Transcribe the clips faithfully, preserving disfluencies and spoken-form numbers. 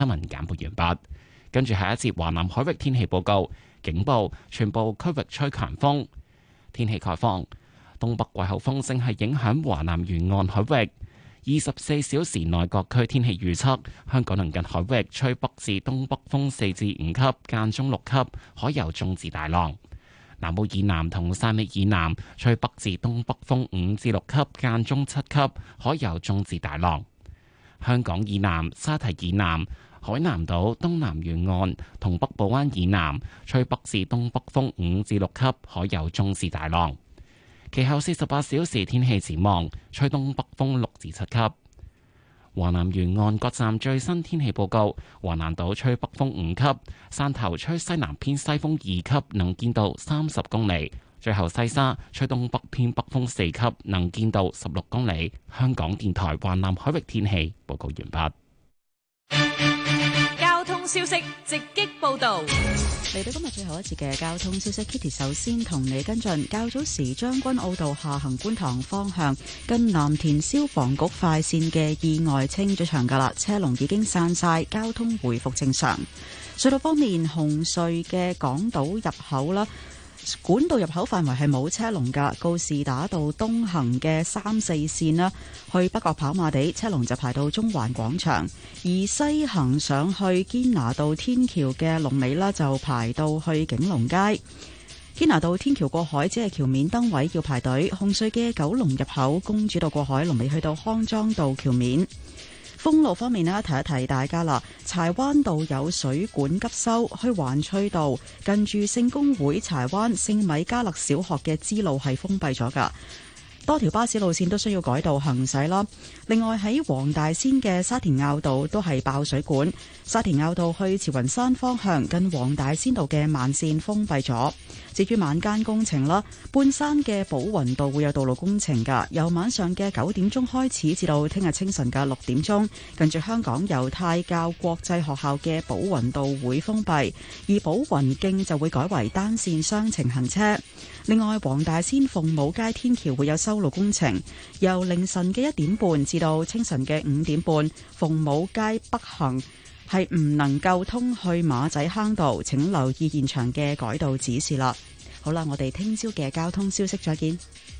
新聞簡報完畢，跟住下一節華南海域天氣報告。警報，全部區域吹強風。天氣概況，東北季候風正係影響華南沿岸海域。二十四小時內各區天氣預測：香港鄰近海域吹北至東北風四至五級，間中六級，海有中至大浪。南澳以南同汕尾以南吹北至東北風五至六級，間中七級，海有中至大浪。香港以南、沙堤以南、海南島東南沿岸同北部灣以南吹北至東北風五至六級，海有中至大浪。其後四十八小時天氣展望，吹東北風六至七級。華南沿岸各站最新天氣報告：華南島吹北風五級，汕頭吹西南偏西風二級，能見度三十公里。最後西沙吹東北偏北風四級，能見度十六公里。香港電台華南海域天氣報告完畢。交通消息直擊報道。 嚟到今日最後一節嘅交通消息 ，Kitty 首先同你跟進。較早時將軍澳道下行觀塘方向近藍田消防局快線嘅意外清咗場噶啦，車龍已經散晒，交通回復正常。隧道方面，紅隧嘅港島入口啦。管道入口範圍係冇車龍噶，告士打道東行嘅三四線啦，去北角跑馬地車龍就排到中環廣場，而西行上去堅拿道天橋嘅龍尾啦就排到去景隆街。堅拿道天橋過海只係橋面燈位要排隊，紅隧嘅九龍入口公主道過海龍尾去到康莊道橋面。封路方面呢，提一提大家啦，柴灣道有水管急修，去環翠道近住聖公會柴灣聖米迦勒小學嘅支路係封閉咗噶，多條巴士路線都需要改道行駛啦。另外喺黃大仙嘅沙田坳道都係爆水管，沙田坳道去慈雲山方向近黃大仙道嘅慢線封閉咗。至於晚間工程啦，半山嘅寶雲道會有道路工程噶，由晚上嘅九點鐘開始至到聽日清晨嘅六點鐘，近住香港猶太教國際學校嘅寶雲道會封閉，而寶雲徑就會改為單線雙程行車。另外，黃大仙鳳舞街天橋會有修路工程，由凌晨嘅一點半至到清晨嘅五點半，鳳舞街北行係唔能夠通去馬仔坑道，請留意現場嘅改道指示啦。好啦，我哋聽朝嘅交通消息再見。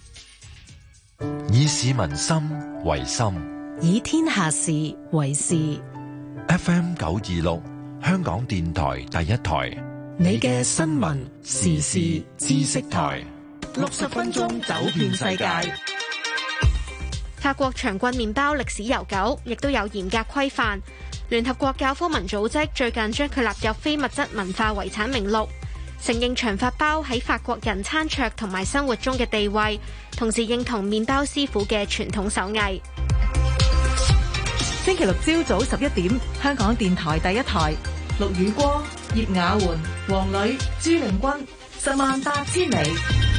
以市民心為心， 以天下事為事。 F M 九二六，香港電台第一台， 你嘅新聞時事知識台， 六十分鐘走遍世界。 法國長棍麵包歷史悠久，亦都有嚴格規範。聯合國教科文組織最近將佢納入非物質文化遺產名錄，承認長發包喺法國人餐桌同埋生活中嘅地位，同時認同麵包師傅嘅傳統手藝。 星期六朝早十一點，香港電台第一台，陸宇光、葉雅媛、黃磊、朱令君，十萬八千里。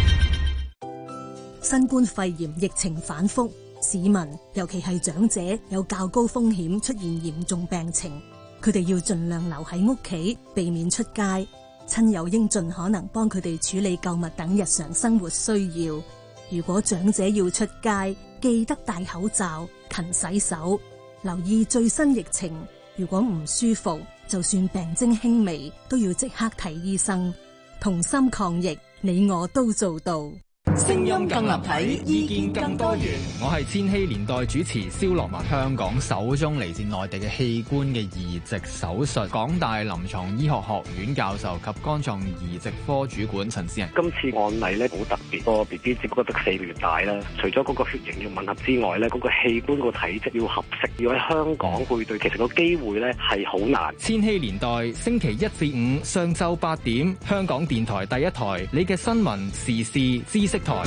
新冠肺炎疫情反覆，市民尤其係長者有較高風險出現嚴重病情，佢哋要盡量留喺屋企，避免出街。親友應盡可能幫佢哋處理購物等日常生活需要。如果長者要出街，記得戴口罩、勤洗手，留意最新疫情。如果唔舒服，就算病徵輕微，都要即刻睇醫生。同心抗疫，你我都做到。 聲音更立體，意見更多元。 我係千禧年代主持蕭樂文。香港首宗嚟自內地嘅器官嘅移植手術，港大臨床醫學學院教授及肝臟移植科主管陳思仁。 今次案例咧好特別，個 B B 只不過得四個月大啦。除咗嗰個血型要吻合之外咧，嗰、嗰個器官個體質要合適，要喺香港配對，其實個機會咧係好難。 千禧年代星期一至五上晝八點，香港電台第一台，你嘅新聞時事知識台。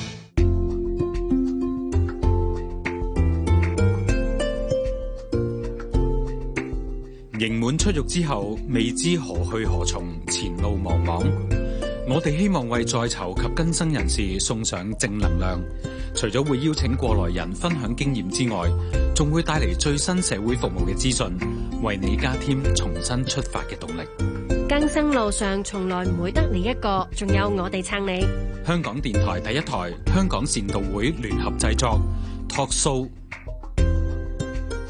刑滿出獄之後，未知何去何從，前路茫茫。我哋希望為在囚及更生人士送上正能量，除咗會邀請過來人分享經驗之外，仲會帶嚟最新社會服務嘅資訊，為你加添重新出發嘅動力。 更生路上從來唔會得你一個，仲有我哋撐你。 香港電台第一台，香港善導會聯合製作，Talk Show。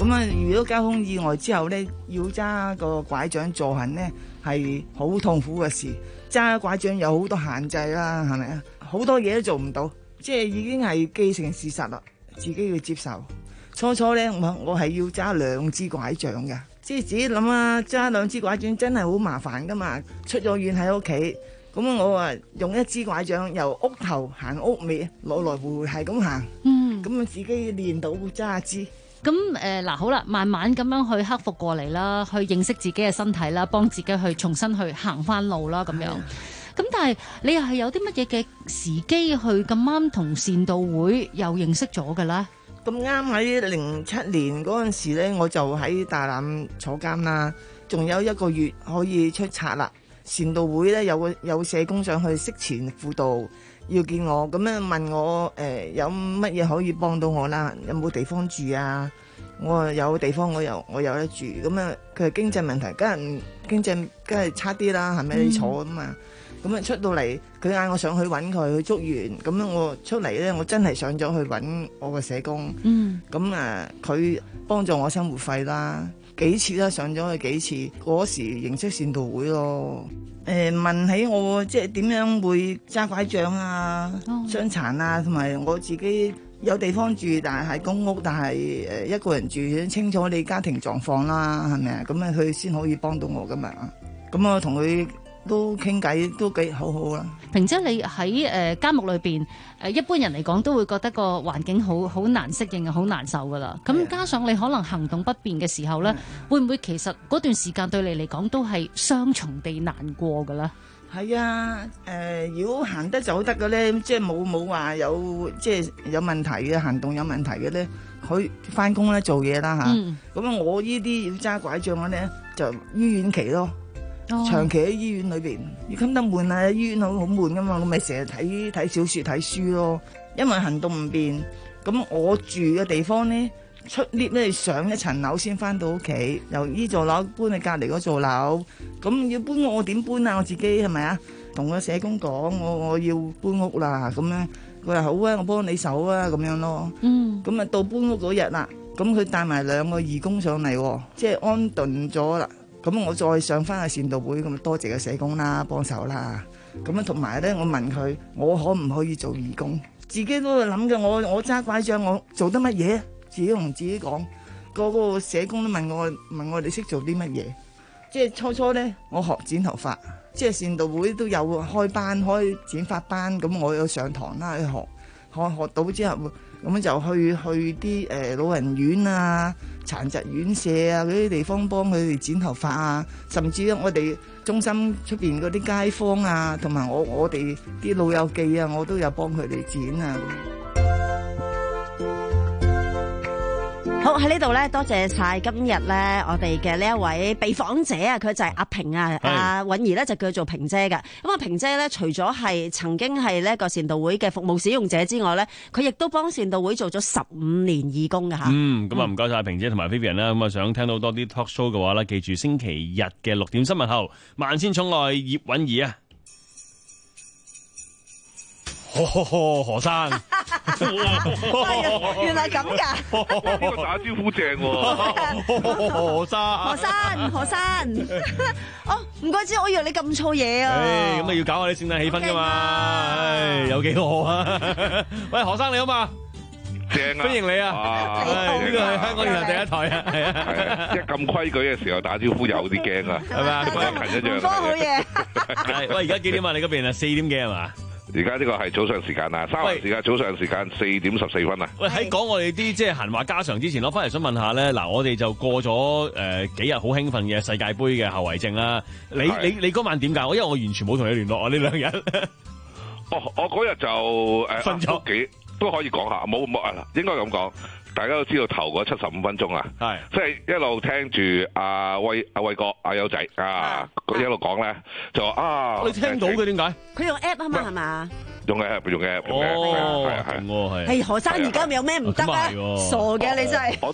咁啊，遇到交通意外之後咧，要揸個拐杖助行咧，係好痛苦嘅事。揸拐杖有好多限制啦，係咪啊？好多嘢都做唔到，即係已經係既成事實啦，自己要接受。初初咧，我我係要揸兩支拐杖嘅，即係自己諗啊，揸兩支拐杖真係好麻煩噶嘛。出咗院喺屋企，咁我話用一支拐杖由屋頭行屋尾，來來回回係咁行， 嗯， 咁啊自己練到揸一支。 咁誒嗱，好啦，慢慢咁樣去克服過嚟啦，去認識自己嘅身體啦，幫自己去重新去行翻路啦，咁樣。咁但係你又係有啲乜嘢嘅時機去咁啱同善道會又認識咗嘅咧？ 咁啱喺零七年嗰陣時咧，我就喺大欖坐監啦，仲有一個月可以出冊啦。善道會咧有個有社工上去息前輔導，要見我，咁樣問我誒、呃、有乜嘢可以幫到我啦？有冇地方住啊？我話有地方，我有我有得住。咁啊，佢係經濟問題，梗係唔經濟梗係差啲啦，係咪？你坐啊嘛。咁啊出到嚟，佢嗌我上去揾佢去捉完，咁樣我出嚟咧，我真係上咗去揾我個社工。 嗯。 咁啊，佢幫助我生活費啦，幾次啦，上咗去幾次。嗰時認識善道會咯。誒、呃、問起我即係點樣會揸拐杖啊、 哦、傷殘啊，同埋我自己有地方住，但係喺公屋，但係誒一個人住，清楚你家庭狀況啦，係咪啊？咁啊，佢先可以幫到我噶嘛。咁我同佢都傾偈都幾好好啦。 萍姐，你喺誒監獄裏邊誒，一般人嚟講都會覺得個環境好好難適應啊，好難受噶啦。咁加上你可能行動不便嘅時候咧，會唔會其實嗰段時間對你嚟講都係雙重地難過噶啦？ 係啊，誒、呃，如果行得走得嘅咧，即係冇冇話有即係有問題嘅行動有問題嘅咧，佢翻工咧做嘢啦嚇。咁、嗯、我呢啲要揸拐杖嘅咧，就醫院期咯。哦、長期喺醫院裏邊，要襟得悶啊！醫院好好悶噶嘛，我咪成日睇睇小説睇書咯。因為行動唔便，咁我住嘅地方咧，出 lift 咧上一層樓先翻到屋企，由呢座樓搬去隔離嗰座樓。咁要搬屋我點搬啊？我自己係咪啊？同個社工講，我我要搬屋啦，咁樣佢話好啊，我幫你手啊，咁樣咯。嗯。咁啊到搬屋嗰日啦，咁佢帶埋兩個義工上嚟，即係安頓咗啦。咁我再上翻去善道會，咁多謝個社工啦，幫手啦。咁啊，同埋咧，我問佢，我可唔可以做義工？自己都諗嘅，我我揸拐杖，我做得乜嘢？自己同自己講。個個社工都問我，問我哋識做啲乜嘢？即係初初咧，我學剪頭髮，即係善道會都有開班開剪髮班，咁我有上堂啦去學，學學到之後，咁就去去啲誒、呃、老人院啊、殘疾院舍啊嗰啲地方幫佢哋剪頭髮啊，甚至我哋中心出邊嗰啲街坊啊，同埋我我哋啲老友記啊，我都有幫佢哋剪啊。 好，喺呢度咧，多謝晒今日咧我哋嘅呢一位被訪者啊，佢就係阿萍啊，阿韻儀咧就叫做萍姐嘅。咁啊，萍姐咧除咗係曾經係呢個善道會嘅服務使用者之外咧，佢亦都幫善道會做咗十五年義工㗎吓。 嗯，咁啊唔該晒萍姐同埋 Vivian 啦。咁啊想聽到多啲 talk show 嘅話咧，記住星期日嘅六點新聞後，萬千寵愛葉韻儀啊！呵呵呵，何生， 原來咁噶， 呢個打招呼正喎， 何生， 何生，何生，哦，唔怪之，我以為你咁錯嘢啊， 誒，咁啊要搞下啲聖誕氣氛噶嘛，唉，有幾好啊，喂，何生你好嘛？ 正啊！ 歡迎你啊！呢個係香港電台第一台啊，係啊， 係啊，一咁規矩嘅時候打招呼有啲驚啊，係咪啊？同阿勤一樣。 好嘢。 係，喂，而家幾點啊？你嗰邊啊？四點幾係嘛？ 而家呢個係早上時間啊，三環時間早上時間四點十四分啊！ 喂，喺講我哋啲即係閒話家常之前，我翻嚟想問下咧，嗱，我哋就過咗誒幾日好興奮嘅世界盃嘅後遺症啦。你你你嗰晚點解？我因為我完全冇同你聯絡啊，呢兩日。 哦，我嗰日就誒瞓咗幾都可以講下，冇冇啊，應該咁講。大家都知道頭嗰七十五分鐘啊，係即係一路聽住阿威阿威哥阿友仔啊，一路講咧就話啊， 你聽到嘅點解？ 佢用 app 啊嘛，係嘛？ 用 app 用 app 哦，係係係係。係何生而家有咩唔得啊？傻嘅你真係。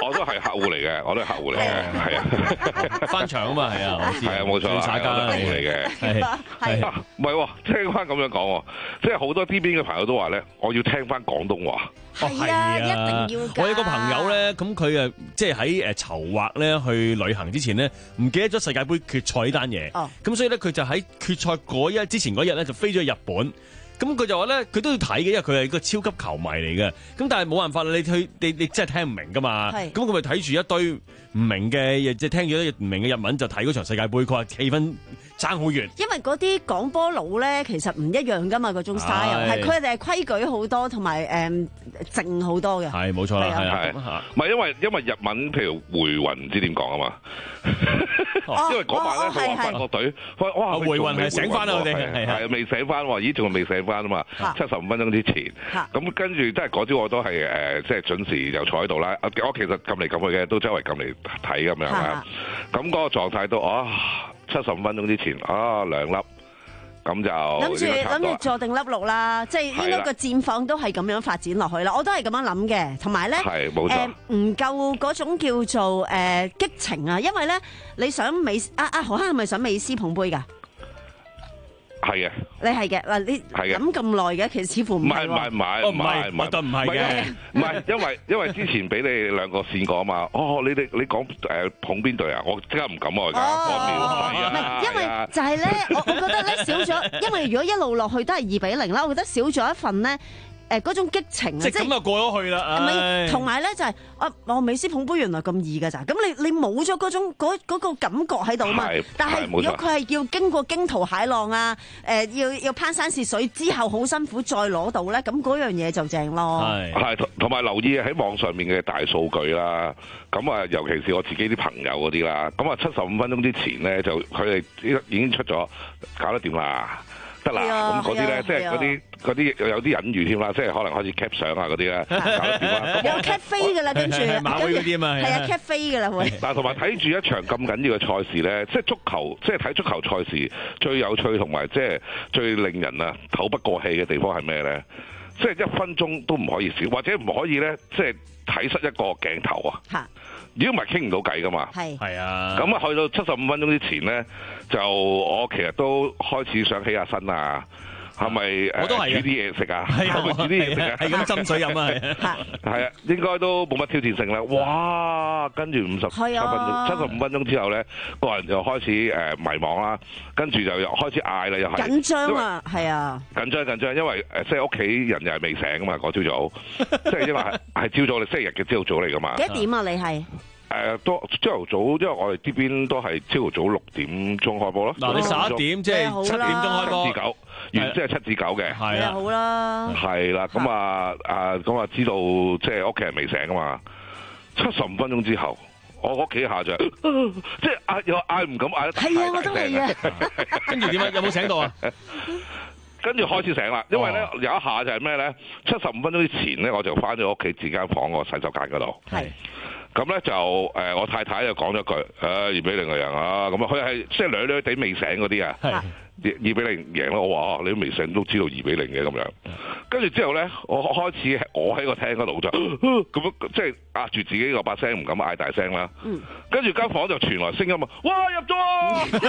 我都係客戶嚟嘅，我都係客戶嚟嘅，係啊， 翻牆啊嘛，係啊，我知， 係啊，冇錯啦， 耍家我都係客戶嚟嘅，係啊，唔係喎，聽翻咁樣講喎，即係好多呢邊嘅朋友都話咧，我要聽翻廣東話。 係啊，一定要㗎。 我有個朋友咧，咁佢誒即係喺誒籌劃咧去旅行之前呢，唔記得咗世界盃決賽呢單嘢。哦，咁所以咧佢就喺決賽嗰一之前嗰日咧就飛咗去日本。咁佢就話咧，佢都要睇嘅，因為佢係個超級球迷嚟嘅。咁但係冇辦法啦，你去你你真係聽唔明噶嘛。咁佢咪睇住一堆唔明嘅，即係聽住一唔明嘅日文就睇嗰場世界盃，佢話氣氛爭好遠。 因為嗰啲廣播佬咧，其實唔一樣噶嘛，嗰種 style 係佢哋係規矩好多，同埋誒靜好多嘅。 係冇錯啦，係啊，唔係因為因為日文譬如回魂唔知點講啊嘛。因為嗰晚咧佢話法國隊，哇回魂係醒翻啦，我哋係未醒翻喎，咦仲係未醒翻啊嘛，七十五分鐘之前，咁跟住即係嗰朝我都係誒，即係準時又坐喺度啦。我其實撳嚟撳去嘅，都周圍撳嚟睇咁樣啦。咁嗰個狀態都啊，七十五分鐘之前啊兩粒，咁就諗住諗住坐定粒六啦，即係應該個戰況都係咁樣發展落去啦。我都係咁樣諗嘅，同埋咧誒唔夠嗰種叫做誒激情啊，因為咧你想美啊啊何生係咪想美斯捧杯㗎？ 係嘅， 你係嘅嗱，你諗咁耐嘅，其實似乎唔係唔係唔係唔係唔係得唔係嘅， 唔係因為因為之前俾你兩個試過啊嘛，哦你哋你講誒捧邊隊啊，我即刻唔敢喎而家， 哦，唔係因為就係咧，我我覺得咧少咗，因為如果一路落去都係二比零啦，我覺得少咗一份咧。誒嗰種激情啊， 即係咁就過咗去啦。 同埋咧就係啊，我美斯捧杯原來咁易㗎咋？咁你你冇咗嗰種嗰嗰個感覺喺度嘛？但係如果佢係要經過驚濤駭浪啊，誒要要攀山涉水之後好辛苦再攞到咧，咁嗰樣嘢就正咯。 係係同埋留意喺網上面嘅大數據啦。咁啊，尤其是我自己啲朋友嗰啲啦。咁啊，七十五分鐘之前咧，就佢哋已經出咗搞得掂啦。得啦，咁嗰啲咧，即係嗰啲嗰啲有啲隱喻添啦，即係可能開始 cap 相啊嗰啲咧，搞得掂啦。 有 cap 飛㗎啦，跟住馬會嗰啲啊嘛， 係啊 cap 飛㗎啦會。 但係同埋睇住一場咁緊要嘅賽事咧，即係足球，即係睇足球賽事最有趣同埋即係最令人啊透不過氣嘅地方係咩咧？即係一分鐘都唔可以少，或者唔可以咧，即係睇失一個鏡頭啊！如果唔係傾唔到偈噶嘛， 係係啊。 咁啊去到七十五分鐘之前咧，就我其實都開始想起下身啊，係咪我都係煮啲嘢食啊？ 係咪煮啲嘢食啊？ 係咁斟水飲啊！ 係啊，應該都冇乜挑戰性啦。哇！跟住五十七分鐘、七十五分鐘之後咧，個人就開始誒迷茫啦，跟住就又開始嗌啦，又係緊張啊，係啊， 緊張緊張，因為誒即係屋企人又係未醒噶嘛，嗰朝早，即係因為係係朝早，你星期日嘅朝頭早嚟噶嘛。 幾多點啊？你係？ 誒多朝頭早，因為我哋呢邊都係朝頭早六點鐘開波咯。 嗱，你十一點即係七點鐘開波， 七至九，原即係七至九嘅。 係啊， 好啦。 係啦，咁啊啊咁啊，知道即係屋企人未醒啊嘛。七十五分鐘之後，我屋企下就即係嗌又嗌唔敢嗌得太大聲。係啊，我都係啊。 跟住點啊？有冇醒到啊？ 跟住開始醒啦，因為咧有一下就係咩咧？七十五分鐘之前咧，我就翻咗屋企自己間房個洗手間嗰度。係。咁咧就誒、呃，我太太就講咗句誒二比零嘅人啊，咁啊佢係即係兩兩地未醒嗰啲啊，二比零贏咯，我話你都未醒都知道二比零嘅咁樣。跟住之後咧，我開始我喺個廳嗰度就咁樣即係壓住自己個把聲，唔敢嗌大聲啦。跟住間房就傳來聲音啊，哇入咗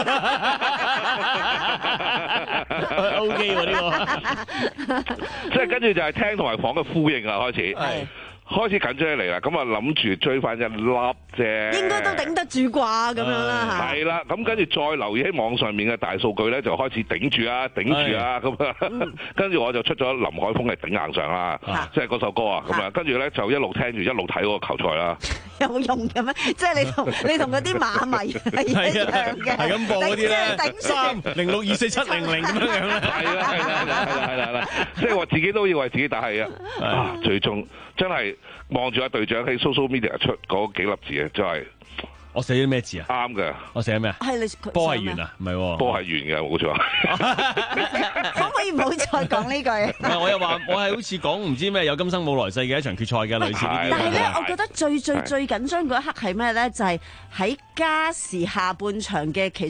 ！O K 喎呢個， 即係跟住就係廳同埋房嘅呼應啊，開始。開始緊張嚟啦，咁啊諗住追翻一粒啫， 應該都頂得住啩咁樣啦嚇。 係啦，咁跟住再留意喺網上面嘅大數據咧，就開始頂住啊，頂住啊咁啊。跟住我就出咗林海峰嘅頂硬上啦，即係嗰首歌啊咁啊。跟住咧就一路聽住一路睇嗰個球賽啦。 有用嘅咩？即係你同你同嗰啲馬迷係一樣嘅， 係咁播嗰啲咧，三零六二四七零零咁樣樣咧。 係啦係啦係啦係啦係啦，即係我自己都要為自己打氣啊！啊，最終真係望住阿隊長喺 social media 出嗰幾粒字啊，真係我寫咗咩字啊？啱嘅， 我寫咩啊？ 係你波係圓啊？唔係， 波係圓嘅，冇錯。 可唔可以唔好再講呢句？ 唔係，我又話我係好似講唔知咩有今生冇來世嘅一場決賽嘅類似呢啲。 但係咧，我覺得最最最緊張嗰一刻係咩咧？就係喺加時下半場嘅其中一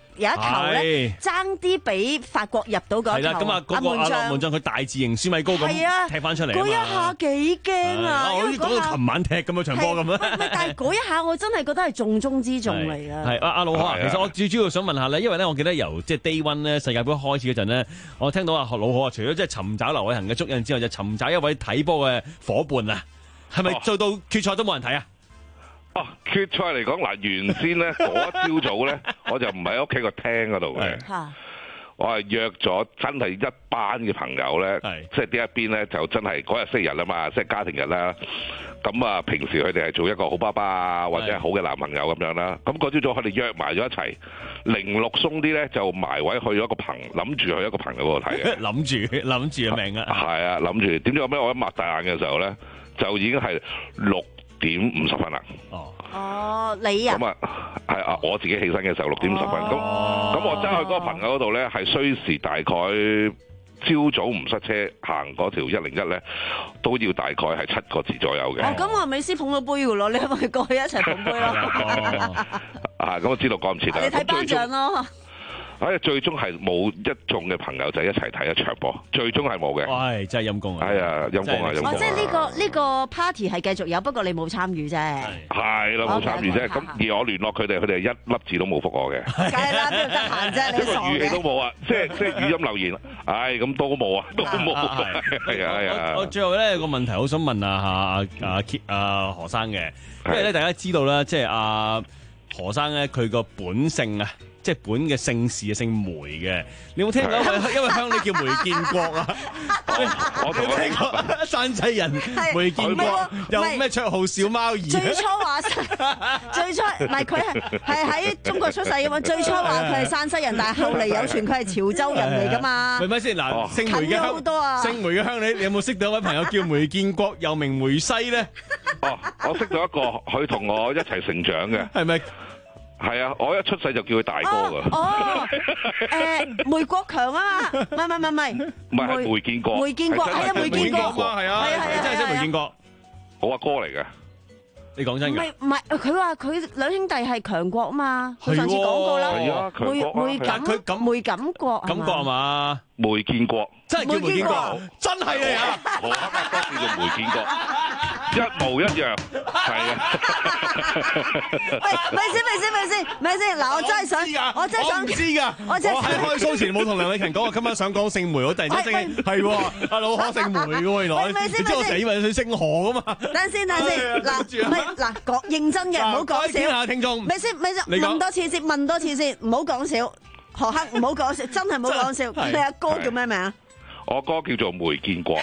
有一球咧，爭啲俾法國入到嗰球。 係啦，咁啊嗰個阿洛門將佢大字型舒米高咁踢翻出嚟。 嗰一下幾驚啊！ 好似講到琴晚踢咁嘅場波咁啊！ 唔係，但係嗰一下我真係覺得係重中之重嚟㗎。 係阿阿老何，其實我最主要想問下咧，因為咧我記得由即係 Day One 咧世界盃開始嗰陣咧，我聽到阿老何啊，除咗即係尋找劉偉恒嘅足印之外，就尋找一位睇波嘅伙伴啊，係咪做到決賽都冇人睇啊？ 哦，決賽嚟講嗱，原先咧嗰一朝早咧，我就唔喺屋企個廳嗰度嘅，我係約咗真係一班嘅朋友咧，即係呢一邊咧就真係嗰日星期日啊嘛，即係家庭日啦。咁啊，平時佢哋係做一個好爸爸啊，或者係好嘅男朋友咁樣啦。咁嗰朝早佢哋約埋咗一齊，零六鬆啲咧就埋位去咗一個朋，諗住去一個朋友嗰度睇嘅。 諗住諗住嘅命啊！ 係啊，諗住點知後尾我一擘大眼嘅時候咧，就已經係六點五十分啦。 哦， 哦，你啊？ 咁啊，係啊，我自己起身嘅時候六點五十分。咁咁我揸去嗰個朋友嗰度咧，係需時大概朝早唔塞車行嗰條一零一咧，都要大概係七個字左右嘅。 哦，咁我美斯捧咗杯㗎咯，你係咪過去一齊捧杯咯？ 啊，咁我知道趕唔切啦。 你睇頒獎咯。 哎，最終係冇一眾嘅朋友仔一齊睇一場波，最終係冇嘅。 唉，真係陰公啊！ 係啊，陰公啊，陰公啊！ 即係呢個呢個 party 係繼續有，不過你冇參與啫。 係啦，冇參與啫。咁而我聯絡佢哋，佢哋一粒字都冇覆我嘅。 梗係啦，邊度得閒啫？你傻嘅。 語氣都冇啊！即係即係語音留言，唉，咁都冇啊，都冇。係啊係啊！ 我最後咧個問題好想問下阿阿阿何生嘅，因為咧大家知道啦，即係阿何生咧佢個本姓啊。即係本嘅姓氏啊，姓梅嘅。你有冇聽過？因為因為鄉里叫梅建國啊。 我有冇聽過山西人梅建國？又咩綽號小貓兒？ 最初話最初唔係佢係係喺中國出世嘅嘛。最初話佢係山西人，但係後嚟有傳佢係潮州人嚟㗎嘛。 係咪先嗱？姓梅嘅鄉，姓梅嘅鄉里，你有冇識到一位朋友叫梅建國，又名梅西咧？ 哦，我識到一個，佢同我一齊成長嘅。 係咪？ 係啊，我一出世就叫佢大哥噶。 哦，誒，梅國強啊嘛，唔係唔係唔係， 唔係係梅建國。 梅建國係啊，梅建國係啊，係啊，真係真梅建國， 我阿哥嚟嘅。 你講真㗎？ 唔係唔係，佢話佢兩兄弟係強國啊嘛，佢上次講過啦。 係啊， 梅梅錦梅錦國， 錦國係嘛？ 梅建國真係叫梅建國，真係你啊！ 我阿哥叫做梅建國。一模一樣，係啊！ 喂，咪先，咪先，咪先，咪先！嗱，我真係想，我真係想， 我唔知㗎。 我真係喺開 show 前冇同梁偉勤講，我今晚想講姓梅，我突然之間係喎，阿老何姓梅嘅喎，原來你知我死咪佢姓何㗎嘛？ 等先，等先，嗱，唔係嗱，講認真嘅，唔好講笑。 下聽眾， 咪先，咪先，問多次先，問多次先，唔好講笑。何克，唔好講笑，真係唔好講笑。你阿哥叫咩名啊？ 我哥叫做梅建國。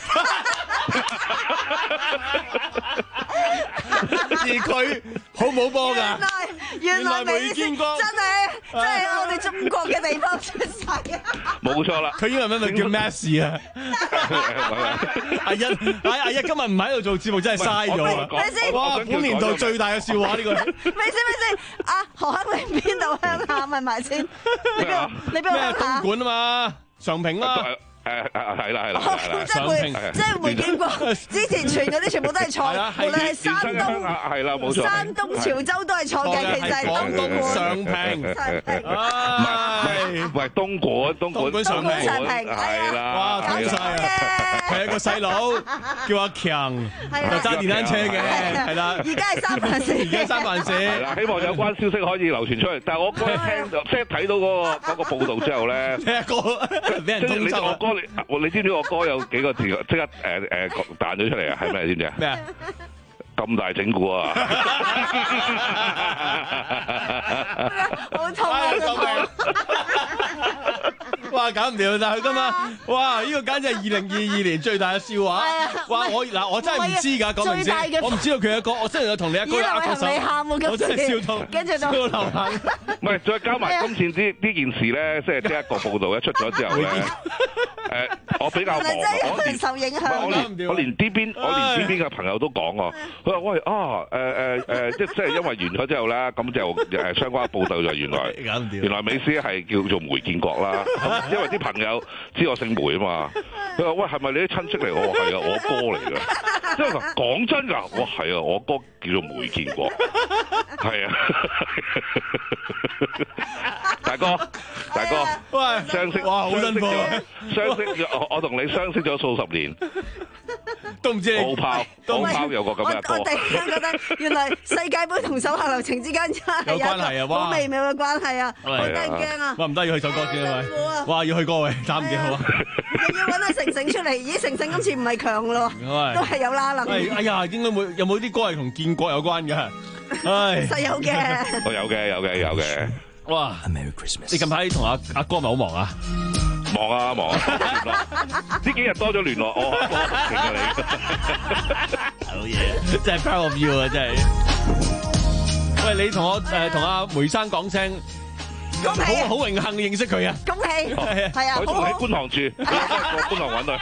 而佢好冇波㗎， 原來原來梅建國真係真係我哋中國嘅地方出世啊！ 冇錯啦， 佢英文名咪叫 Messi 啊！阿一阿阿一今日唔喺度做節目真係嘥咗啊！哇！本年度最大嘅笑話呢個， 咪先咪先，阿何克你邊度鄉下？問埋先，你邊你邊度鄉下？ 東莞啊嘛，常平啦。 誒誒係啦係啦， 即係梅即係梅建國之前傳嗰啲全部都係錯，無論係山東係啦冇錯， 山東潮州都係錯嘅，其實係東莞上平， 唔係唔係東莞東莞上平係啦， 哇搞曬啊！佢係個細佬叫阿強，就揸電單車嘅，係啦。 而家係三藩市， 而家三藩市係啦。希望有關消息可以流傳出嚟，但係我哥一聽就即係睇到嗰個嗰個報導之後咧， 你阿哥俾人通緝啊！ 你你知唔知我哥有幾個字？即刻誒誒彈咗出嚟啊！係咩？知唔知啊？ 咩啊？ 咁大整蠱啊！ 好痛啊！ 哇，搞唔掂！但係佢今晚，哇！呢個簡直係二零二二年最大嘅笑話。哇！我嗱，我真係唔知㗎，講明先，我唔知道佢阿哥，我真係有同你阿哥握過手，我真係笑痛， 跟住笑到流汗。 唔係，再加埋今次呢呢件事咧，即係呢一個報導一出咗之後咧，誒，我比較忙，我連受影響， 我連我連呢邊我連呢邊嘅朋友都講喎，佢話喂啊誒誒誒，即即係因為完咗之後咧，咁就誒相關嘅報導就原來原來美斯係叫做梅建國啦。因為啲朋友知我姓梅啊嘛，佢話喂係咪你啲親戚嚟？我話係啊，我哥嚟㗎。 即係話講真㗎，我係啊，我哥叫做梅建國，係啊，大哥大哥，喂，相識哇，好辛苦啊！ 相識咗，我同你相識咗數十年。 都唔知你冇炮，冇炮有個咁嘅歌。 我突然間覺得，原來世界盃同手下留情之間真係有關係啊！哇， 好微妙嘅關係啊！我真係驚啊！ 哇，唔得，要去首歌先啊！喂，哇，要去歌喂，打唔幾好啊！ 又要揾阿成成出嚟，咦？成成今次唔係強咯，都係有拉能。 哎呀，應該會有冇啲歌係同建國有關嘅？唉， 實有嘅。 我有嘅，有嘅，有嘅。 哇 ！Merry Christmas！ 你近排同阿阿哥咪好忙啊？ 忙啊忙啊！呢幾日多咗聯絡，我勁啊你！ 好嘢，真係 proud of you 啊！真係。喂，你同我誒同阿梅生講聲， 恭喜！ 好好榮幸認識佢啊！ 恭喜！係啊， 佢仲喺觀塘住，過觀塘揾佢。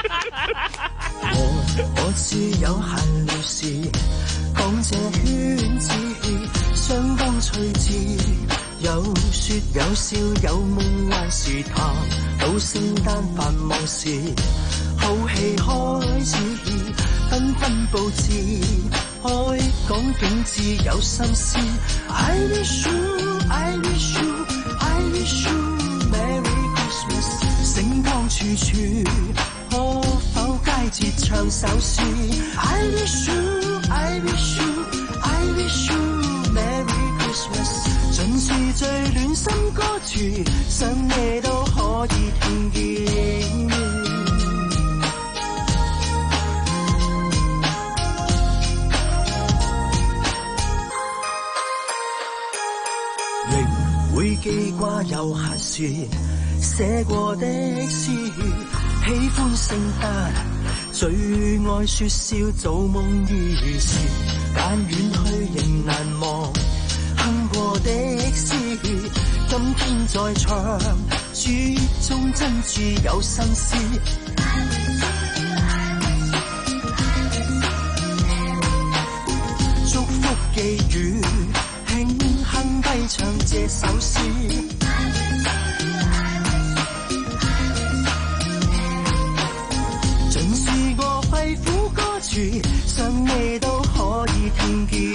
我我知有閒聊時，講這圈子相當趣致。有說有笑有夢幻時談，到聖誕繁忙時，好戲開始，紛紛佈置，開講景致有心思。I wish you, I wish you, I wish you Merry Christmas。星光處處，可否佳節唱首詩 ？I wish you, I wish you, I wish you Merry Christmas。盡是最暖心歌詞，想你都可以聽見。仍會記掛有閒時寫過的詩，喜歡聖誕，最愛說笑做夢兒時，但遠去仍難忘。哼過的詩，今天再唱，書中真摯有心思。祝福寄語，輕輕低唱這首詩。盡是我肺腑歌詞，想你都可以聽見。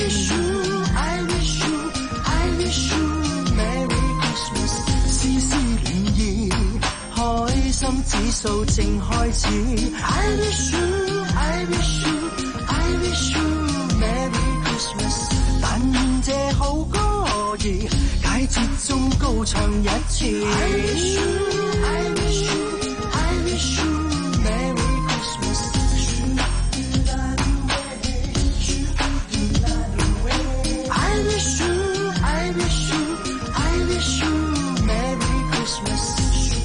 指數正開始 I wish you, I wish you, I wish you Merry Christmas。 但願這好歌兒佳節中高唱一次 I wish you, I wish you, I wish you Merry Christmas。 I wish you, I wish you, I wish you Merry Christmas。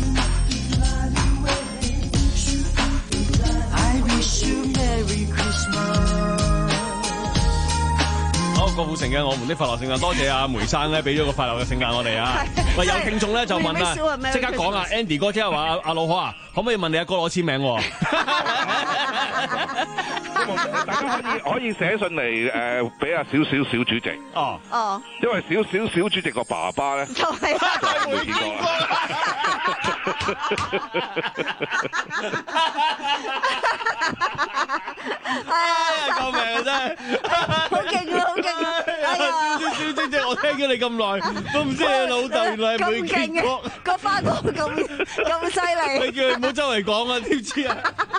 郭富城嘅《我們的快樂聖誕》，多謝阿梅生咧，俾咗個快樂嘅聖誕我哋啊！喂，有聽眾咧就問啦，即刻講啊 ，Andy 哥即係話阿阿老何啊，可唔可以問你阿哥攞簽名？ 大家可以可以寫信嚟誒，俾阿少少小主席。 哦哦， 因為少少小主席個爸爸咧， 就係就係梅建國啦。 哎呀！救命啊！真係好勁啊！好勁啊！哎呀！ 少少小主席，我聽咗你咁耐，都唔知你老豆原來係梅建國， 個花哥咁咁犀利。 你叫佢唔好周圍講啊！知唔知啊？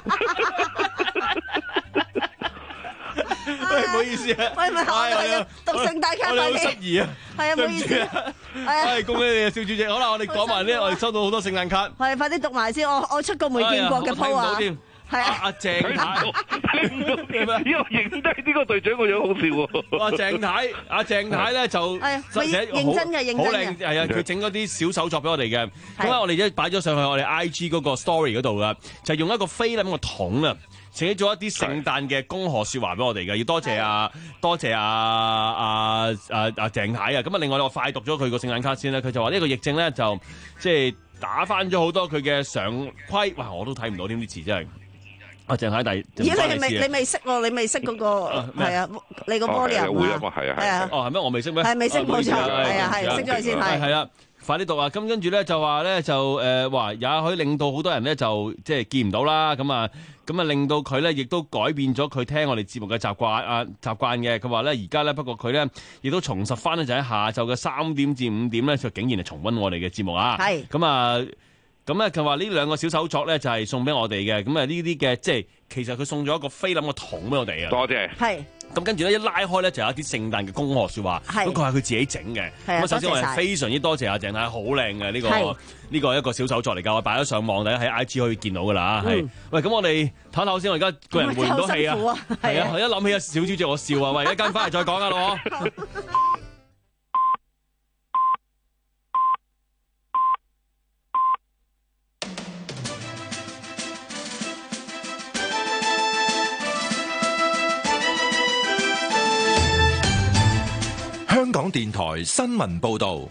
喂，唔好意思啊！ 喂，咪我要讀聖誕卡我哋好失儀啊！ 係啊，唔好意思啊！ 係恭喜你啊，小主席！好啦，我哋講埋呢，我哋收到好多聖誕卡。 係，快啲讀埋先，我我出個梅建國嘅 po 啊！係啊， 阿鄭太， 你唔到點啊？呢個影低呢個隊長個樣好笑喎！ 哇，鄭太，阿鄭太咧就寫認真嘅，認真嘅， 好靚，係啊！佢整嗰啲小手作俾我哋嘅，咁咧我哋一擺咗上去我哋 I G 嗰個 story 嗰度啦，就用一個菲林嘅桶啊，寫咗一啲聖誕嘅恭賀説話俾我哋嘅，要多謝啊，多謝啊啊啊啊鄭太啊！咁啊，另外我快讀咗佢個聖誕卡先啦，佢就話呢個疫症咧就即係打翻咗好多佢嘅常規，哇！我都睇唔到添啲字真係。阿鄭太弟， 咦？你未你未識喎？你未識嗰個係啊？你個 body 啊？ 會啊嘛，係啊係啊。 哦，係咩？我未識咩？ 係未識冇錯，係啊係識咗先係。 係啦， 快啲讀啊！咁跟住咧就話咧就誒話、呃、也可以令到好多人咧就即係見唔到啦。咁啊咁啊令到佢咧亦都改變咗佢聽我哋節目嘅習慣啊習慣嘅。佢話咧而家咧不過佢咧亦都重拾翻咧就喺下晝嘅三點至五點咧就竟然係重溫我哋嘅節目啊！係咁啊咁咧佢話呢兩個小手作咧就係送俾我哋嘅。咁啊呢啲嘅即係其實佢送咗一個菲林嘅桶俾我哋啊！多謝。係。咁跟住咧一拉開咧就有一啲聖誕嘅恭賀説話，咁佢係佢自己整嘅。咁首先我哋非常之多謝阿鄭太，好靚嘅呢個呢個一個小手作嚟㗎，我擺咗上網，大家喺 I G 可以見到㗎啦。係、嗯，喂，咁我哋唞唞先，我而家個人換唔到氣啊。係啊，我一諗起阿小豬姐我笑啊，喂，一間翻嚟再講啊，咯。 香港電台新聞報道，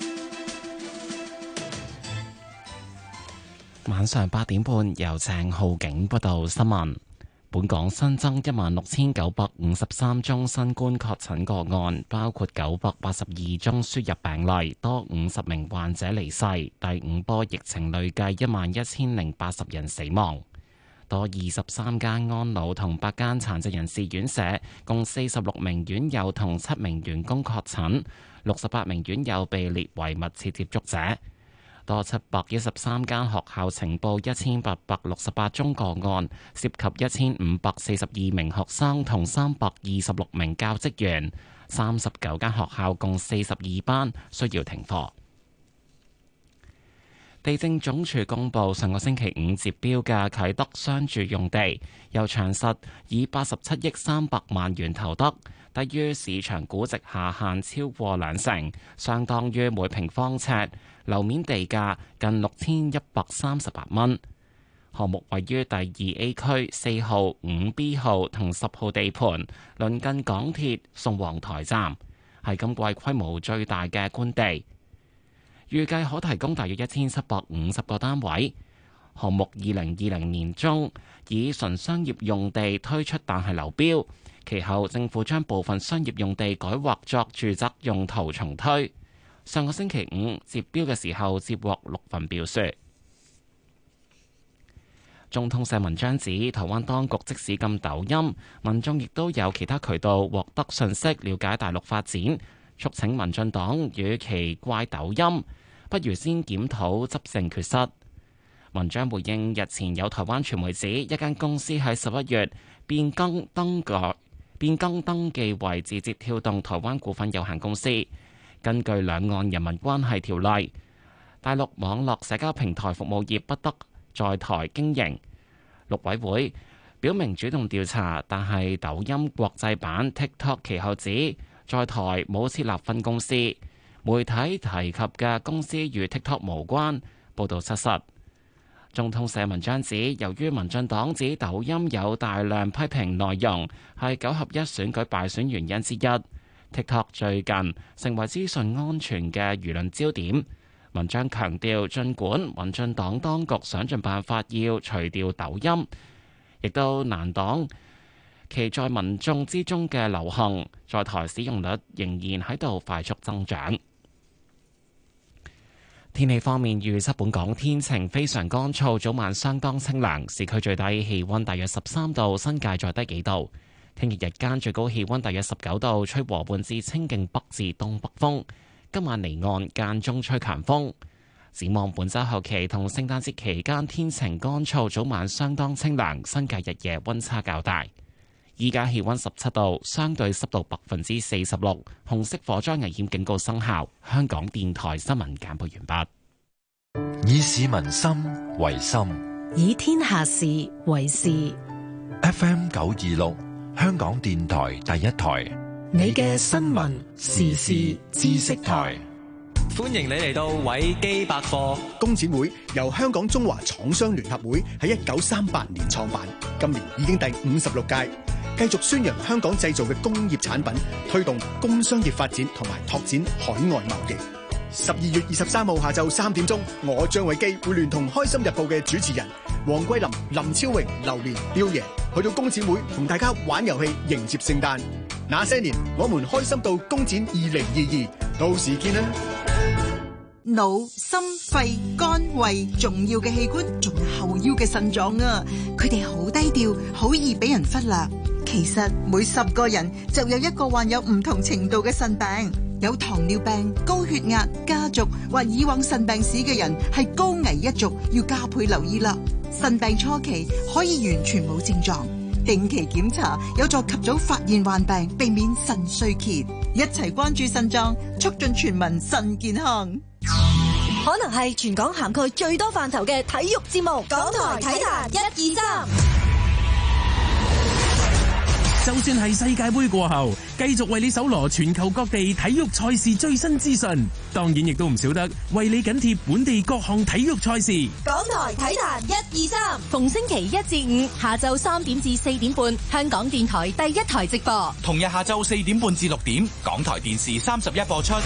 晚上八點半由鄭浩景報道新聞。本港新增一萬六千九百五十三宗新冠確診個案，包括九百八十二宗輸入病例，多五十名患者離世。第五波疫情累計一萬一千零八十人死亡。多二十三間安老同八間殘疾人士院舍，共四十六名院友同七名員工確診，六十八名院友被列為密切接觸者。多七百一十三間學校呈報一千八百六十八宗個案，涉及一千五百四十二名學生同三百二十六名教職員。三十九間學校共四十二班需要停課。地政總署公布上個星期五截標嘅啟德商住用地，由長實以八十七億三百萬元投得，低於市場估值下限超過兩成，相當於每平方尺樓面地價近六千一百三十八蚊。項目位於第二 A 區四號、五 B 號同十號地盤，鄰近港鐵宋皇臺站，係今季規模最大嘅官地。預計可提供大約一千七百五十個單位。項目二零二零年中以純商業用地推出，但係流標。其後政府將部分商業用地改劃作住宅用途重推。上個星期五接標嘅時候，接獲六份標書。中通社文章指，台灣當局即使禁抖音，民眾亦都有其他渠道獲得信息，了解大陸發展。促請民進黨與其怪抖音，不如先檢討執政缺失。文章回應日前有台灣傳媒指，一間公司喺十一月變更登改變更登記為字節跳動台灣股份有限公司。根據兩岸人民關係條例，大陸網絡社交平台服務業不得在台經營。陸委會表明主動調查，但係抖音國際版 TikTok 其後指，在台冇設立分公司，媒體提及嘅公司與 TikTok 無關，報導失實。中通社文章指，由於民進黨指抖音有大量批評內容，係九合一選舉敗選原因之一。TikTok 最近成為資訊安全嘅輿論焦點。文章強調，儘管民進黨當局想盡辦法要除掉抖音，亦都難擋其在民眾之中嘅流行，在台使用率仍然喺度快速增長。天氣方面，預測本港天晴，非常乾燥，早晚相當清涼，市區最低氣溫大約十三度，新界再低幾度。聽日日間最高氣溫大約十九度，吹和緩至清勁北至東北風。今晚離岸間中吹強風。展望本週後期同聖誕節期間天晴乾燥，早晚相當清涼，新界日夜溫差較大。依家氣溫十七度，相對濕度百分之四十六，紅色火災危險警告生效。香港電台新聞簡報完畢。以市民心為心， 以天下事為事。 F M 九二六，香港電台第一台， 你嘅新聞時事知識台。 歡迎你嚟到偉基百貨。 工展會由香港中華廠商聯合會喺一九三八年創辦，今年已經第五十六屆。繼續宣揚香港製造嘅工業產品，推動工商業發展同埋拓展海外貿易。十二月二十三號下晝三點鐘，我張偉基會聯同《開心日報》嘅主持人黃桂林、林超榮、榴蓮、彪爺去到工展會同大家玩遊戲迎接聖誕。那些年我們開心到工展二零二二，到時見啦！ 腦、心、肺、肝、胃，重要嘅器官，仲有後腰嘅腎臟啊！佢哋好低調，好易俾人忽略。其實每十個人就有一個患有唔同程度嘅腎病，有糖尿病、高血壓、家族或以往腎病史嘅人係高危一族，要加倍留意啦。腎病初期可以完全冇症狀，定期檢查有助及早發現患病，避免腎衰竭。一齊關注腎臟，促進全民腎健康。 可能係全港涵蓋最多範疇嘅體育節目，港台體壇一二三。 就算係世界盃過後，繼續為你搜羅全球各地體育賽事最新資訊，當然亦都唔少得為你緊貼本地各項體育賽事。 港台體壇一二三，逢星期一至五下晝三點至四點半，香港電台第一台直播； 同日下晝四點半至六點，港台電視三十一播出。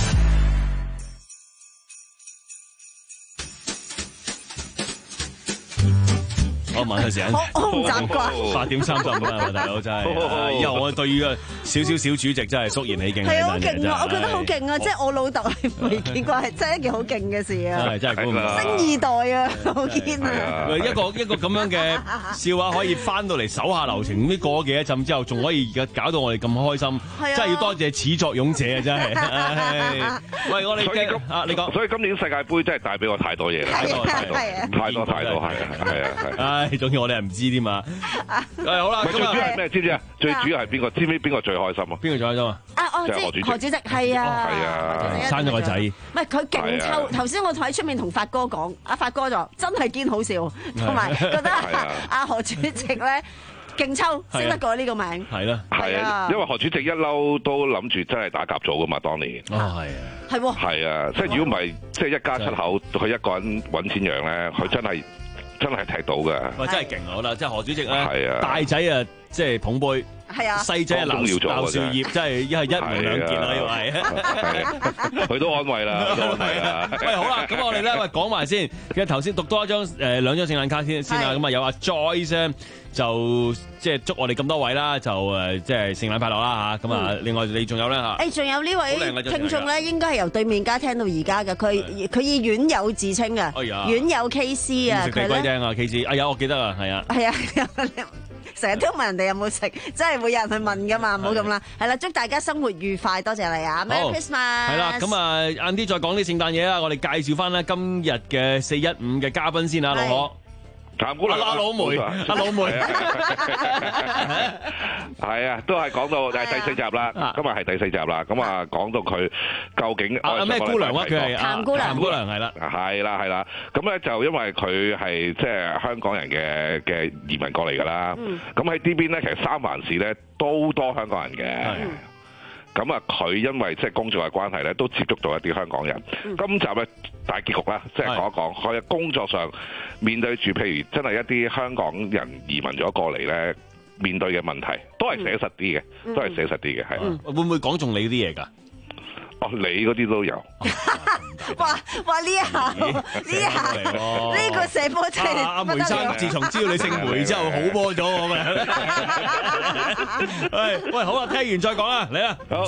我問佢時間， 我唔習慣。 八點三十分啊，大佬真係。以後我對於個少少小主席真係肅然起敬。 係啊，好勁啊！我覺得好勁啊！即係我老豆係未見過，係真係一件好勁嘅事啊！ 係真係估唔到。 星二代啊，好堅啊！ 一個一個咁樣嘅笑話可以翻到嚟手下留情，呢過咗幾多陣之後，仲可以而家搞到我哋咁開心，真係要多謝始作俑者啊！真係。喂，我哋嘅啊，你講。 所以今年世界盃真係帶俾我太多嘢啦，太多太多太多太多係啊係啊係。 唉，總之我哋係唔知添嘛。誒好啦， 最主要係咩？知唔知啊？最主要係邊個？知唔知邊個最開心啊？ 邊個最開心啊？ 啊，我知何主席係啊， 係啊， 生咗個仔。 唔係佢勁抽，頭先我喺出面同發哥講，阿發哥就真係堅好笑，同埋覺得阿何主席咧勁抽，識得過呢個名。 係啦， 係啊，因為何主席一嬲都諗住真係打甲組噶嘛，當年。 哦，係啊。 係喎。 係啊，即係如果唔係，即係一家七口佢一個人揾錢養咧，佢真係。真係踢到嘅， 哇！真係勁啊！好啦，即係何主席咧， 啊、 大仔啊，即係捧杯， 係啊， 細仔啊鬧鬧少業，真係一係一門兩傑啦，要係。 佢都安慰啦，都係啊。 喂，好啦，咁我哋咧，喂講埋先。其實頭先讀多一張誒兩張聖誕卡先先啦，咁啊有阿 Joyce 咧，就即係祝我哋咁多位啦，就誒即係聖誕快樂啦嚇。咁啊，另外你仲有咧嚇？ 誒，仲有呢位聽眾咧，應該係由對面街聽到而家嘅，佢佢以院友自稱嘅，院友 K C 啊， 佢咧。啊 K C， 哎呀，我記得啊，係啊， 係啊，成日都問人哋有冇食，真係會有人去問噶嘛，唔好咁啦，係啦，祝大家生活愉快，多謝你啊 ，Merry Christmas。係啦， 咁啊，晏啲再講啲聖誕嘢啦，我哋介紹翻咧今日嘅四一五嘅嘉賓先啊，老何。 譚姑娘， 阿老梅，阿老梅， 係啊，都係講到係第四集啦，今日係第四集啦，咁啊講到佢究竟阿咩姑娘啊，佢係譚姑娘， 譚姑娘係啦， 係啦係啦，咁咧就因為佢係即係香港人嘅嘅移民過嚟㗎啦，咁喺呢邊咧其實三藩市咧都多香港人嘅。咁啊，佢因為即係工作嘅關係咧，都接觸到一啲香港人。嗯、今集咧大結局啦，即係講一講佢喺工作上面對住，譬如真係一啲香港人移民咗過嚟咧，面對嘅問題都係寫實啲嘅，嗯、都係寫實啲嘅，係、 嗯。會唔會講中你啲嘢㗎？ 哦，你嗰啲都有。 哇哇！呢下呢下呢個射波真係阿梅生，自從知道你姓梅之後，好波咗我嘅。喂喂，好啦，聽完再講啦，嚟啦。好。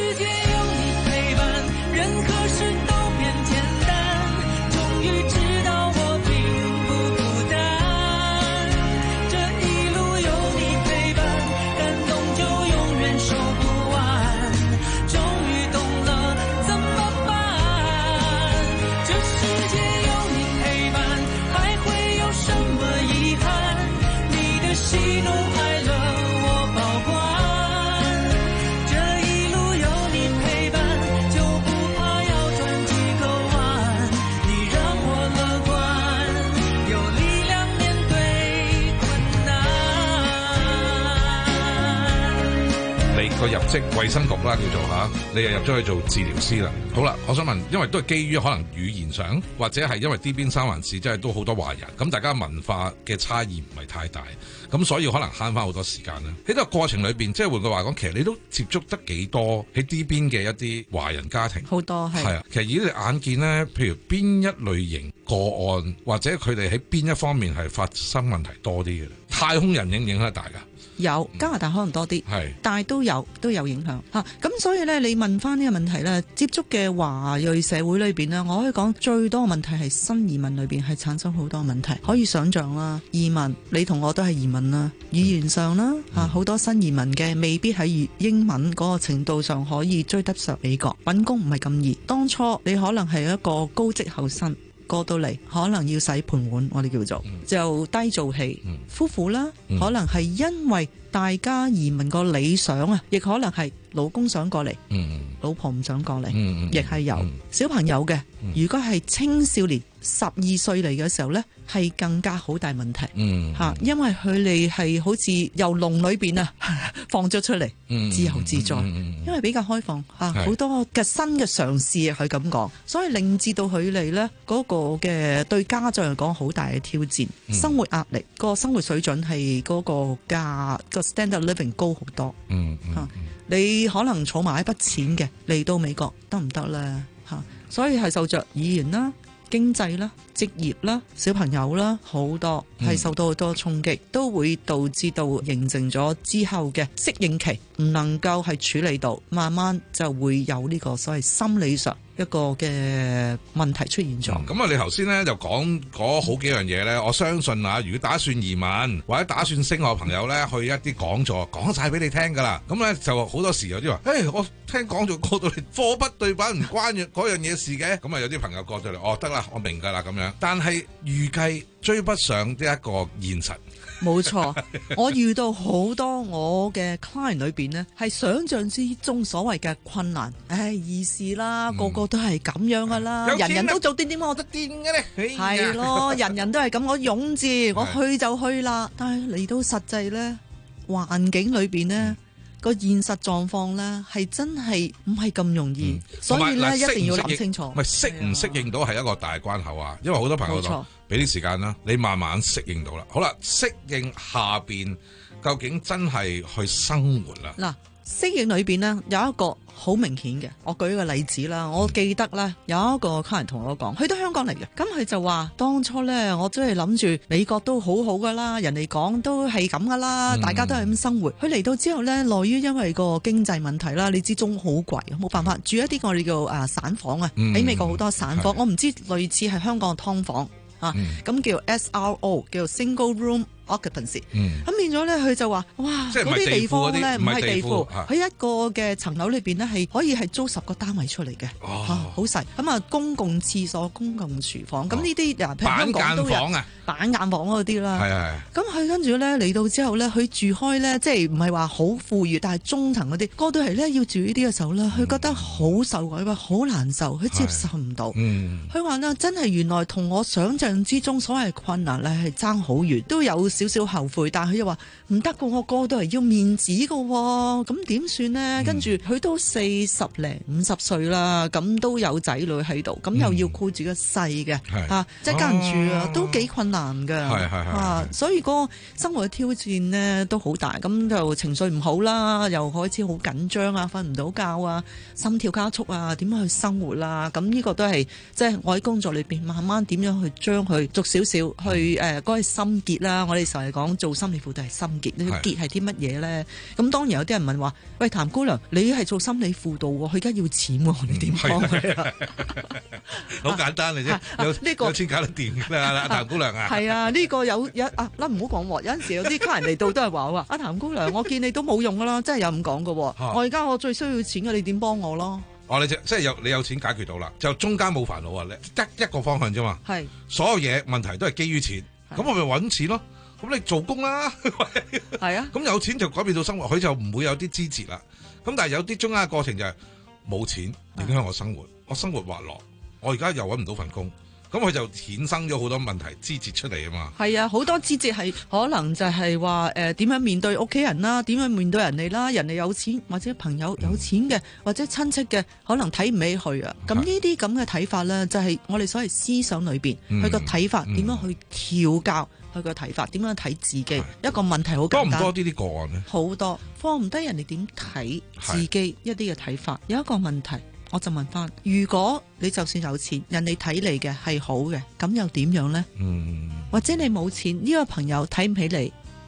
個入職衛生局啦，叫做嚇，你又入咗去做治療師啦。好啦，我想問，因為都係基於可能語言上，或者係因為呢邊三藩市真係都好多華人，咁大家文化嘅差異唔係太大，咁所以可能慳翻好多時間啦。喺呢個過程裏邊，即係換句話講，其實你都接觸得幾多喺呢邊嘅一啲華人家庭？ 好多係。係啊，其實以你眼見呢，譬如邊一類型個案，或者佢哋喺邊一方面係發生問題多啲嘅？太空人影影響得大㗎。 有加拿大可能多啲， 係， 但係都有都有影響嚇。咁、啊、所以咧，你問翻呢個問題咧，接觸嘅華裔社會裏邊呢，我可以講最多問題係新移民裏邊係產生好多問題，可以想像啦。移民你同我都係移民啦，語言上啦嚇，好、啊、多新移民嘅未必喺英文嗰個程度上可以追得上美國，揾工唔係咁易。當初你可能係一個高職後生。過到嚟可能要洗盤碗，我哋叫做、嗯、就低做戲、嗯、夫婦啦、嗯，可能係因為大家移民個理想啊，亦可能係老公想過嚟、嗯，老婆唔想過嚟，亦、嗯、係有、嗯、小朋友嘅、嗯。如果係青少年十二歲嚟嘅時候呢，係更加好大問題嚇、嗯嗯，因為佢哋係好似由籠裏邊啊放咗出嚟、嗯，自由自在、嗯，因為比較開放嚇，好多嘅新嘅嘗試啊，佢咁講，所以令至到佢哋呢嗰個嘅對家長嚟講好大嘅挑戰，嗯、生活壓力、個生活水準係嗰個價個 standard living 高好多，嗯嗯嗯、你可能儲埋一筆錢嘅嚟到美國得唔得呢？嚇？所以係受着語言啦、經濟啦、職業啦、小朋友啦，好多係受到好多衝擊、嗯，都會導致到形成咗之後嘅適應期，唔能夠係處理到，慢慢就會有呢個所謂心理上一個嘅問題出現咗。 咁、嗯、啊，你頭先咧就講嗰好幾樣嘢咧，我相信啊，如果打算移民或者打算升學朋友咧，去一啲講座講晒俾你聽噶啦。咁咧就好多時有啲話，誒，我聽講座過到嚟貨不對版，唔關嗰樣嘢事嘅。咁啊，有啲朋友過到嚟，哦，得啦，我明噶啦咁樣。但係預計追不上呢一個現實。 冇錯，我遇到好多我嘅 client 裏邊呢，係想象之中所謂嘅困難。唉，意思啦，個個都係咁樣噶啦、嗯，人人都做點點我得掂嘅咧，係咯，人人都係咁，我勇字，我去就去啦。但係嚟到實際呢，環境裏邊呢，個、嗯、現實狀況呢，係真係唔係咁容易，嗯、所以呢，一定要諗清楚。 唔係適唔適應到係一個大關口啊，因為好多朋友講。俾啲時間啦，你慢慢適應到啦。好啦，適應下邊究竟真係去生活啦。 嗱，適應裏邊呢，有一個好明顯嘅，我舉一個例子啦。我記得咧有一個客人同我講，去到香港嚟嘅，咁佢就話當初咧我真係諗住美國都好好噶啦，人哋講都係咁噶啦，大家都係咁生活。佢嚟到之後咧，內於因為個經濟問題啦，你知中好貴，冇辦法住一啲我哋叫啊散房啊，喺、嗯、美國好多散房，我唔知類似係香港嘅劏房。啊，咁、嗯、叫 S R O， 叫做 Single Room Occupancy。咁、嗯、變咗咧，佢就話：哇，嗰啲地方咧唔係地庫，喺一個嘅層樓裏邊咧係可以係租十個單位出嚟嘅，嚇、哦，好細。咁啊，公共廁所、公共廚房，咁呢啲譬如香港都有板間房啊，板間房嗰啲啦。係係。咁佢跟住咧嚟到之後咧，佢住開咧，即係唔係話好富裕，但係中層嗰啲，個都係咧要住呢啲嘅時候咧，佢覺得好受委屈，好難受，佢接受唔到。佢話咧，真係原來同我想象之中所謂困難咧係爭好遠，都有少少後悔，但係佢又話唔得噶，我個都係要面子噶，咁點算呢？嗯、跟住佢都四十零五十歲啦，咁都有仔女喺度，咁又要顧住個細嘅，吓即係跟住啊，都幾困難噶，啊，所以個生活嘅挑戰呢都好大，咁就情緒唔好啦，又開始好緊張啊，瞓唔到覺啊，心跳加速啊，點樣去生活啦？咁呢個都係即係我喺工作裏邊慢慢點樣去將佢逐少少去誒嗰個心結啦，我哋成日講做心理輔導係心結，呢個結係啲乜嘢咧？咁當然有啲人問話，喂，譚姑娘，你係做心理輔導喎，佢而家要錢喎，你點幫佢啊？ 好簡單嘅啫，有呢個有錢搞得掂啦，譚姑娘啊！ 係啊，呢個有有啊，嗱唔好講喎，有陣時有啲客人嚟到都係話話，阿譚姑娘，我見你都冇用噶啦，真係有咁講噶喎，我而家我最需要錢嘅，你點幫我咯？ 哦，你即係有你有錢解決到啦，就中間冇煩惱啊！你一一個方向啫嘛，係所有嘢問題都係基於錢，咁我咪揾錢咯。咁你做工啦，係啊，咁有錢就改變到生活，佢就唔會有啲枝節啦。咁但係有啲中間嘅過程就係冇錢影響我生活，我生活滑落，我而家又揾唔到份工。咁佢就衍生咗好多問題枝節出嚟啊嘛。係啊，好多枝節係可能就係話誒點樣面對屋企人啦，點樣面對人哋啦，人哋有錢或者朋友有錢嘅、嗯、或者親戚嘅可能睇唔起佢啊。咁呢啲咁嘅睇法咧，就係我哋所謂思想裏邊佢個睇法點樣去調教佢個睇法，點樣睇自己。一個問題好簡單，多唔多呢啲個案呢？好多，放唔低人哋點睇自己一啲嘅睇法。有一個問題。我就問翻，如果你就算有錢，人哋睇你嘅係好嘅，咁又點樣呢？嗯，或者你冇錢，呢個朋友睇唔起你，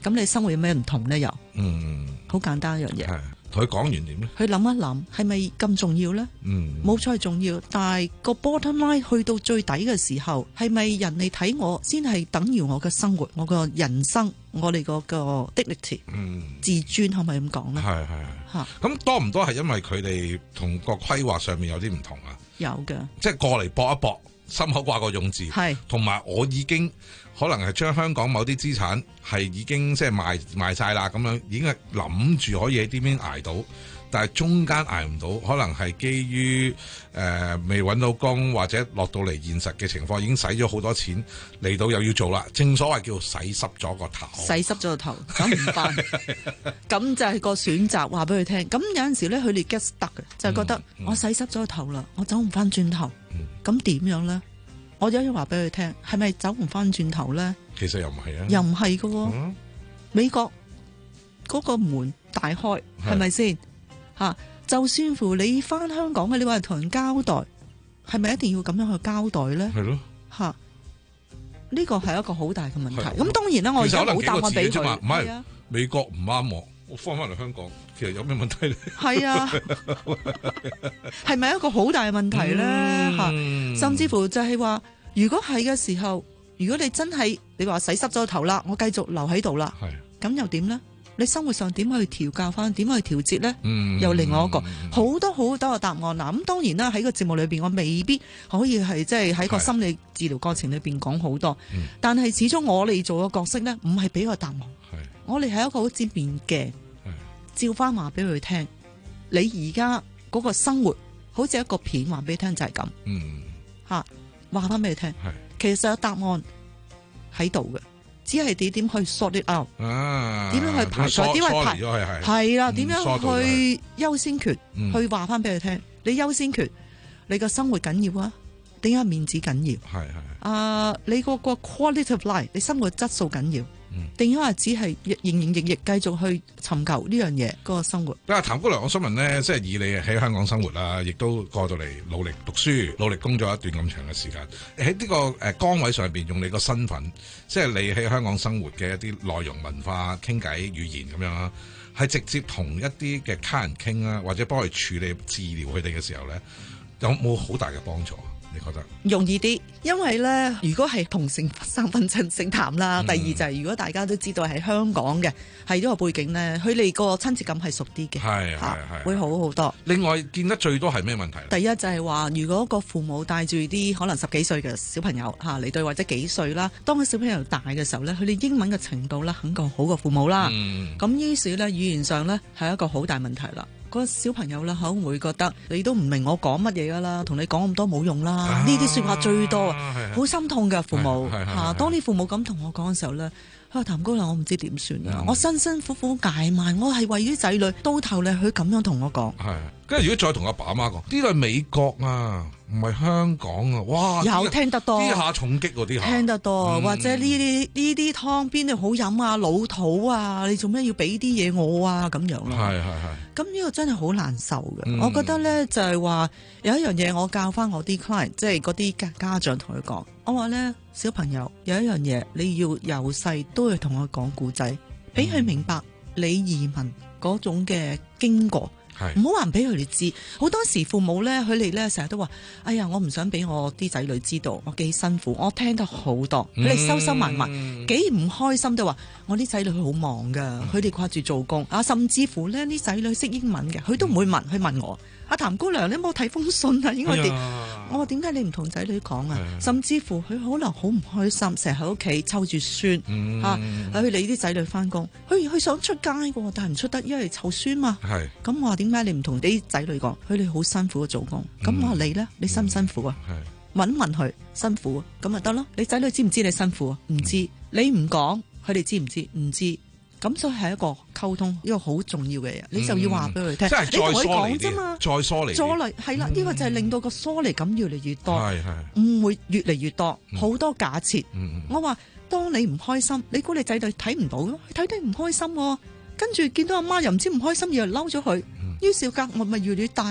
咁你生活有咩唔同咧？又嗯， 好簡單一樣嘢。 同佢講完點咧？ 去諗一諗，係咪咁重要咧？ 嗯， 冇錯係重要，但係個 bottom line 去到最底嘅時候，係咪人哋睇我先係等於我嘅生活，我個人生，我哋嗰個 dignity， 嗯， 自尊可唔可以咁講咧？ 係係嚇。咁多唔多係因為佢哋同個規劃上面有啲唔同啊？ 有嘅， 即係過嚟搏一搏，心口掛個勇字，係同埋我已經可能係將香港某啲資產係已經即係賣賣曬啦，咁樣已經係諗住可以喺呢邊捱到，但係中間捱唔到，可能係基於誒、呃、未揾到工或者落到嚟現實嘅情況，已經使咗好多錢嚟到又要做啦。正所謂叫洗濕咗個頭， 洗濕咗個頭，咁唔辦，咁就係個選擇話俾佢聽。咁有陣時咧，佢哋 get stuck 嘅，就係、是、覺得我洗濕咗個頭啦，我走唔翻轉頭，咁點樣咧？我有嘢話俾佢聽，係咪走唔翻轉頭咧？ 其實又唔係啊， 又唔係噶喎。美國嗰個門大開，係咪先？吓，就算乎你翻香港嘅，你話同人交代，係咪一定要咁樣去交代咧？ 係咯， 吓，呢個係一個好大嘅問題。咁當然啦，我而家冇答案俾佢。 唔係美國唔啱我，我翻翻嚟香港，其實有咩問題咧？ 係啊，係咪一個好大嘅問題咧？吓、嗯，甚至乎就係話，如果係嘅時候，如果你真係你話洗濕咗個頭啦，我繼續留喺度啦，咁又點咧？你生活上點去調教翻？點去調節咧？嗯、又另外一個好多好多嘅答案嗱。咁當然啦，喺個節目裏邊，我未必可以係即係喺個心理治療過程裏邊講好多。嗯、但係始終我哋做嘅角色咧，唔係俾個答案。我哋係一個好似面鏡，照翻話俾佢聽。你而家嗰個生活好似一個片，話俾你聽就係咁。嗯，吓話翻俾你聽，其實有答案喺度嘅。只係你點去 sort it out，點、啊、樣去排除，點去排係啦，點樣去優先權，嗯、去話翻俾佢聽。你優先權，你個生活緊要啊？點解面子緊要？係係啊，你嗰個 quality of life， 你生活質素緊要。定因為只係營營役役繼續去尋求呢樣嘢嗰個生活。但係譚姑娘，我想問呢，即係以你喺香港生活啦，亦都過到嚟努力讀書、努力工作一段咁長嘅時間，喺呢個誒崗位上邊，用你個身份，即係你喺香港生活嘅一啲內容、文化、傾偈、語言咁樣啦，係直接同一啲嘅客人傾啊，或者幫佢處理治療佢哋嘅時候咧，有冇好大嘅幫助？你覺得容易啲，因為咧，如果係同性三分真性談啦。嗯、第二就係如果大家都知道係香港嘅，係呢個背景咧，佢哋個親切感係熟啲嘅，係係係會好好多。 另外見得最多係咩問題？ 第一就係話，如果個父母帶住啲可能十幾歲嘅小朋友嚇嚟對，或者幾歲啦，當個小朋友大嘅時候咧，佢哋英文嘅程度咧肯定好過父母啦。咁、嗯、於是咧，語言上咧係一個好大問題啦。個小朋友咧可能會覺得你都唔明我講乜嘢噶啦，同你講咁多冇用啦。呢啲說話最多啊，好心痛噶父母吓。當啲父母咁同我講嘅時候咧，佢話譚姑娘，我唔知點算啊！我辛辛苦苦捱埋，我係為咗仔女，到頭嚟佢咁樣同我講。係， 跟住如果再同阿爸阿媽講，呢度係美國啊，唔係香港啊，哇！ 有聽得多， 呢下重擊喎，啲下聽得多，嗯、或者呢啲呢啲湯邊度好飲啊，老土啊，你做咩要俾啲嘢我啊？咁樣咯，係係係。咁呢個真係好難受嘅。嗯、我覺得咧就係、是、話有一樣嘢，我教翻我啲 client，即係嗰啲家家長同佢講，我話咧小朋友有一樣嘢，你要由細都要同佢講故仔，俾佢明白你移民嗰種嘅經過。唔好話唔俾佢哋知，好多時父母咧，佢哋咧成日都話：哎呀，我唔想俾我啲仔女知道我幾辛苦。我聽得好多，佢哋收收埋埋，幾唔開心都話：我啲仔女好忙噶，佢哋掛住做工啊，甚至乎呢啲仔女識英文嘅，佢都唔會問，去問我。阿譚姑娘，你有冇睇封信啊？應該點？哎、我話點解你唔同仔女講啊？甚至乎佢可能好唔開心，成日喺屋企湊住孫嚇，佢哋啲仔女翻工，佢佢想出街嘅，但係唔出得，因為湊孫嘛。係咁，我話點解你唔同啲仔女講？佢哋好辛苦嘅做工。咁、嗯、我話你咧，你辛唔辛苦啊？問問佢辛苦啊，咁咪得咯。你仔女知唔知你辛苦啊？唔知。你唔講，佢哋知唔知？唔知。咁所以係一個溝通，一個好重要嘅嘢，你就要話俾佢聽。即係再疏離啲，再疏離。疏離係啦，呢、嗯、個就係令到個疏離感越嚟越多，唔會越嚟越多，好、嗯、多假設。嗯、我話當你唔開心，你估你仔女睇唔到咯？睇得唔開心，跟住見到阿媽又唔知唔開心，又嬲咗佢，於是隔膜咪越嚟越大咯。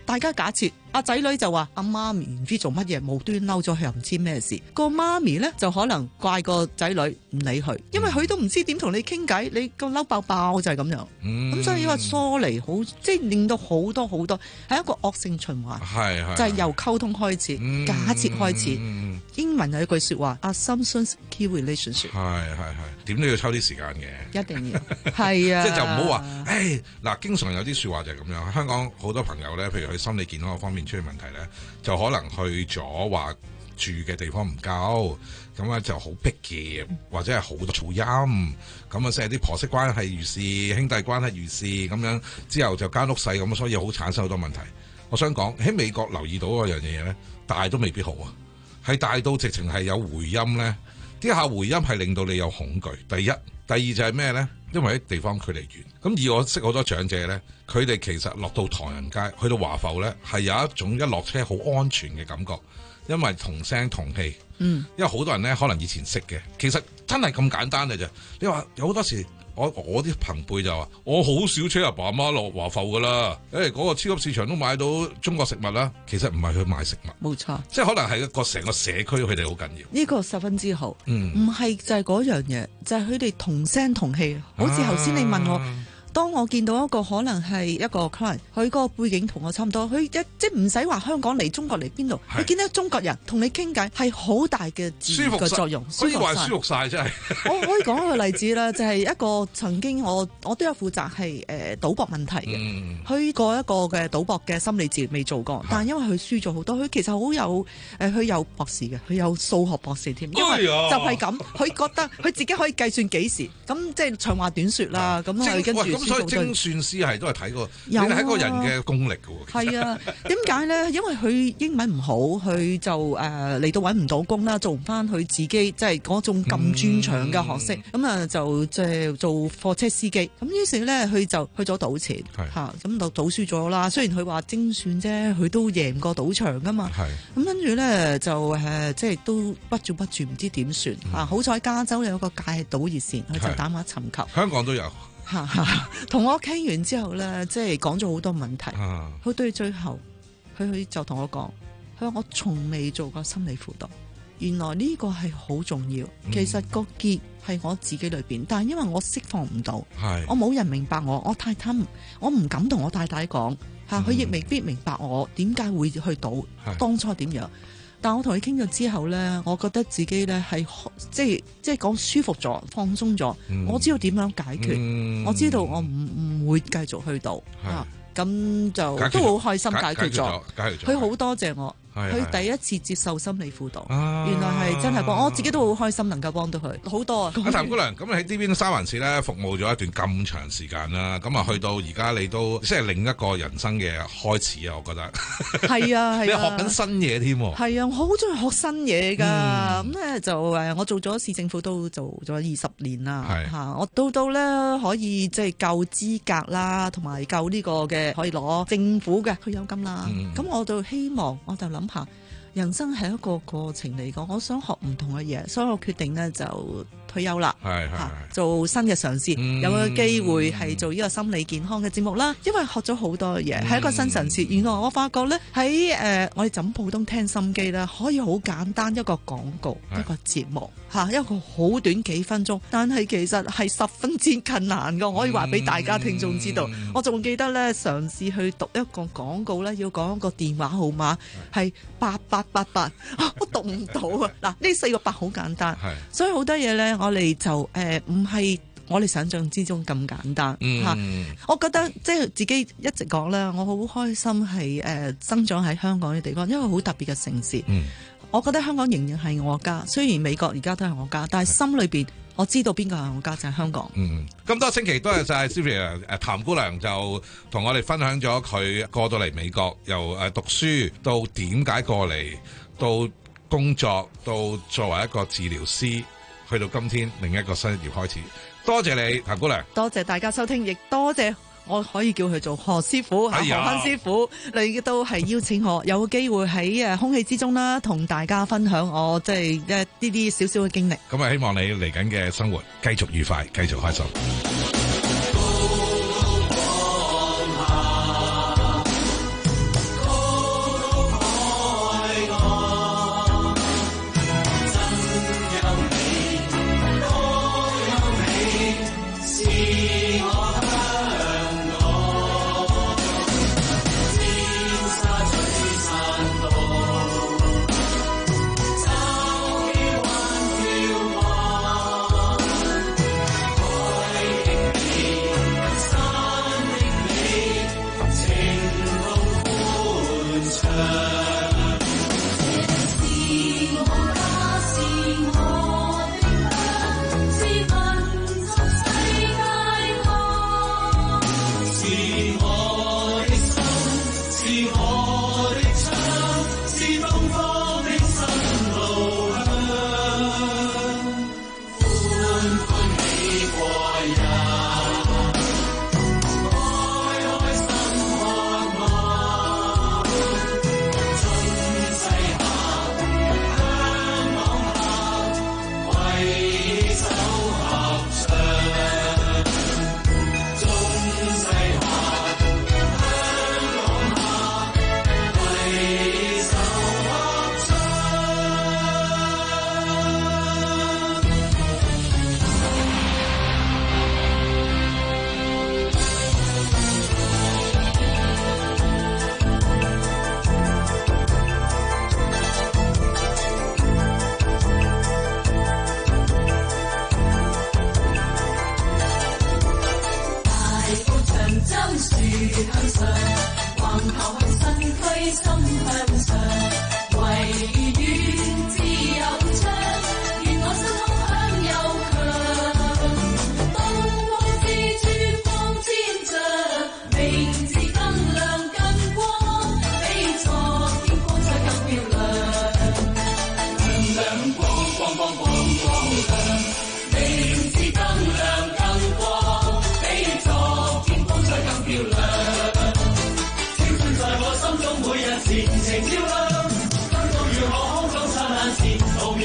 大家假設阿仔女就話阿媽咪唔知做乜嘢，無端嬲咗佢又唔知咩事，個媽咪呢就可能怪個仔女唔理佢，因為佢都唔知點同你傾偈，你個嬲爆爆就係咁樣。咁、嗯、所以呢個疏離好，即係令到好多好多係一個惡性循環，就係、是、由溝通開始，嗯、假設開始。嗯、英文有一句說話 ，assumptions key relationship。 係係係，點都要抽啲時間嘅， 一定要係啊。 即係就唔好話，誒嗱，經常有啲說話就係咁樣。香港好多朋友咧，譬如佢心理健康方面出現問題咧，就可能去咗話住嘅地方唔夠，咁咧就好逼仄，或者係好多噪音，咁啊即係啲婆媳關係如是，兄弟關係如是，咁樣之後就間屋細咁，所以好產生好多問題。我想講喺美國留意到嗰樣嘢咧，大都未必好啊，係大到直情係有回音咧，啲下回音係令到你有恐懼。第一，第二就係咩咧？因為啲地方距離遠，咁而我識好多長者咧，佢哋其實落到唐人街，去到華埠咧，係有一種一落車好安全嘅感覺，因為同聲同氣。嗯，因為好多人咧可能以前識嘅，其實真係咁簡單嘅啫。你話有好多時。我我啲朋輩就話：我好少車阿爸阿媽落華埠噶啦，誒、欸、嗰、那個超級市場都買到中國食物啦。其實唔係去買食物，冇錯，即係可能係一個成個社區佢哋好緊要。呢個十分之好，唔係、嗯、就係嗰樣嘢，就係佢哋同聲同氣。好似頭先你問我。啊當我見到一個可能係一個 client，佢個背景同我差唔多，佢一即係唔使話香港嚟中國嚟邊度，佢見到中國人同你傾偈係好大嘅治愈嘅作用，可以話舒服晒真係。我可以講一個例子啦，就係、是、一個曾經我我都有負責係誒賭博問題嘅，嗯、去過一個嘅賭博嘅心理治療未做過，但係因為佢輸咗好多，佢其實好有誒，佢、呃、有博士嘅，佢有數學博士添，因為就係咁，佢覺得佢自己可以計算幾時，咁即係長話短説啦，咁佢跟住。所以精算師係都係睇過，你睇個人嘅功力嘅喎。係啊，點解咧？因為佢英文唔好，佢就誒嚟、呃、到揾唔到工啦，做唔翻佢自己即係嗰種咁專長嘅學識。咁啊、嗯、就即係做貨車司機。咁於是咧，佢就去咗賭錢嚇，咁就賭輸咗啦。雖然佢話精算啫，佢都贏唔過賭場噶嘛。咁跟住咧就誒，即係都不住不住，唔知點算嚇。好彩加州有個戒賭熱線，佢就打電話尋求。香港都有。同我傾完之後咧，即係講咗好多問題。佢對最後，佢佢就同我講，佢話我從未做過心理輔導，原來呢個係好重要。其實個結係我自己裏邊，但係因為我釋放唔到，我冇人明白我，我太太我唔敢同我太太講，吓佢亦未必明白我點解會去賭，當初點樣。但我同佢傾咗之後咧，我覺得自己咧係即係即係講舒服咗、放鬆咗。嗯、我知道點樣解決，嗯、我知道我唔唔會繼續去賭啊。咁就都好開心解決咗。佢好多謝我。佢第一次接受心理輔導，啊、原來係真係幫我自己都好開心，能夠幫到佢好多啊！阿譚姑娘，咁你喺呢邊三藩市咧服務咗一段咁長時間啦，咁啊去到而家你都即係另一個人生嘅開始啊！我覺得係啊，係啊，你學緊新嘢添。係啊，我好中意學新嘢㗎。咁咧、嗯、就誒，我做咗市政府都做咗二十年啦。係嚇，我到到咧可以即係夠資格啦，同埋夠呢個嘅可以攞政府嘅退休金啦。咁、嗯、我就希望，我就諗。人生係一個過程嚟講，我想學唔同嘅嘢，所以我決定呢就退休啦，係係做新嘅嘗試，嗯、有個機會係做呢個心理健康嘅節目啦。因為學咗好多嘢，係、嗯、一個新嘗試。原來我發覺呢，喺誒、呃、我哋就咁普通聽心機啦，可以好簡單一個廣告，是一個節目嚇，一個好短幾分鐘，但係其實係十分之困難㗎。我可以話俾大家聽眾知道，嗯、我仲記得呢，嘗試去讀一個廣告呢，要講一個電話號碼係八八八八，我讀唔到啊！嗱，呢四個八好簡單，是所以好多嘢呢。我哋就誒唔係我哋想象之中咁簡單嚇。嗯、我覺得即係自己一直講咧，我好開心係誒、呃、生長喺香港嘅地方，因為好特別嘅城市。嗯、我覺得香港仍然係我家，雖然美國而家都係我家，但係心裏邊我知道邊個係我家，就係、是、香港。嗯，咁多星期多謝晒 Sylvia 誒譚姑娘就同我哋分享咗佢過到嚟美國，由誒讀書到點解過嚟，到工作，到作為一個治療師。去到今天另一個新一頁開始，多謝你譚姑娘，多謝大家收聽，亦多謝我可以叫佢做何師傅、哎、呀何坤師傅，你都係邀請我有個機會喺誒空氣之中啦，同大家分享我即係一呢啲少少嘅經歷。咁啊，希望你嚟緊嘅生活繼續愉快，繼續開心。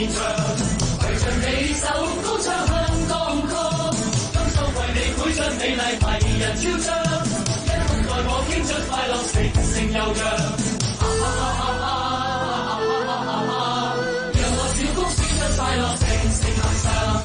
現場，圍着你手高唱香港曲，今秋為你繪出美麗迷人肖像，一同在我傾出快樂，成成悠揚。讓我小谷選出快樂，成成行上。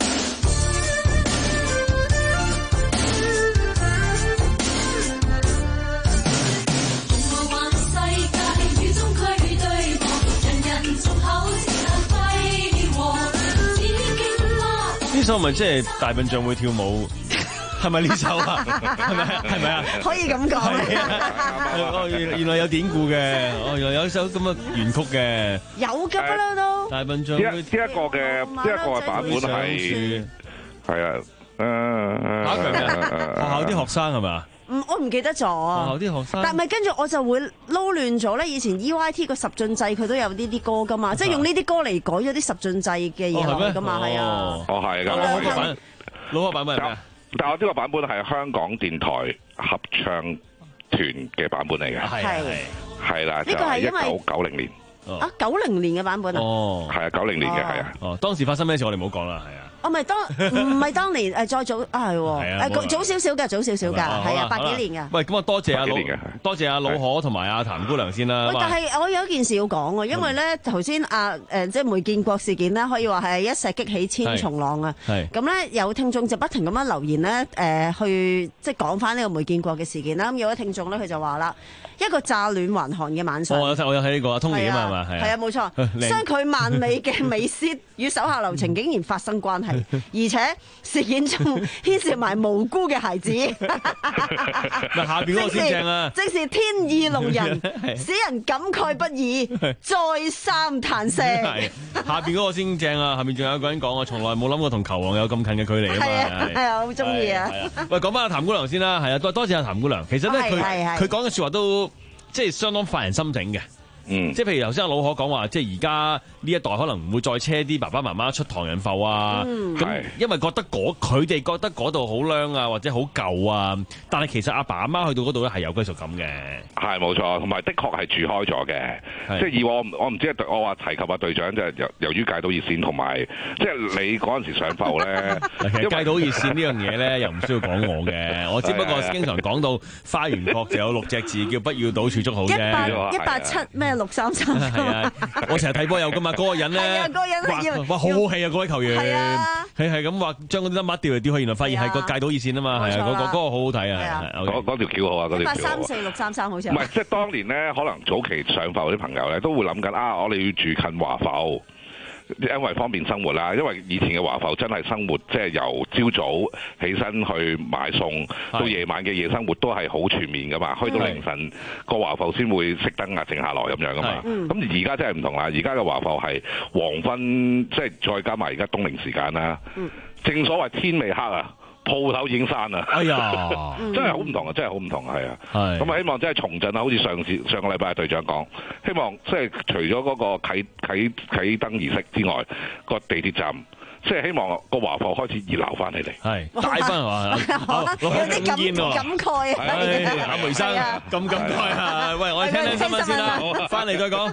呢首咪即係大笨象會跳舞，係咪呢首啊？係咪係咪啊？ 可以咁講。 哦，原原來有典故嘅，哦，原來有一首咁嘅原曲嘅。 有嘅不嬲都。 大笨象。 呢一呢一個嘅呢一個嘅版本係係啊，誒打強嘅學校啲學生係咪？ 唔，我唔記得咗。學校啲學生。 但係跟住我就會撈亂咗咧。以前 E Y T 個十進制佢都有呢啲歌噶嘛，即係用呢啲歌嚟改咗啲十進制嘅嘢落去噶嘛，係啊。 哦，係㗎。 老學版，老學版係咩？ 但係我呢個版本係香港電台合唱團嘅版本嚟嘅。 係係啦，就係一九九零年。 啊，九零年嘅版本啊。 哦。 係啊，九零年嘅係啊。 哦，當時發生咩事我哋唔好講啦，係啊。 我咪當唔係當年誒再早啊係喎，誒早少少嘅早少少㗎，係啊八幾年㗎。 喂，咁啊多謝阿老多謝阿老可同埋阿譚姑娘先啦。 喂，但係我有一件事要講喎，因為咧頭先阿誒即係梅建國事件咧，可以話係一石激起千重浪啊。係。咁咧有聽眾就不停咁樣留言咧誒去即係講翻呢個梅建國嘅事件啦。咁有位聽眾咧佢就話啦，一個乍暖還寒嘅晚上。 我有睇我有睇呢個阿通年啊嘛係嘛係。 係啊冇錯，相距萬里嘅美斯與手下留情竟然發生關係。而且事件中牽涉埋無辜嘅孩子， 下邊嗰個先正啊！ 正是天意弄人，使人感慨不已，再三嘆息。 下邊嗰個先正啊！下面仲有一個人講啊，從來冇諗過同球王有咁近嘅距離啊嘛！ 係啊，係啊，好中意啊！ 喂，講翻阿譚姑娘先啦，係啊，多多謝阿譚姑娘。其實咧，佢佢講嘅説話都即係相當發人心整嘅。嗯，即係譬如頭先阿老可講話，即係而家呢一代可能唔會再車啲爸爸媽媽出唐人埠啊，咁、嗯、因為覺得佢哋覺得嗰度好靚啊，或者好舊啊，但係其實阿爸阿媽去到嗰度咧係有歸屬感嘅， 係冇錯，同埋的確係住開咗嘅，即係以我我唔知我話提及阿隊長，即係由由於戒賭熱線同埋，即係你嗰陣時上埠咧， 其實戒賭熱線呢樣嘢咧又唔需要講我嘅，我只不過經常講到花園角就有六隻字叫不要賭儲蓄好啫， 一八一八七咩？六三三， 係啊！我成日睇波有噶嘛，嗰、那個人咧， 係啊，嗰個人係要哇，好好氣啊！嗰位球員，係啊，係係咁話將嗰啲 number 調嚟調去，原來發現係個戒賭熱線啊嘛，係啊，嗰、那個嗰、那個好好睇啊， 嗰嗰條橋好啊，嗰條橋。 八三四六三三好似。唔係，即係當年咧，可能早期上埠啲朋友咧，都會諗緊啊，我哋要住近華埠。因為方便生活啦，因為以前嘅華埠真係生活，即係由朝早起身去買餸，到夜晚嘅夜生活都係好全面噶嘛。去到凌晨個華埠先會熄燈啊，靜下來咁樣噶嘛。咁而家真係唔同啦，而家嘅華埠係黃昏，即係再加埋而家冬令時間啦。正所謂天未黑啊，鋪頭已經閂啦。哎呀，真係好唔同啊！真係好唔同啊！係啊。咁啊，希望真係重振啊！好似上次上個禮拜隊長講，希望即係除咗嗰個啟啟啟燈儀式之外，個地鐵站即係希望個華埠開始熱鬧翻起嚟。係帶翻話有啲感感慨啊！ 阿梅生咁感慨啊！喂，我哋聽聽新聞先啦，翻嚟再講。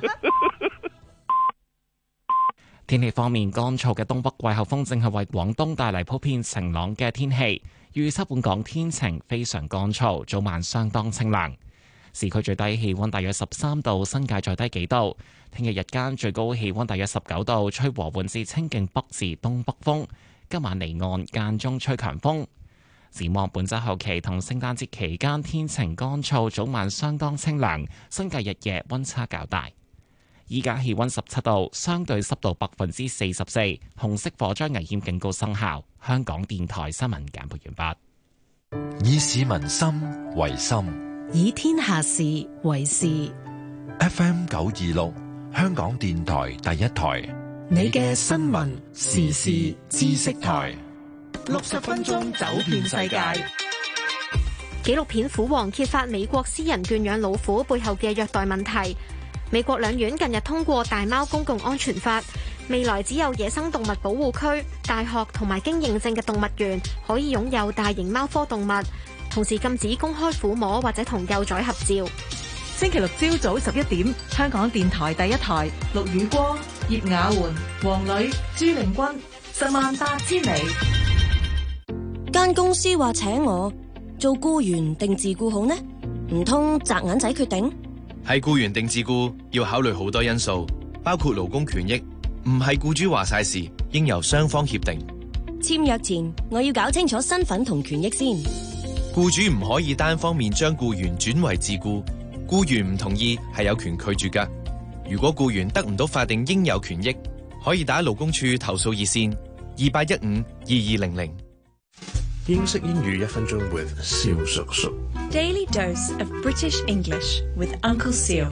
天氣方面，乾燥嘅東北季候風正係為廣東帶嚟普遍晴朗嘅天氣。預測本港天晴，非常乾燥，早晚相當清涼。市區最低氣溫大約十三度，新界再低幾度。聽日日間最高氣溫大約十九度，吹和緩至清勁北至東北風。今晚離岸間中吹強風。展望本週後期同聖誕節期間天晴乾燥，早晚相當清涼，新界日夜溫差較大。依家氣溫十七度，相對濕度百分之四十四，紅色火災危險警告生效。香港電台新聞簡報完畢。以市民心為心， 以天下事為事。 F M 九二六，香港電台第一台， 你嘅新聞時事知識台， 六十分鐘走遍世界。 紀錄片《虎王》揭發美國私人圈養老虎背後嘅虐待問題。美國兩院近日通過大貓公共安全法，未來只有野生動物保護區、大學同埋經認證嘅動物園可以擁有大型貓科動物，同時禁止公開撫摸或者同幼崽合照。 星期六朝早十一點，香港電台第一台，陸宇光、葉雅媛、黃磊、朱玲君，十萬八千里。 間公司話請我做僱員定自僱好呢？唔通擲銀仔決定？ 係僱員定自僱要考慮好多因素，包括勞工權益，唔係僱主話晒事，應由雙方協定。 簽約前我要搞清楚身份同權益先。 僱主唔可以單方面將僱員轉為自僱，僱員唔同意係有權拒絕㗎。如果僱員得唔到法定應有權益，可以打勞工處投訴熱線二八一五二二零零。 英式英語一分鐘 with 蕭叔叔。 Daily dose of British English with Uncle Seal.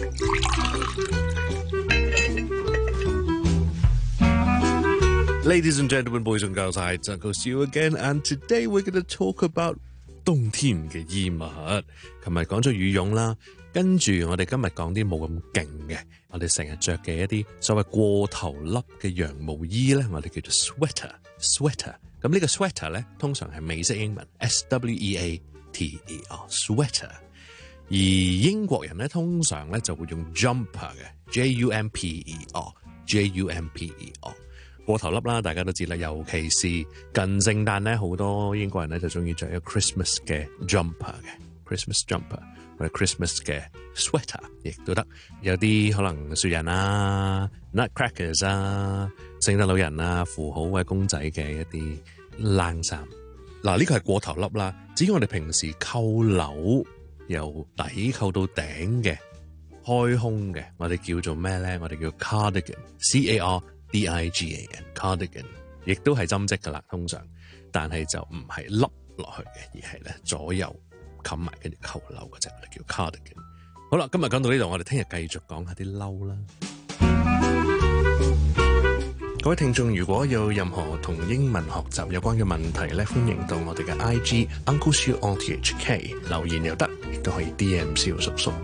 Ladies and gentlemen, boys and girls, hi, it's Uncle Seal again, and today we're going to talk about 冬天嘅衣物。琴日講咗羽絨啦，跟住我哋今日講啲冇咁勁嘅，我哋成日着嘅一啲所謂過頭笠嘅羊毛衣咧，我哋叫做 sweater。sweater 咁呢個 sweater 咧，通常係美式英文 S W E A T E R，sweater。而英國人咧，通常咧就會用 jumper 嘅 J U M P E R，J U M P E R。過頭笠啦，大家都知啦，尤其是近聖誕咧，好多英國人咧就中意着一個 Christmas 嘅 jumper 嘅 Christmas jumper 或者 Christmas 嘅 sweater， 亦都得。有啲可能雪人啊、nutcrackers 啊、聖誕老人啊、符號嘅公仔嘅一啲冷衫。嗱，呢個係過頭笠啦。至於我哋平時扣鈕由底扣到頂嘅開胸嘅，我哋叫做咩咧？我哋叫 cardigan，C A R D I G A N cardigan， 亦都係針織噶啦，通常，但係就唔係笠落去嘅，而係咧左右冚埋跟住扣褸嗰隻，我哋叫 cardigan。好啦，今日講到呢度，我哋聽日繼續講下啲褸啦。各位聽眾，如果有任何同英文學習有關嘅問題咧，歡迎到我哋嘅 I G Uncle Siu on T H K 留言又得，亦都可以 D M 蕭叔叔。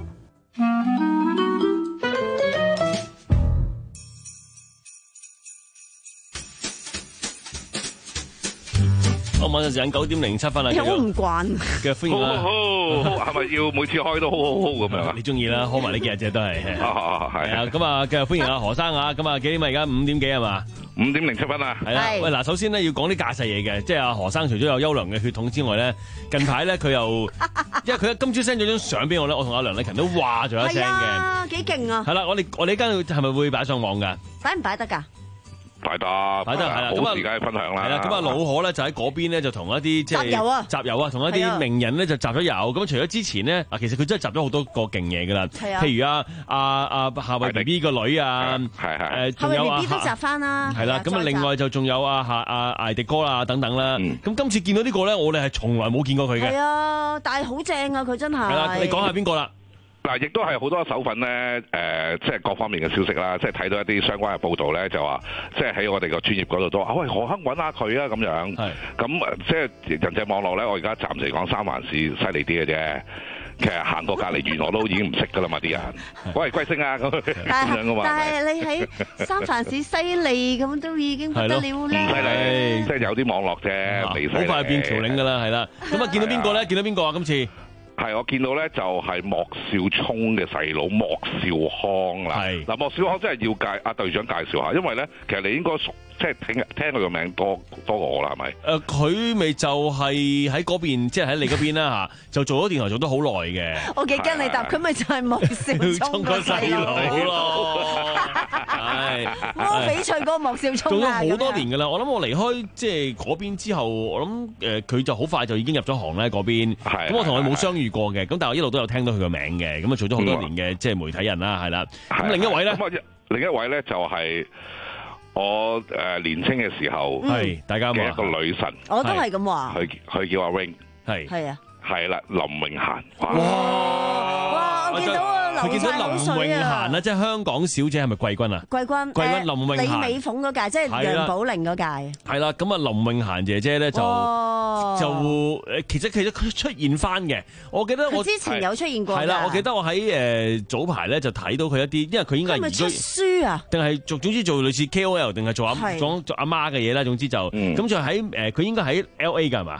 我晚上時間九點零七分啦， 好唔慣嘅歡迎啦， 係咪要每次開都好好好咁樣啊？ 你中意啦，開埋呢幾日啫都係。係啊， 咁啊，繼續歡迎阿何生啊，咁啊幾點啊？而家五點幾係嘛？ 五點零七分啊。 係啦，喂嗱，首先咧要講啲架勢嘢嘅，即係阿何生除咗有優良嘅血統之外咧，近排咧佢又，因為佢今朝 send 咗張相俾我咧，我同阿梁麗勤都話咗一聲嘅。係啊，幾勁啊！ 係啦，我哋我哋呢間係咪會擺上網㗎？ 擺唔擺得㗎？ 擺得， 擺得係啦，咁啊， 時間分享啦。 係啦，咁啊，老何咧就喺嗰邊咧就同一啲即係集郵啊， 集郵啊，同一啲名人咧就集咗郵。咁除咗之前咧，嗱，其實佢真係集咗好多個勁嘢噶啦。係啊，譬如啊，阿阿夏慧 B B 個女啊， 係係， 誒，仲有啊， 夏慧 B B 都集翻啦。 係啦，咁啊，另外就仲有啊夏阿艾迪哥啦等等啦。咁今次見到呢個咧，我哋係從來冇見過佢嘅。 係啊，但係好正啊，佢真係。係啦，你講下邊個啦？ 嗱，亦都係好多手份咧，誒、呃，即係各方面嘅消息啦，即係睇到一啲相關嘅報導咧，就話即係喺我哋個專業嗰度都話，喂，何亨揾下佢啊咁樣。係。咁即係人際網絡咧，我而家暫時嚟講三環市犀利啲嘅啫。其實行過隔離原來都已經唔識噶啦嘛啲人。喂，貴姓啊咁樣噶嘛。 但係你喺三藩市犀利咁都已經不得了咧。唔犀利，即係有啲網絡啫，未犀利。 好快變橋嶺噶啦，係啦。咁啊，見到邊個咧？見到邊個啊？今次？ 係，我見到咧就係莫少聰嘅細佬莫少康啦。係嗱，莫少康真係要介阿隊長介紹下，因為咧其實你應該熟，即係聽聽佢個名多多過我啦，係咪？誒，佢咪就係喺嗰邊，即係喺你嗰邊啦嚇，就做咗電台做得好耐嘅。 我幾驚你答，佢咪就係莫少聰個細佬咯。係魔翡翠嗰個莫少聰做咗好多年㗎啦。我諗我離開即係嗰邊之後，我諗誒佢就好快就已經入咗行咧嗰邊。係。咁我同佢冇相遇過嘅，咁但係我一路都有聽到佢個名嘅，咁啊做咗好多年嘅即係媒體人啦，係啦。咁另一位咧， 另一位咧就係我誒年青嘅時候係大家嘅一個女神， 我都係咁話。 佢佢叫阿 Ring， 係係啊， 係啦，林永嫻。 哇！ 哇！我見到啊， 佢見到林永嫻啊，即係香港小姐係咪季軍啊？ 季軍， 季軍林永嫻。 李美鳳嗰屆，即係楊寶玲嗰屆。 係啦，咁啊林永嫻姐姐咧就就誒，其實其實佢出現翻嘅。我記得我之前有出現過。 係啦，我記得我喺誒早排咧就睇到佢一啲，因為佢應該係移居。 係咪出書啊？ 定係做總之做類似 K O L 定係做阿做做阿媽嘅嘢啦。總之就咁就喺誒，佢應該喺 L A 㗎係嘛？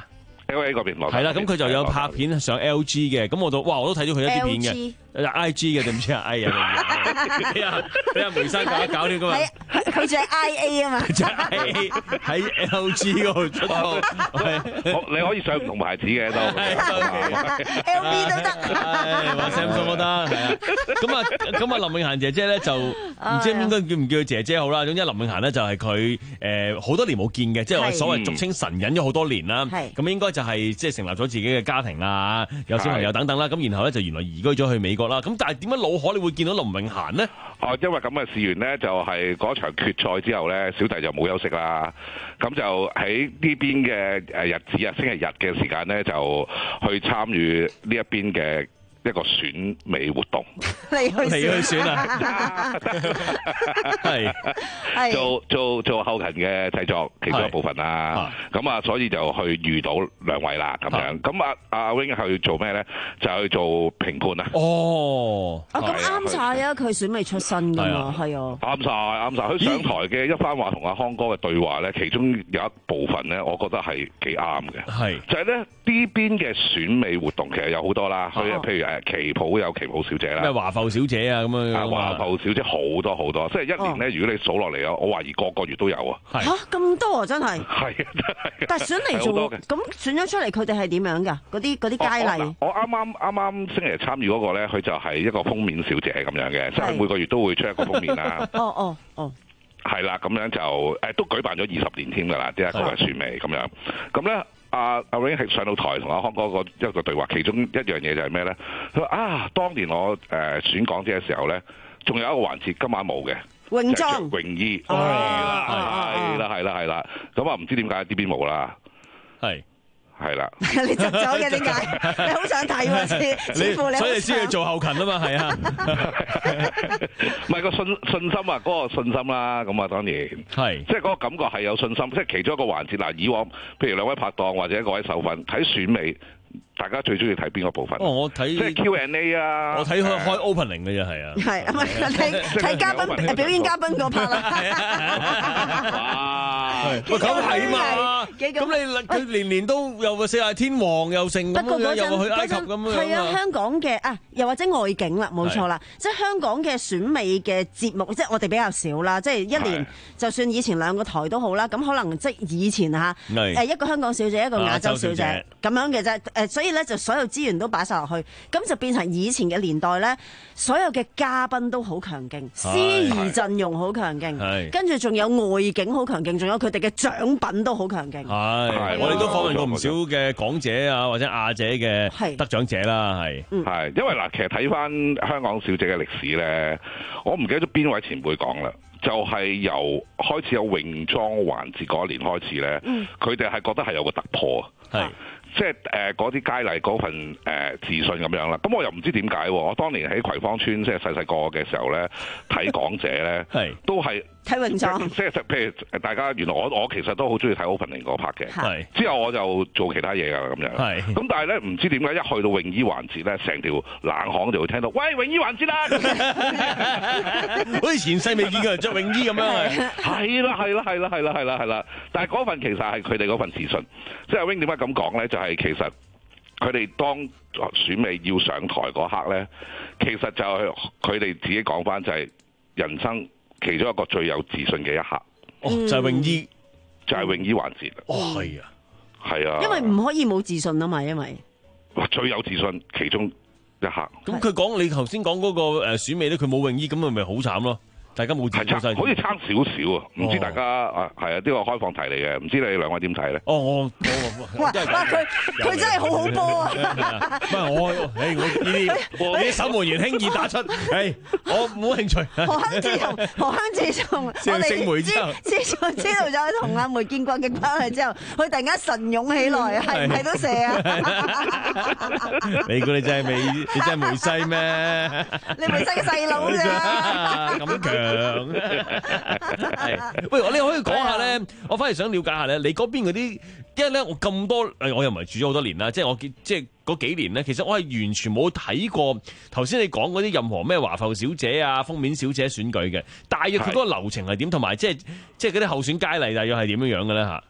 L A 嗰邊係啦，咁佢就有拍片上 L G 嘅，咁我都哇我都睇咗佢一啲片嘅。I G 嘅定唔知啊？哎呀，俾阿俾阿梅生搞一搞呢個嘛， 佢就係 I A 啊嘛， 就係 I A 喺 L G 嗰度出到， 你可以上唔同牌子嘅都 ，L V 都得， 話 Samsung 都得，係啊。咁啊咁啊，林永嫻姐姐咧就唔知應該叫唔叫佢姐姐好啦。總之林永嫻咧就係佢誒好多年冇見嘅，即係我哋所謂俗稱神隱咗好多年啦。咁應該就係即係成立咗自己嘅家庭啦，有小朋友等等啦。咁然後咧就原來移居咗去美國啦。咁但係點解老可你會見到林永嫻呢？ 哦，因為咁嘅事緣呢，就係嗰場決賽之後呢，小弟就冇休息啦。咁就喺呢邊嘅誒日子啊，星期日嘅時間呢，就去參與呢一邊嘅一個選美活動。 你去你去選啊？ 係做做做後勤嘅製作其中一部分啦。咁啊，所以就去遇到兩位啦咁樣。咁啊，阿 Wing 去做咩咧？就去做評判啊。 哦， 啊咁啱晒啊！佢選美出身噶嘛，係啊。 啱晒啱晒。佢上台嘅一番話同阿康哥嘅對話咧，其中有一部分咧，我覺得係幾啱嘅。係就係咧呢邊嘅選美活動其實有好多啦。所以譬如誒旗袍有旗袍小姐啦， 咩華埠小姐啊咁樣。 啊，華埠小姐好多好多，即係一年咧。如果你數落嚟啊，我懷疑個個月都有啊。 嚇咁多啊，真係。 係啊，真係。但係選嚟做咁選咗出嚟，佢哋係點樣㗎？嗰啲嗰啲佳麗。 我啱啱啱啱星期日參與嗰個咧，佢就係一個封面小姐咁樣嘅，即係每個月都會出一個封面啦。 哦哦哦。 係啦，咁樣就誒都舉辦咗二十年添㗎啦，即係一個嘅選美咁樣。咁咧。阿阿 Wing 係上到台同阿康哥個一個對話，其中一樣嘢就係咩咧？佢話啊，當年我誒、呃、選港姐嘅時候咧，仲有一個環節今晚冇嘅， 泳裝、 泳衣，係啦，係啦，係啦，係啦，咁啊唔知點解呢邊冇啦，係。係啦， 你執咗嘅點解？你好想睇喎，似似乎你所以你先要做後勤啊嘛，係啊， 唔係個信信心啊，嗰、嗰個信心啦，咁啊當然係，即係嗰個感覺係有信心，即係其中一個環節嗱。以往譬如兩位拍檔或者各位受訓睇選美，大家最中意睇邊個部分？ 哦，我睇即係 Q and A 啊， 我睇開開 opening 嘅啫，係啊， 係啊，睇睇嘉賓表演嘉賓嗰 part 啦。 喂，咁係嘛？咁你佢年年都又個四大天王又成咁樣，又去埃及咁樣。 係啊，香港嘅啊，又或者外景啦，冇錯啦。即係香港嘅選美嘅節目，即係我哋比較少啦。即係一年，就算以前兩個台都好啦。咁可能即係以前嚇誒一個香港小姐，一個亞洲小姐咁樣嘅啫。誒，所以咧就所有資源都擺晒落去，咁就變成以前嘅年代咧，所有嘅嘉賓都好強勁，司儀陣容好強勁，跟住仲有外景好強勁，仲有佢哋嘅獎品都好強勁。 係，我哋都訪問過唔少嘅港姐啊，或者亞姐嘅得獎者啦，係。 係，因為嗱，其實睇翻香港小姐嘅歷史咧，我唔記得咗邊位前輩講啦，就係、是、由開始有泳裝環節嗰一年開始咧，佢哋係覺得係有個突破，係。即係誒嗰啲佳麗嗰份誒、呃、自信咁樣啦，咁我又唔知點解喎。我當年喺葵芳村即係細細個嘅時候咧，睇港姐咧，都係睇泳裝。 即係譬如大家原來我我其實都好中意睇 opening 嗰 part 嘅，之後我就做其他嘢㗎啦咁樣。咁但係咧唔知點解一去到泳衣環節咧，成條冷巷就會聽到喂泳衣環節啦， 好似前世未見過人着泳衣咁樣。 係啦係啦係啦係啦係啦係啦，但係嗰份其實係佢哋嗰份自信。即係 Wing 點解咁講咧？就係、是、其實佢哋當選美要上台嗰刻咧，其實就係佢哋自己講翻，就係人生其中一個最有自信嘅一刻。 哦，就係、是、泳衣， 就係、是、泳衣環節。 哦，係啊， 係啊， 因為唔可以冇自信啊嘛，因為最有自信其中一刻。 咁佢講你頭先講嗰個誒選美咧，佢冇泳衣，咁咪咪好慘咯。大家冇自信， 好似差少少啊！唔知大家、哦、啊，係啊，呢個開放題嚟嘅，唔知你兩位點睇咧？ 哦，我哇哇，佢佢真係好好波啊！ 唔係我，誒我呢啲呢啲守門員輕易打出，誒我冇興趣。 何香自從何香自從我哋知自從知道咗同阿梅建國嘅關係之後，佢突然間神勇起來，係唔係都射啊？ 你估你真係梅，你真係梅西咩？ 你梅西嘅細佬咋？ 咁強。喂，我你可以講下咧，我反而想了解下咧，你嗰邊嗰啲，因為咧我咁多，誒，我又唔係住咗好多年啦，即係我即係嗰幾年咧，其實我係完全冇睇過頭先你講嗰啲任何咩華埠小姐啊、封面小姐選舉嘅，大約佢嗰個流程係點，同埋即係即係嗰啲候選佳麗大約係點樣樣嘅咧吓？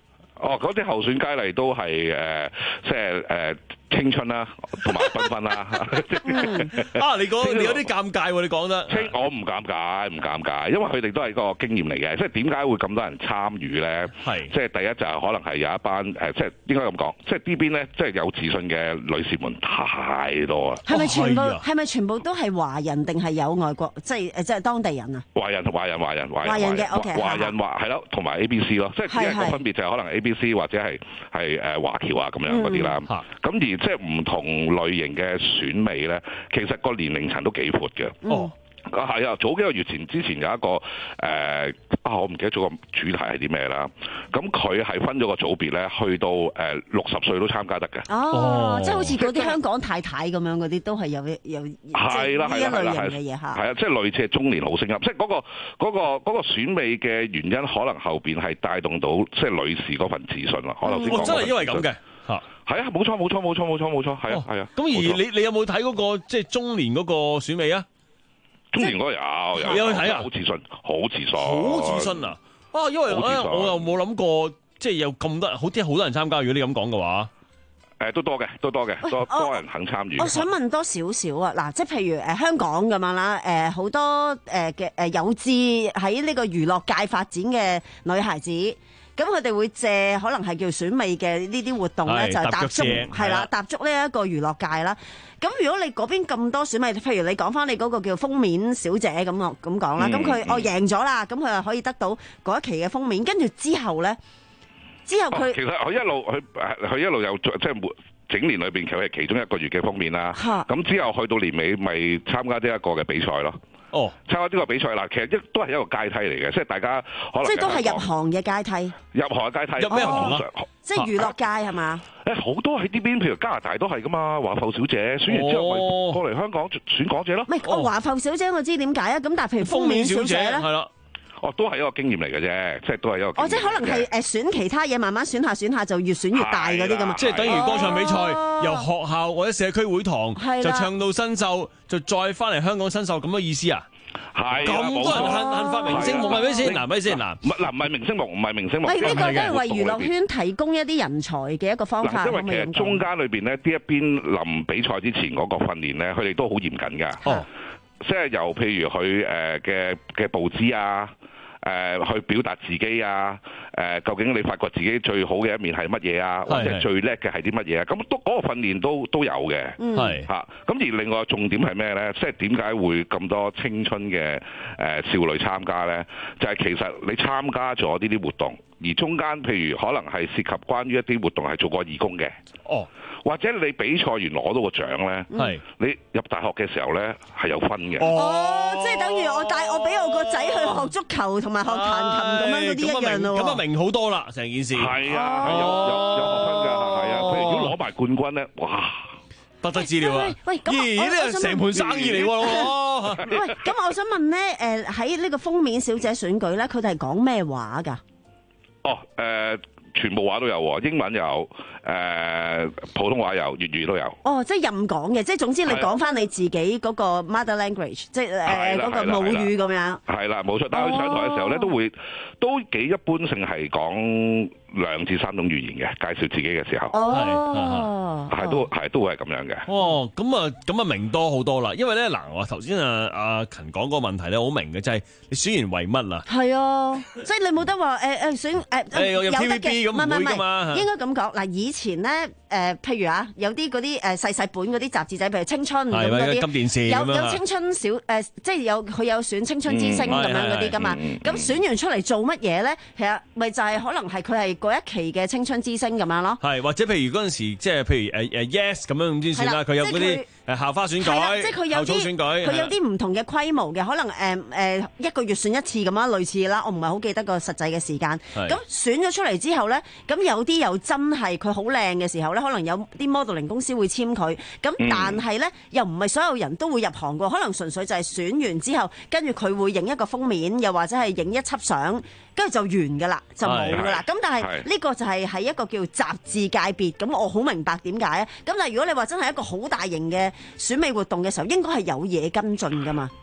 哦，嗰啲候選佳麗都係誒，即係誒青春啦，同埋繽紛啦。 啊，你講你有啲尷尬喎，你講得。 我唔尷尬，唔尷尬，因為佢哋都係個經驗嚟嘅。即係點解會咁多人參與咧？係即係第一就係可能係有一班誒，即係應該咁講，即係呢邊咧，即係有自信嘅女士們太多啦。 係咪全部係咪全部都係華人定係有外國？即係誒，即係當地人啊？ 華人、華人、華人、華人。 華人嘅 OK。 華人華係咯，同埋 A B C 咯，即係只係個分別就係可能 A B C 或者係係誒華僑啊咁樣嗰啲啦。咁而即係唔同類型嘅選美咧，其實個年齡層都幾闊嘅。哦。係啊，早幾個月前之前有一個誒、呃、啊，我唔記得咗個主題係啲咩啦。咁佢係分咗個組別咧，去到誒六十歲都參加得嘅。 哦，即係好似嗰啲香港太太咁樣嗰啲，都係有有係啦係啦係啦， 呢一類型嘅嘢嚇。 係啊，即係類似係中年好聲音，即係嗰個嗰個嗰個選美嘅原因，可能後邊係帶動到即係女士嗰份自信啦。我頭先講真係因為咁嘅嚇。係啊，冇錯冇錯冇錯冇錯冇錯，係啊係啊。 咁而你你有冇睇嗰個即係中年嗰個選美啊？ 中年嗰個有有有去睇啊！ 好自信，好自信， 好自信啊！啊，因為咧，我又冇諗過，即係有咁多，好啲好多人參加。如果你咁講嘅話， 誒都多嘅，都多嘅，多多人肯參與。 我想問多少少啊！嗱，即係譬如誒香港咁樣啦，誒好多誒嘅誒有志喺呢個娛樂界發展嘅女孩子。咁佢哋會借可能係叫選美嘅呢啲活動咧，就係踏足係啦，踏足呢一個娛樂界啦。咁如果你嗰邊咁多選美，譬如你講翻你嗰個叫封面小姐咁我咁講啦，咁佢我贏咗啦，咁佢就可以得到嗰一期嘅封面，跟住之後咧，之後佢、 哦、其實佢一路佢佢一路有即係整年裏邊佢係其中一個月嘅封面啦。咁之後去到年尾咪參加呢一個嘅比賽咯。哦，參加呢個比賽啦，其實一都係一個階梯嚟嘅，即係大家可能即係都係入行嘅階梯。 入行嘅階梯， 入咩行啊？ 即係娛樂界係嘛？ 誒好多喺呢邊，譬如加拿大都係噶嘛，華埠小姐選完之後咪過嚟香港選港姐咯。 唔係，我華埠小姐我知點解啊？咁但係譬如封面小姐咧， 係啦。 哦，都係一個經驗嚟嘅啫，即係都係一個。 哦，即係可能係誒選其他嘢，慢慢選下選下就越選越大嗰啲咁啊。 即係等於歌唱比賽，由學校或者社區會堂就唱到新秀，就再翻嚟香港新秀咁嘅意思啊？ 係咁多人恨恨發明星夢係咪先？嗱，咪先嗱， 唔係嗱，唔係明星夢，唔係明星夢。 喂，呢個都係為娛樂圈提供一啲人才嘅一個方法。 因為其實中間裏邊呢，呢一邊臨比賽之前嗰個訓練咧，佢哋都好嚴謹㗎。哦，即係由譬如佢誒嘅嘅佈置啊。誒、呃、去表達自己啊！誒、呃、究竟你發覺自己最好嘅一面係乜嘢啊？或者最叻嘅係啲乜嘢啊？咁都嗰個訓練都都有嘅，係嚇。咁而另外重點係咩咧？即係點解會咁多青春嘅誒、呃、少女參加咧？就係、是、其實你參加咗呢啲活動，而中間譬如可能係涉及關於一啲活動係做過義工嘅。哦。或者你比賽完攞到個獎咧，係你入大學嘅時候咧係有分嘅。 哦，即係等於我帶我俾我個仔去學足球同埋學彈琴咁樣嗰啲一樣咯。 咁啊明好多啦，成件事。 係啊，有有有學分㗎，係啊。譬如如果攞埋冠軍咧，哇， 不得資料啊！ 喂，咁咦，呢個成盤生意嚟喎。 喂，咁我想問咧，誒喺呢個封面小姐選舉咧，佢哋係講咩話㗎？ 哦，誒。全部話都有喎，英文有，誒、呃、普通話有，粵語都有。 哦，即係任講嘅，即係總之你講翻你自己嗰個 mother language，即係誒嗰個母語咁樣。係啦，冇錯。但係佢上台嘅時候咧，都會都幾一般性係講兩至三種語言嘅，介紹自己嘅時候。哦，係都係都會係咁樣嘅。 哦，咁啊咁啊明多好多啦，因為咧嗱，我頭先啊阿勤講嗰個問題咧，好明嘅就係、是、你選完為乜啦？係啊，即係你冇得話誒誒選誒、呃、有得嘅，唔係唔係唔係，應該咁講嗱。以前咧誒、呃，譬如啊，有啲嗰啲誒細細本嗰啲雜誌仔，譬如青春咁嗰啲，金電視有有青春小誒、呃，即係有佢有選青春之星咁、嗯、樣嗰啲噶嘛。咁、嗯、選完出嚟做乜嘢咧？其實咪就係可能係佢係嗰一期嘅青春之星咁樣咯。係或者譬如嗰陣時，即係譬如誒誒 Yes 咁樣咁先算啦。佢有嗰啲誒校花選舉、即係佢有校草選舉，佢有啲唔同嘅規模嘅，可能誒誒、呃、一個月選一次咁樣類似啦。我唔係好記得個實際嘅時間。咁選咗出嚟之後咧，咁有啲又真係佢好靚嘅時候咧，可能有啲 modeling 公司會簽佢。咁但係咧，又唔係所有人都會入行嘅，可能純粹就係選完之後，跟住佢會影一個封面，又或者係影一輯相，跟住就完㗎啦，就冇㗎啦。咁但係呢個就係喺一個叫雜誌界別。咁我好明白點解啊。咁但係如果你話真係一個好大型嘅選美活動嘅時候，應該係有嘢跟進㗎嘛。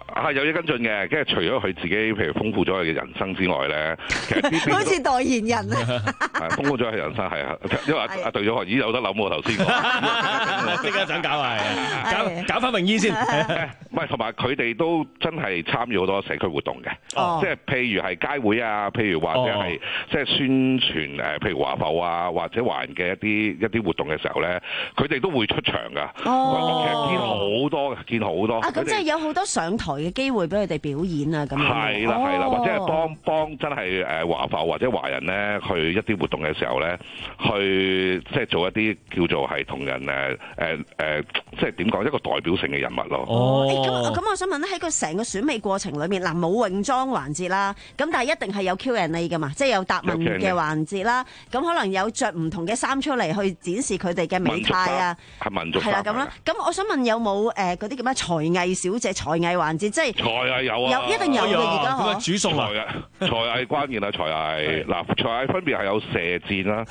係有嘢跟進嘅，跟住除咗佢自己譬如豐富咗佢嘅人生之外咧，其實呢邊好似代言人啊， 係豐富咗佢人生係啊，因為阿阿隊長話咦有得諗喎頭先， 即刻想搞啊，搞搞翻泳衣先， 唔係同埋佢哋都真係參與好多社區活動嘅，即係譬如係街會啊，譬如或者係即係宣傳誒，譬如華埠啊或者華人嘅一啲一啲活動嘅時候咧，佢哋都會出場㗎。我其實見好多嘅，見好多。 啊，咁即係有好多上台嘅機會俾佢哋表演啊，咁樣。 係啦係啦，或者係幫幫真係誒華埠或者華人咧去一啲活動嘅時候咧，去即係做一啲叫做係同人誒誒誒，即係點講一個代表性嘅人物咯。 哦，咁咁，我想問咧喺個成個選美過程裏面，嗱冇泳裝環節啦，咁但係一定係有 Q and A 噶嘛，即係有答問嘅環節啦。咁可能有着唔同嘅衫出嚟去展示佢哋嘅美態啊， 係民族係啦咁啦。咁我想問有冇誒嗰啲叫咩才藝小姐才藝環節，即係才藝有啊， 有一定有嘅而家嗬。 煮餸啊，才藝關鍵啊，才藝嗱才藝分別係有射箭啦，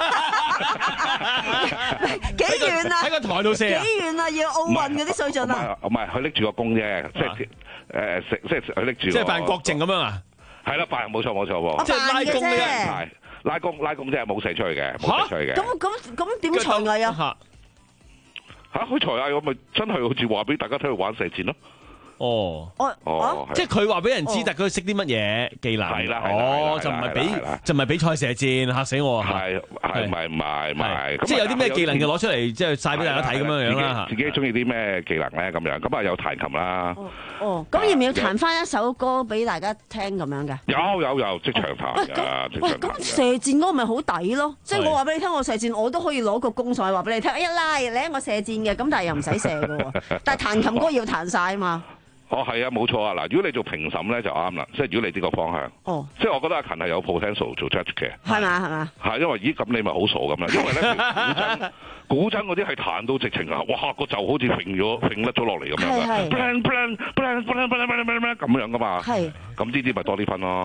幾遠啊？ 喺個台度射啊？ 幾遠啊？要奧運嗰啲水準啊？ 唔係佢拎住個弓啫，即係誒食即係佢拎住。 即係扮郭靖咁樣啊？ 係啦，扮冇錯冇錯喎。 即係拉弓啫， 拉弓拉弓即係冇射出去嘅，冇射出去嘅。 咁咁咁點才藝啊？ 嚇！佢才藝我咪真係好似話俾大家睇佢玩射箭咯。 哦， 哦， 即係佢話俾人知，但佢識啲乜嘢技能？ 係啦， 哦，就唔係比就唔係比賽射箭，嚇死我啊！ 係係唔係唔係唔係， 即係有啲咩技能就攞出嚟，即係晒俾大家睇咁樣樣啦。 自己中意啲咩技能咧？咁樣咁啊有彈琴啦。 哦，咁要唔要彈翻一首歌俾大家聽咁樣嘅？ 有有有，即場彈㗎，即場彈。 咁射箭嗰個咪好抵咯？即係我話俾你聽，我射箭我都可以攞個弓上去話俾你聽，一拉你我射箭嘅，咁但係又唔使射嘅喎。但係彈琴歌要彈晒啊嘛。 哦，係啊，冇錯啊！嗱，如果你做評審咧就啱啦，即係如果你呢個方向， 哦， 即係我覺得阿勤係有 potential 做 judge 嘅， 係嘛係嘛， 係因為咦咁你咪好傻咁啦，因為咧古箏古箏嗰啲係彈到直情啊，哇個就好似揈咗揈甩咗落嚟咁樣嘅，bang bang bang bang bang bang bang 咁樣噶嘛，係，咁呢啲咪多啲分咯，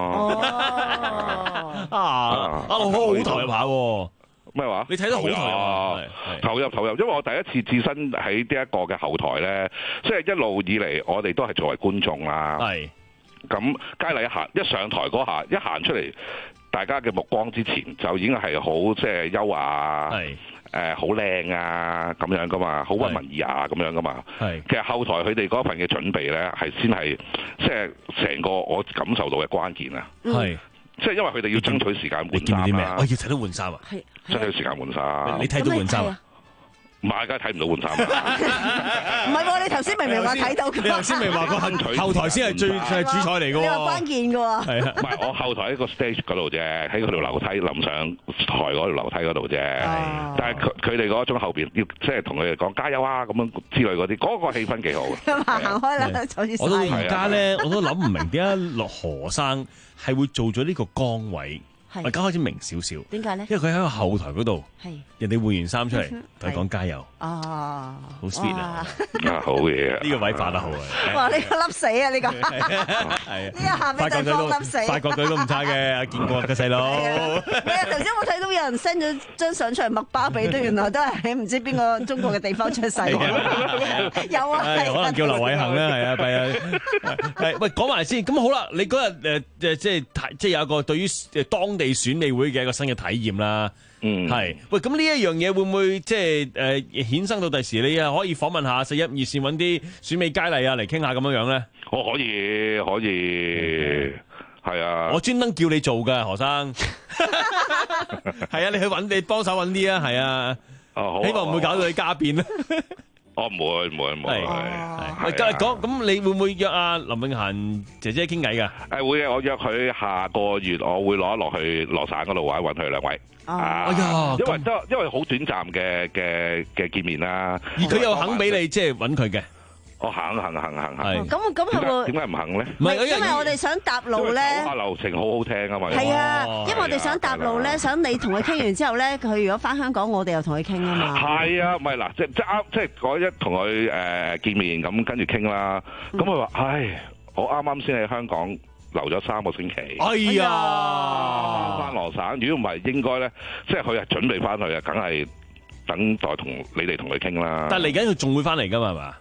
啊啊好好投入下喎。 咩話？ 你睇得好投入啊！ 投入投入，因為我第一次置身喺呢一個嘅後台咧，即係一路以嚟，我哋都係作為觀眾啦。係。咁佳麗一行一上台嗰下，一行出嚟，大家嘅目光之前就已經係好即係優雅，係誒好靚啊咁樣噶嘛，好溫文爾雅咁樣噶嘛。係。其實後台佢哋嗰份嘅準備咧，係先係即係成個我感受到嘅關鍵啊。係。即係因為佢哋要爭取時間換衫啊！ 我要睇到換衫啊！ 爭取時間換衫。 你睇到換衫啊？ 唔係，梗係睇唔到換衫啦。 唔係喎，你頭先明明話睇到嘅。 你頭先明話個後台先係最係主菜嚟嘅喎。 你話關鍵嘅喎。 係啊。 唔係，我後台喺個 stage 嗰度啫，喺嗰條樓梯臨上台嗰條樓梯嗰度啫。但係佢佢哋嗰種後邊要即係同佢哋講加油啊咁樣之類嗰啲，嗰個氣氛幾好嘅。 行開啦， 我到而家咧，我都諗唔明點解落何生係會做咗呢個崗位。我而家開始明少少， 點解咧？ 因為佢喺個後台嗰度，人哋換完衫出嚟，同佢講加油， 哦， 好 sweet 啊！ 好嘢啊！ 呢個位化得好啊！ 哇！呢個粒死啊！呢個係呢個下面地方粒死， 法國隊都唔差嘅，阿建國嘅細佬。 你啊，頭先我睇到有人 send 咗張相出嚟，麥巴比都原來都係喺唔知邊個中國嘅地方出世。有啊， 可能叫劉偉恒啦，係啊，係啊。係喂，講埋先，咁好啦，你嗰日誒誒即係即係有一個對於誒當地選美會嘅一個新嘅體驗啦，嗯，係喂，咁呢一樣嘢會唔會即係誒衍生到第時你啊可以訪問下四一二線揾啲選美佳麗啊嚟傾下咁樣樣咧？ 我可以可以，係啊， 我專登叫你做噶何生，係啊，你去揾你幫手揾啲啊，係啊，希望唔會搞到你家變啦。 我唔會唔會唔會。 喂，今日講咁，你會唔會約阿林永嫻姐姐傾偈㗎？ 誒會嘅，我約佢下個月，我會攞一落去羅省嗰度或者揾佢兩位。 啊，哎呀， 因為都因為好短暫嘅嘅嘅見面啦。 而佢又肯俾你即係揾佢嘅。 我肯肯肯肯肯。 咁咁係喎？ 點解唔肯咧？ 唔係，因為我哋想搭路咧。 講下流程好好聽啊嘛。 係啊，因為我哋想搭路咧，想你同佢傾完之後咧，佢如果翻香港，我哋又同佢傾啊嘛。 係啊，唔係嗱，即即啱，即係嗰一同佢誒見面咁，跟住傾啦。咁佢話：唉，我啱啱先喺香港留咗三個星期。 哎呀， 翻翻羅省，如果唔係應該咧，即係佢係準備翻去啊，梗係等待同你哋同佢傾啦。 但係嚟緊佢仲會翻嚟㗎嘛？係嘛？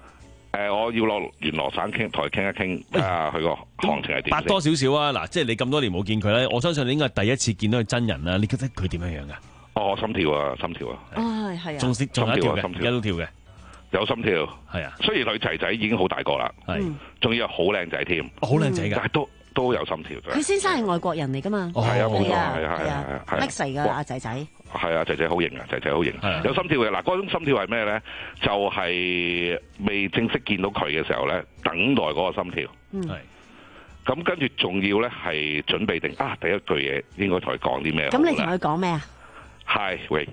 誒，我要落元羅省傾，同佢傾一傾，睇下佢個行情係點。 白多少少啊！嗱，即係你咁多年冇見佢咧，我相信你應該係第一次見到佢真人啦。你覺得佢點樣樣噶？ 哦，心跳啊，心跳啊！ 唉，係啊， 仲仲有一跳嘅， 心跳而家都跳嘅， 有心跳。 係啊， 雖然佢仔仔已經好大個啦， 係， 仲要係好靚仔添， 好靚仔㗎， 但係都都有心跳。 佢先生係外國人嚟㗎嘛？ 係啊，冇錯， 係啊， 係啊，係啊，係啊 ，mix 嚟㗎阿仔仔。 係啊，仔仔好型啊，仔仔好型，有心跳嘅。嗱，嗰種心跳係咩咧？就係未正式見到佢嘅時候咧，等待嗰個心跳。 係。 咁跟住仲要咧係準備定啊，第一句嘢應該同佢講啲咩？ 咁你同佢講咩啊？ 係喂，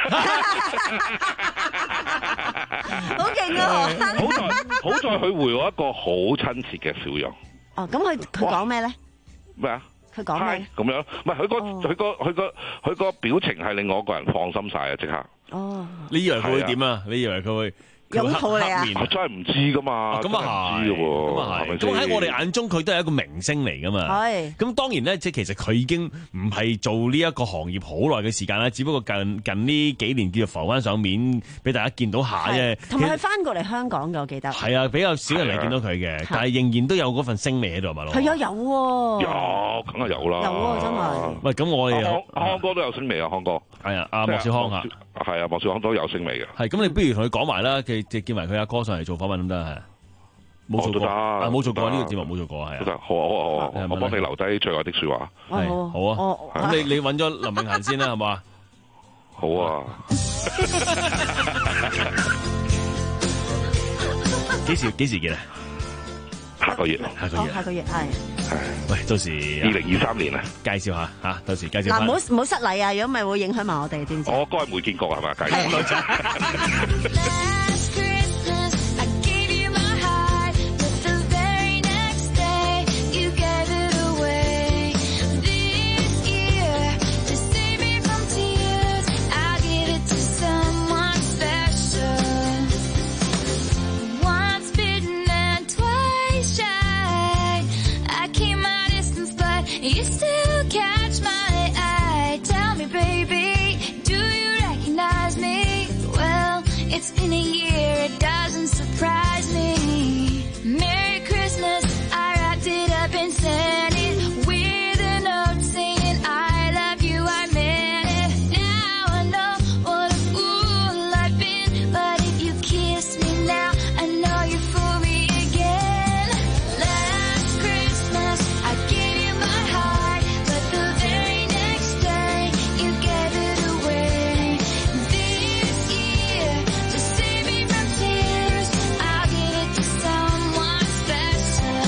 好勁啊！ 好在好在佢回我一個好親切嘅笑容。 哦，咁佢佢講咩咧？ 咩啊？ 佢講咩？ 咁樣，唔係佢個佢個佢個佢個表情係令我個人放心晒啊！即刻。 哦。 你以為佢會點啊？你以為佢會？ 擁抱你啊！ 我真係唔知噶嘛， 咁啊係，咁啊係。咁喺我哋眼中，佢都係一個明星嚟噶嘛。 係。 咁當然咧，即係其實佢已經唔係做呢一個行業好耐嘅時間啦，只不過近近呢幾年叫做浮翻上面，俾大家見到下啫。 同埋佢翻過嚟香港嘅，我記得。 係啊，比較少人嚟見到佢嘅，但係仍然都有嗰份星味喺度，係咪咯？ 係啊，有喎。 有，梗係有啦。 有啊，真係。 喂，咁我哋康哥都有星味啊，康哥。 係啊，阿莫少康啊。 係啊，莫少康都有星味嘅。 係，咁你不如同佢講埋啦，佢即係叫埋佢阿哥上嚟做訪問咁得係？冇做過，冇做過呢個節目冇做過係啊。 好啊好啊好啊，我幫你留低最後的說話。 係好啊。咁你你揾咗林永嫻先啦，係嘛？ 好啊。 幾時幾時見啊？ 下個月， 下個月， 下個月係。 喂，到時二零二三年啊， 介紹下嚇，到時介紹。 嗱，唔好唔好失禮啊！如果唔係會影響埋我哋，知唔知？ 我該係沒見過係嘛？介紹。 You still catch my eye. Tell me, baby, do you recognize me? Well, it's been a year, it doesn't surprise me. Merry Christmas, I wrapped it up and sent it with a note saying I love you, I meant it. Now I know what a fool I've been, but if you kiss me now, I know you fool me again. Last Christmas, I gave you my heart, but the very next day, you gave it away. This year, to save me from tears, I'll give it to someone special.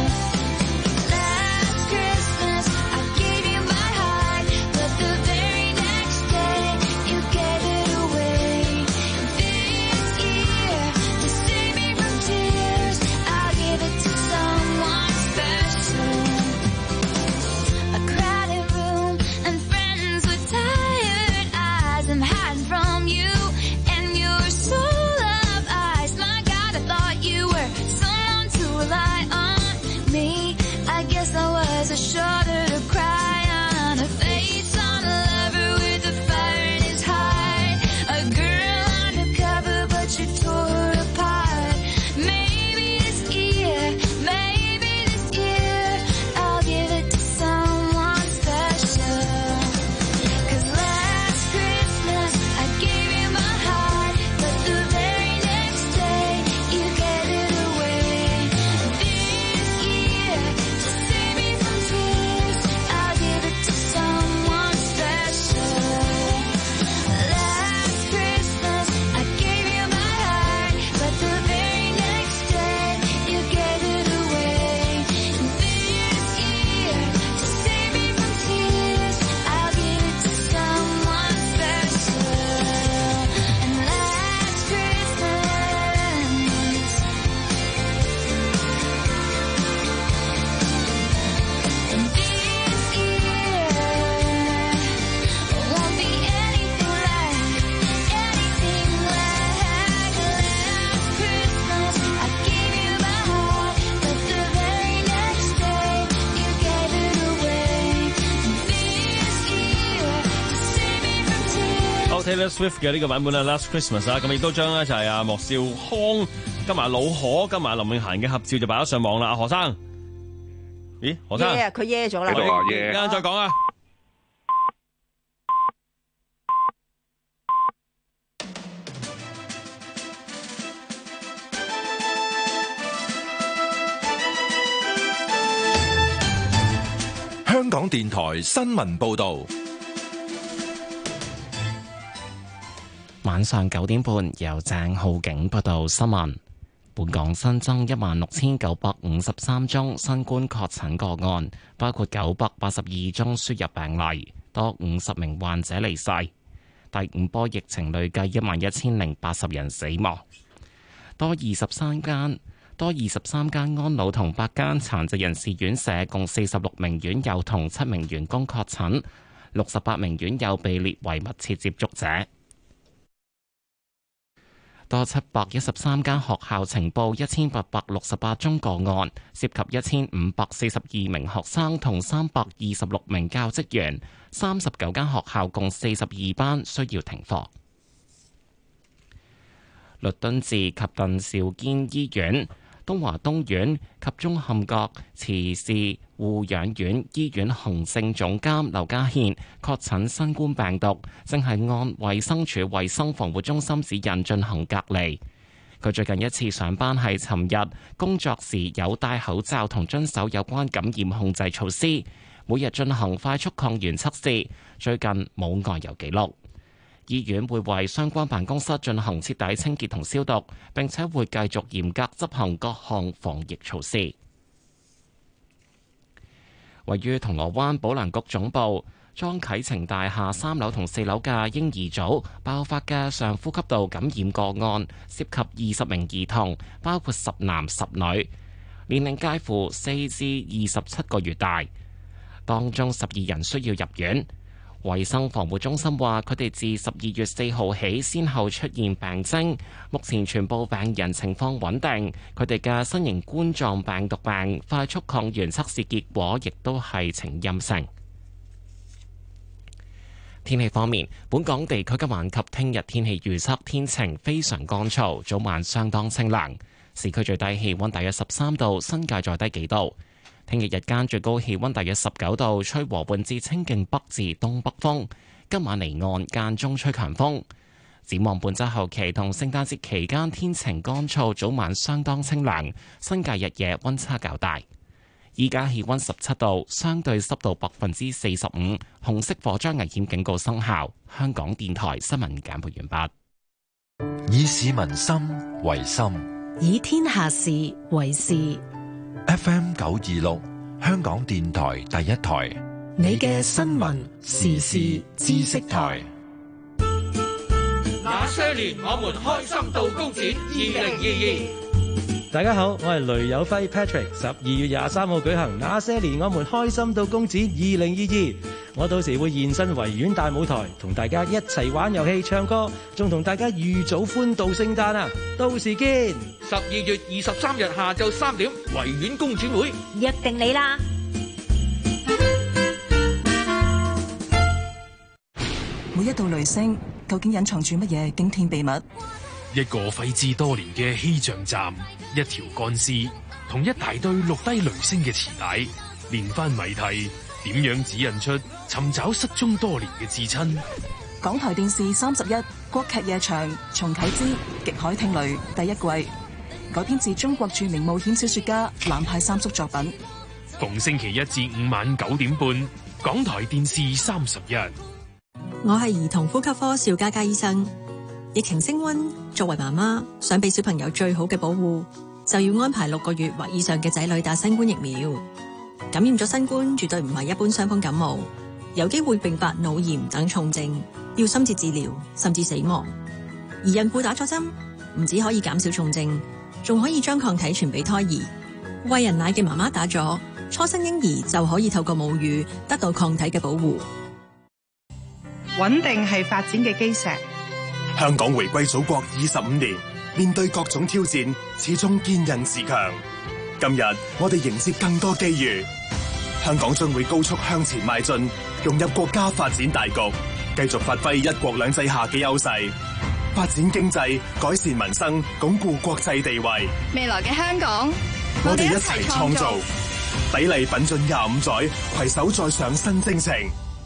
Last Christmas, I gave you my heart, but the very next day, you gave it away. This year, to save me from tears, I'll give it to someone special. A crowded room and friends with tired eyes. I'm hiding from you and your soul of ice. My God, I thought you were someone to rely on. Me, I guess I was a shoulder to cry on, a face on a lover with a fire in his heart. A girl undercover, but you tore her apart. Maybe this year, maybe this year, I'll give it to someone special. 'Cause last Christmas, I gave you my heart, but the very next day, you gave it away. This year, to save me from tears, I'll give it to someone special. Last Christmas, I gave you my heart, but the very next day, you gave it away. This year, to save me from tears, I'll give it to someone special. And last Christmas, and this year won't be anything like, anything like last Christmas. I gave you my heart, but the very next day you gave it away. This year, to save me from tears. 好 Taylor Swift 嘅呢個版本啦，Last Christmas 啊，咁亦都將咧就係阿莫少康今日老可，今日林永嫻嘅合照就擺咗上網啦。阿何生，咦，何生， 耶，佢耶咗啦， 喺度啊，耶， 陣間再講啊。 香港電台新聞報道， 晚上九點半由鄭浩景報道新聞。本港新增一萬六千九百五十三宗新冠確診個案，包括九百八十二宗輸入病例，多五十名患者離世。第五波疫情累計一萬一千零八十人死亡，多二十三間。多二十三間安老同八間殘疾人士院舍，共四十六名院友同七名員工確診，六十八名院友被列為密切接觸者。多七百一十三間學校呈報一千八百六十八宗個案，涉及一千五百四十二名學生同三百二十六名教職員，三十九間學校共四十二班需要停課。律敦治及鄧肇堅醫院、東華東院及舂坎角慈氏護養院醫院行政總監劉家憲確診新冠病毒，正係按衛生署衛生防護中心指引進行隔離。佢最近一次上班係尋日，工作時有戴口罩同遵守有關感染控制措施，每日進行快速抗原測試，最近冇外遊記錄。醫院會為相關辦公室進行徹底清潔同消毒，並且會繼續嚴格執行各項防疫措施。位於銅鑼灣保良局總部莊啟晴大廈三樓同四樓嘅嬰兒組爆發嘅上呼吸道感染個案，涉及二十名兒童，包括十男十女，年齡介乎四至二十七個月大，當中十二人需要入院。衛生防護中心話，佢哋自十二月四號起，先後出現病徵，目前全部病人情況穩定。佢哋嘅新型冠狀病毒病快速抗原測試結果亦都係呈陰性。天氣方面，本港地區今晚及聽日天氣預測天晴，非常乾燥，早晚相當清涼。市區最低氣溫大約十三度，新界再低幾度。聽日日間最高氣溫大約十九度，吹和緩至清勁北至東北風。今晚離岸間中吹強風。展望本週後期同聖誕節期間天晴乾燥，早晚相當清涼，新界日夜溫差較大。依家氣溫十七度，相對濕度百分之四十五，紅色火災危險警告生效。香港電台新聞簡報完畢。 以市民心為心， 以天下事為事。 F M 九二六，香港電台第一台， 你嘅新聞時事知識台。 那些年我們開心到工展二零二二。 大家好，我係雷有輝 Patrick。十二月廿三號舉行那些年我們開心到工展二零二二，我到時會現身維園大舞台，同大家一齊玩遊戲、唱歌，仲同大家預早歡度聖誕啊！到時見。 十二月二十三日下晝三點，維園工展會約定你啦。 每一道雷聲究竟隱藏住乜嘢驚天秘密？ 一個廢置多年嘅氣象站，一條乾屍，同一大堆錄低雷聲嘅磁帶，連番謎題，點樣指引出尋找失蹤多年嘅至親？ 港台電視三十一國劇夜場重啟之極海聽雷第一季，改編自中國著名冒險小說家南派三叔作品。 逢星期一至五晚九點半，港台電視三十一。 我係兒童呼吸科邵嘉嘉醫生。疫情升溫，作為媽媽想俾小朋友最好嘅保護，就要安排六個月或以上嘅仔女打新冠疫苗。感染咗新冠絕對唔係一般傷風感冒，有機會併發腦炎等重症，要深切治療甚至死亡。而孕婦打咗針，唔止可以減少重症，仲可以將抗體傳俾胎兒。餵人奶嘅媽媽打咗，初生嬰兒就可以透過母乳得到抗體嘅保護。 穩定係發展嘅基石。 香港回歸祖國二十五年，面對各種挑戰，始終堅韌自強。今日我哋迎接更多機遇，香港將會高速向前邁進，融入國家發展大局，繼續發揮一國兩制下嘅優勢， 發展經濟，改善民生，鞏固國際地位。 未來嘅香港， 我哋一齊創造，砥礪奮進廿五載，攜手再上新征程。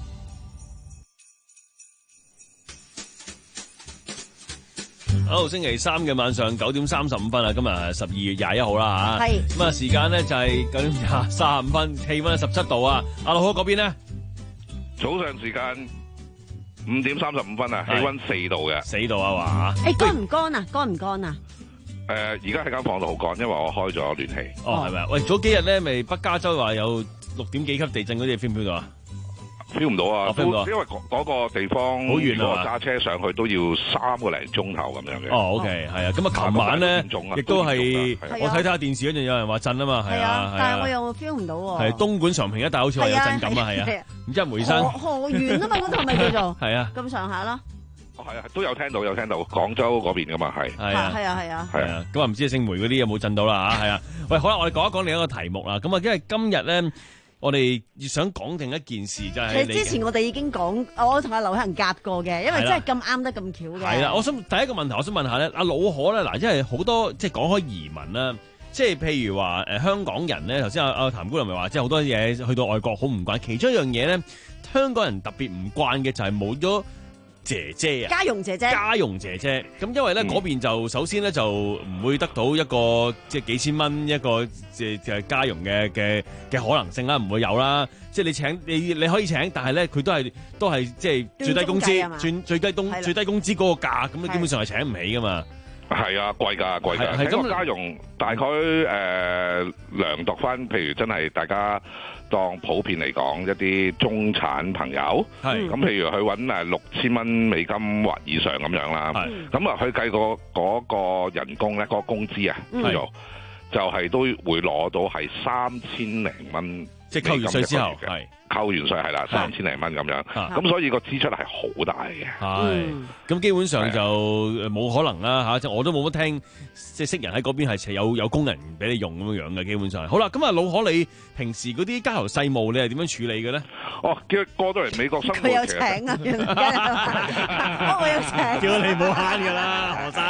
好，星期三嘅晚上九點三十五分啊，今日十二月廿一號啦吓。 係咁啊，時間咧就係九點廿三十五分，氣溫十七度啊。阿老好嗰邊呢？ 早上時間五點三十五分啊，氣溫四度嘅， 四度啊話。 誒，乾唔乾啊？乾唔乾啊？ 誒，而家喺間房度好乾，因為我開咗暖氣。 哦，係咪啊？喂，早幾日咧，咪北加州話有六點幾級地震嗰啲，feel 唔 feel 到啊？ feel 唔到啊！ 因為嗰個地方好遠啊， 揸車上去都要三個零鐘頭咁樣嘅。 哦，OK，係啊。咁啊，琴晚咧亦都係我睇睇下電視嗰陣有人話震啊嘛，係啊。 但係我又 feel 唔到喎。 係東莞長平一帶好似話有震感啊，係啊。然之後梅山河源啊嘛，嗰度係咪叫做？ 係啊。 咁上下咯。 係啊，都有聽到，有聽到廣州嗰邊噶嘛，係。 係啊， 係啊，係啊。 係啊。咁啊，唔知姓梅嗰啲有冇震到啦嚇？係啊。喂，好啦，我哋講一講另一個題目啦。咁啊，因為今日咧。我哋想講定一件事就係， 其實之前我哋已經講，我同阿劉行夾過嘅，因為真係咁啱得咁巧嘅。 係啦，我想第一個問題，我想問下咧，阿老可咧，嗱，因為好多即係講開移民啦，即係譬如話誒香港人咧，頭先阿阿譚姑娘咪話，即係好多嘢去到外國好唔慣，其中一樣嘢咧，香港人特別唔慣嘅就係冇咗姐姐啊， 家用姐姐， 家用姐姐，咁因為咧嗰邊就首先咧就唔會得到一個即係幾千蚊一個即係家用嘅嘅嘅可能性啦，唔會有啦。即係你請你你可以請，但係咧佢都係都係即係最低工資，轉最低工最低工資嗰個價，咁你基本上係請唔起噶嘛。 係啊，貴㗎，貴㗎。係咁，家用大概誒量度翻，譬如真係大家當普遍嚟講一啲中產朋友，係咁，譬如佢揾誒六千蚊美金或以上咁樣啦，咁啊佢計個嗰個人工咧，嗰個工資啊，叫做就係都會攞到係三千零蚊， 即係扣完稅之後，係扣完稅係啦，三千零蚊咁樣，咁所以個支出係好大嘅。 係，咁基本上就冇可能啦嚇，即係我都冇乜聽，即係識人喺嗰邊係有有工人俾你用咁樣樣嘅，基本上。好啦，咁啊老可你平時嗰啲家頭細務你係點樣處理嘅咧？ 哦，叫過到嚟美國生活， 佢有請啊，原來我有請， 叫你唔好慳㗎啦，何生，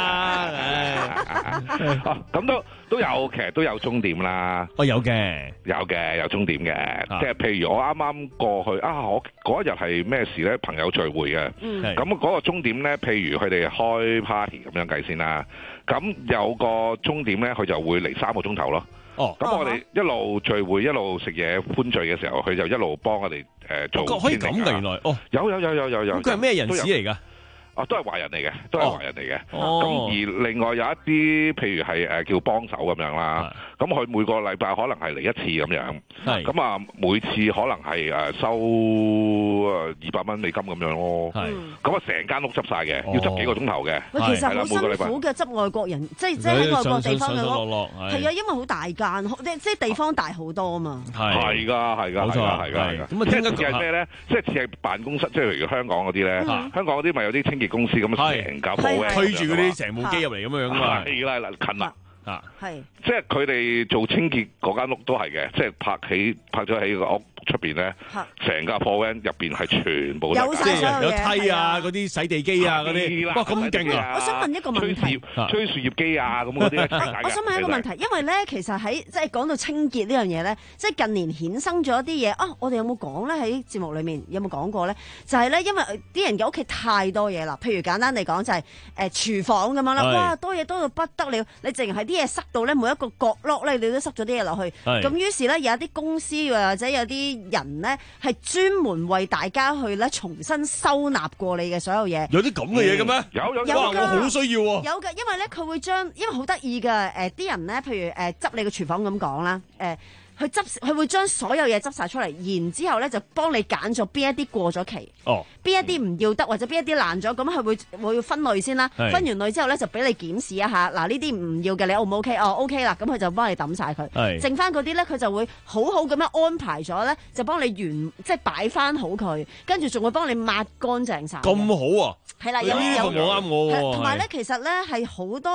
唉， 咁都都有，其實都有鐘點啦。 哦，有嘅， 有嘅，有鐘點嘅，即係譬如我啱啱過去啊，我嗰一日係咩事咧？朋友聚會嘅，咁嗰個鐘點咧，譬如佢哋開 party 咁樣計先啦。咁有個鐘點咧，佢就會嚟三個鐘頭咯。 哦， 咁我哋一路聚會一路食嘢歡聚嘅時候，佢就一路幫我哋誒做。 可以咁㗎，原來哦， 有有有有有有。 咁佢係咩人士嚟㗎？ 啊，都係華人嚟嘅，都係華人嚟嘅。咁、 哦、 而另外有一啲，譬如係誒叫幫手咁樣啦。咁佢每個禮拜可能係嚟一次咁樣。咁啊，每次可能係誒收誒二百蚊美金咁樣咯。咁啊，成間屋執晒嘅，要執幾個鐘頭嘅。 喂，其實好辛苦嘅，執外國人，即係即係喺外國地方嘅屋。係啊，因為好大間，即即係地方大好多啊嘛。 係㗎，係㗎，係㗎，係㗎。咁啊，聽緊係咩咧？即係似係辦公室，即係例如香港嗰啲咧，香港嗰啲咪有啲清潔公司咁樣成架鋪嘅， 推住嗰啲成部機入嚟咁樣樣嘛。 係啦，近啦。 啊， 係， 即係佢哋做清潔嗰間屋都係嘅，即係拍起拍咗喺個屋出邊咧，成架貨 van 入邊係全部有晒所有有梯啊，嗰啲洗地機啊，嗰啲，哇咁勁啊！ 我想問一個問題， 吹樹葉機啊，咁嗰啲。 我想問一個問題，因為咧，其實喺即係講到清潔呢樣嘢咧，即係近年衍生咗一啲嘢啊！我哋有冇講咧？喺節目裏面有冇講過咧？就係咧，因為啲人嘅屋企太多嘢啦，譬如簡單嚟講就係誒廚房咁樣啦，哇多嘢多到不得了，你淨係啲嘢塞到咧每一個角落咧，你都塞咗啲嘢落去。咁於是咧有一啲公司或者有啲人咧係專門為大家去咧重新收納過你嘅所有嘢。 有啲咁嘅嘢嘅咩？ 有有有哇！我好需要喎。 有嘅，因為咧佢會將，因為好得意嘅誒啲人咧，譬如誒執你個廚房咁講啦，誒。佢執佢會將所有嘢執晒出嚟，然之後咧就幫你揀咗邊一啲過咗期， 哦， 邊一啲唔要得或者邊一啲爛咗，咁佢會會分類先啦。分完類之後咧就俾你檢視一下，嗱呢啲唔要嘅你 O 唔 OK？哦 OK 啦，咁佢就幫你抌晒佢，剩翻嗰啲咧佢就會好好咁樣安排咗咧，就幫你原即係擺翻好佢，跟住仲會幫你抹乾淨晒。 咁好啊！ 係啦，有呢個冇啱我喎。 同埋咧，其實咧係好多。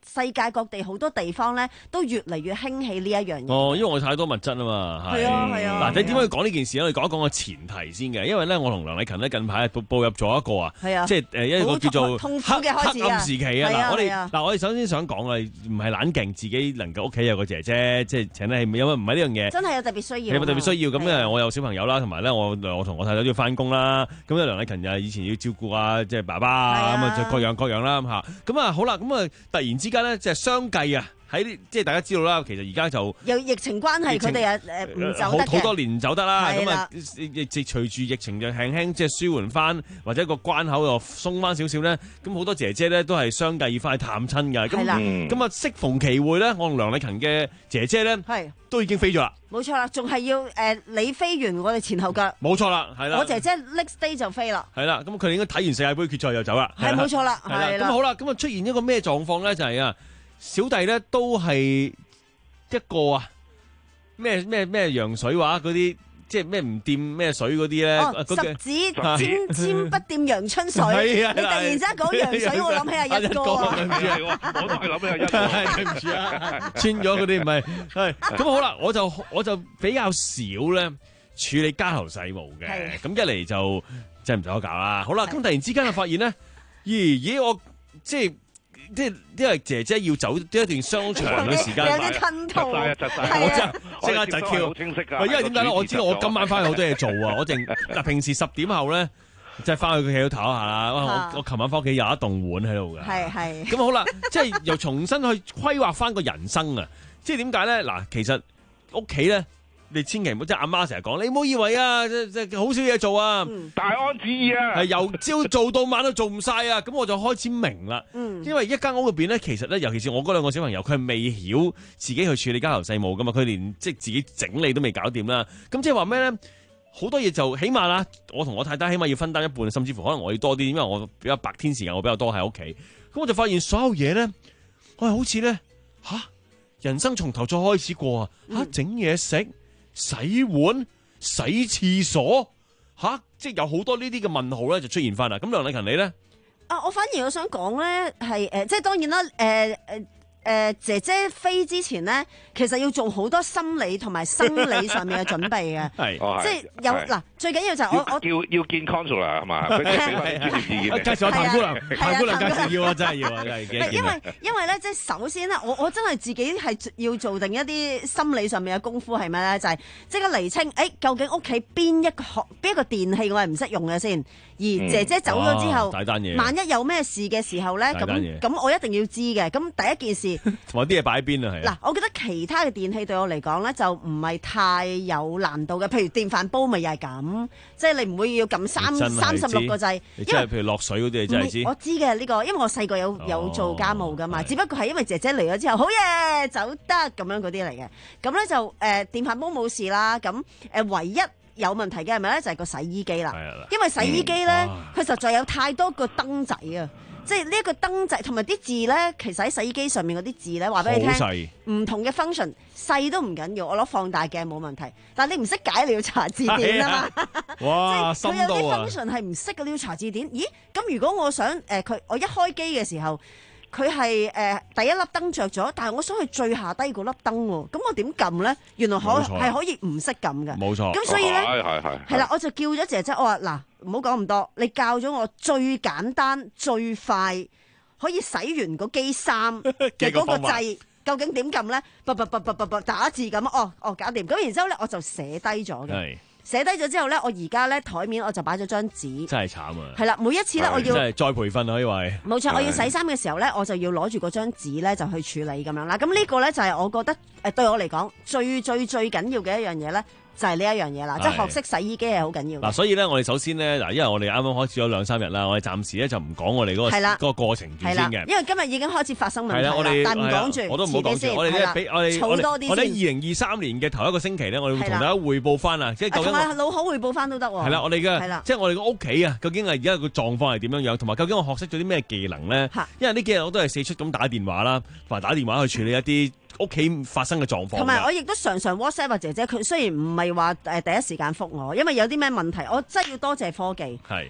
世界各地好多地方咧都越嚟越興起呢一樣嘢。 哦，因為我太多物質啊嘛。 係啊係啊。 嗱，你點解要講呢件事咧？我哋講一講個前提先嘅，因為咧我同梁禮勤咧近排步步入咗一個啊， 係啊， 即係誒一個叫做痛苦嘅開始啊， 黑暗時期啊。嗱，我哋啊嗱我哋首先想講啊，唔係懶勁，自己能夠屋企有個姐姐，即係請得起，因為唔係呢樣嘢。 真係有特別需要。 有冇特別需要？咁咧，我有小朋友啦，同埋咧，我我同我太太都要翻工啦。咁咧，梁禮勤就以前要照顧啊，即係爸爸咁啊，各樣各樣啦咁嚇。咁啊，好啦，咁啊，突然之間咧，即係相繼啊，喺即係大家知道啦，其實而家就有疫情關係，佢哋啊誒唔走得嘅好多年唔走得啦。咁啊， 係亦隨住疫情就輕輕即係舒緩翻，或者個關口又鬆翻少少咧，咁好多姐姐咧都係相繼要翻去探親㗎。 係啦咁咁啊，適逢其會咧，我同梁禮勤嘅姐姐咧， 係都已經飛咗啦。 冇錯啦，仲係要誒你飛完，我哋前後腳。 冇錯啦，係啦。 我姐姐 next day 就飛啦。 係啦，咁佢哋應該睇完世界盃決賽就走啦。 係冇錯啦， 係啦。咁好啦，咁啊出現一個咩狀況咧？就係啊，小弟咧都係一個啊咩咩咩洋水話嗰啲，即係咩唔掂咩水嗰啲咧。 哦，十指尖尖不掂陽春水。 係啊， 你突然之間講洋水，我諗起阿一哥啊。 對唔住啊，我都係諗起阿一哥。 對唔住啊，穿咗嗰啲唔係係。咁好啦，我就我就比較少咧處理家頭細務嘅。咁一嚟就即係唔使我搞啦。好啦，咁突然之間就發現咧，咦咦我即係。即係因為姐姐要走一段相長嘅時間， 有啲吞吐， 我真即刻就跳， 好清晰㗎。 因為點解咧？我知道我今晚翻去好多嘢做啊！我淨嗱平時十點後咧，即係翻去佢企度唞下啦。我我琴晚翻屋企有一棟碗喺度㗎， 係係。 咁好啦，即係又重新去規劃翻個人生啊！即係點解咧？嗱，其實屋企咧。你千祈唔好，即係阿媽成日講，你唔好以為啊，即即好少嘢做啊， 大安旨意啊， 係由朝做到晚都做唔晒啊，咁我就開始明啦。 嗯， 因為一間屋入邊咧，其實咧，尤其是我嗰兩個小朋友，佢係未曉自己去處理家頭細務噶嘛，佢連即係自己整理都未搞掂啦。咁即係話咩咧？好多嘢就起碼啦，我同我太太起碼要分擔一半，甚至乎可能我要多啲，因為我比較白天時間我比較多喺屋企。咁我就發現所有嘢咧，我係好似咧吓人生從頭再開始過啊！吓整嘢食。洗碗、洗廁所，吓，即係有好多呢啲嘅問號咧，就出現翻啦。咁梁禮勤你咧？ 啊，我反而我想講咧，係誒、呃，即係當然啦，誒、呃、誒。呃誒、呃、姐姐飛之前咧，其實要做好多心理同埋生理上面嘅準備嘅， 係即係有嗱，最緊要就係我我要要見 consul 係嘛？俾俾翻專業意見。 介紹下譚姑娘，譚姑娘介紹要啊，真係要啊，真係因為因為咧，即係首先咧，我我真係自己係要做定一啲心理上面嘅功夫係咩咧？就係即刻釐清，誒、欸、究竟屋企邊一個邊一個電器我係唔識用嘅先。而姐姐走咗之後， 大單嘢， 萬一有咩事嘅時候咧，咁咁我一定要知嘅。咁第一件事， 同埋啲嘢擺喺邊啊？係嗱，我覺得其他嘅電器對我嚟講咧，就唔係太有難度嘅。譬如電飯煲咪又係咁，即係你唔會要撳三三十六個掣。 即係譬如落水嗰啲，你真係知。 我知嘅呢個，因為我細個有有做家務噶嘛。只不過係因為姐姐嚟咗之後，好嘢走得咁樣嗰啲嚟嘅。咁咧就誒、呃、電飯煲冇事啦。咁誒、呃、唯一有問題嘅係咪咧？就係、是、個洗衣機啦，因為洗衣機咧，佢、嗯、實在有太多個燈仔啊，即係呢一個燈仔同埋啲字咧，其實喺洗衣機上面嗰啲字咧，話俾你聽，唔同嘅 function 細都唔緊要，我攞放大鏡冇問題，但係你唔識解，你要查字典啊嘛。 哇， 即係佢有啲 function 係唔識嘅，你要查字典。咦？咁如果我想誒佢、呃，我一開機嘅時候。佢係誒第一粒燈着咗，但係我想去最下低嗰粒燈喎，咁我點撳咧？原來可係可以唔識撳嘅。 冇錯。 咁所以咧， 係係係。 係啦，我就叫咗姐姐，我話嗱，唔好講咁多，你教咗我最簡單、最快可以洗完個機衫嘅嗰個掣，究竟點撳咧？卜卜卜卜卜卜打字咁，哦哦搞掂。咁然之後咧，我就寫低咗嘅。寫低咗之後咧，我而家咧台面我就擺咗張紙。真係慘啊！係啦，每一次咧我要真係再培訓可以話。 冇錯，我要洗衫嘅時候咧，我就要攞住嗰張紙咧就去處理咁樣啦。咁呢個咧就係我覺得誒對我嚟講最最最緊要嘅一樣嘢咧。就係呢一樣嘢啦，即係學識洗衣機係好緊要。 嗱，所以咧，我哋首先咧，嗱，因為我哋啱啱開始咗兩三日啦，我哋暫時咧就唔講我哋嗰個嗰個過程住先嘅。 因為今日已經開始發生問題啦， 我哋但唔講住， 我都唔好講住。我哋咧俾我哋儲多啲先。 我哋二零二三年嘅頭一個星期咧，我哋會同大家匯報翻啊，即係究竟。 同埋老口匯報翻都得喎。 係啦，我哋嘅即係我哋個屋企啊，究竟係而家個狀況係點樣樣，同埋究竟我學識咗啲咩技能咧？因為呢幾日我都係四出咁打電話啦，同埋打電話去處理一啲屋企發生嘅狀況。同埋我亦都常常 WhatsApp 啊姐姐，佢雖然唔係話誒第一時間覆我，因為有啲咩問題，我真係要多謝科技。 係， 因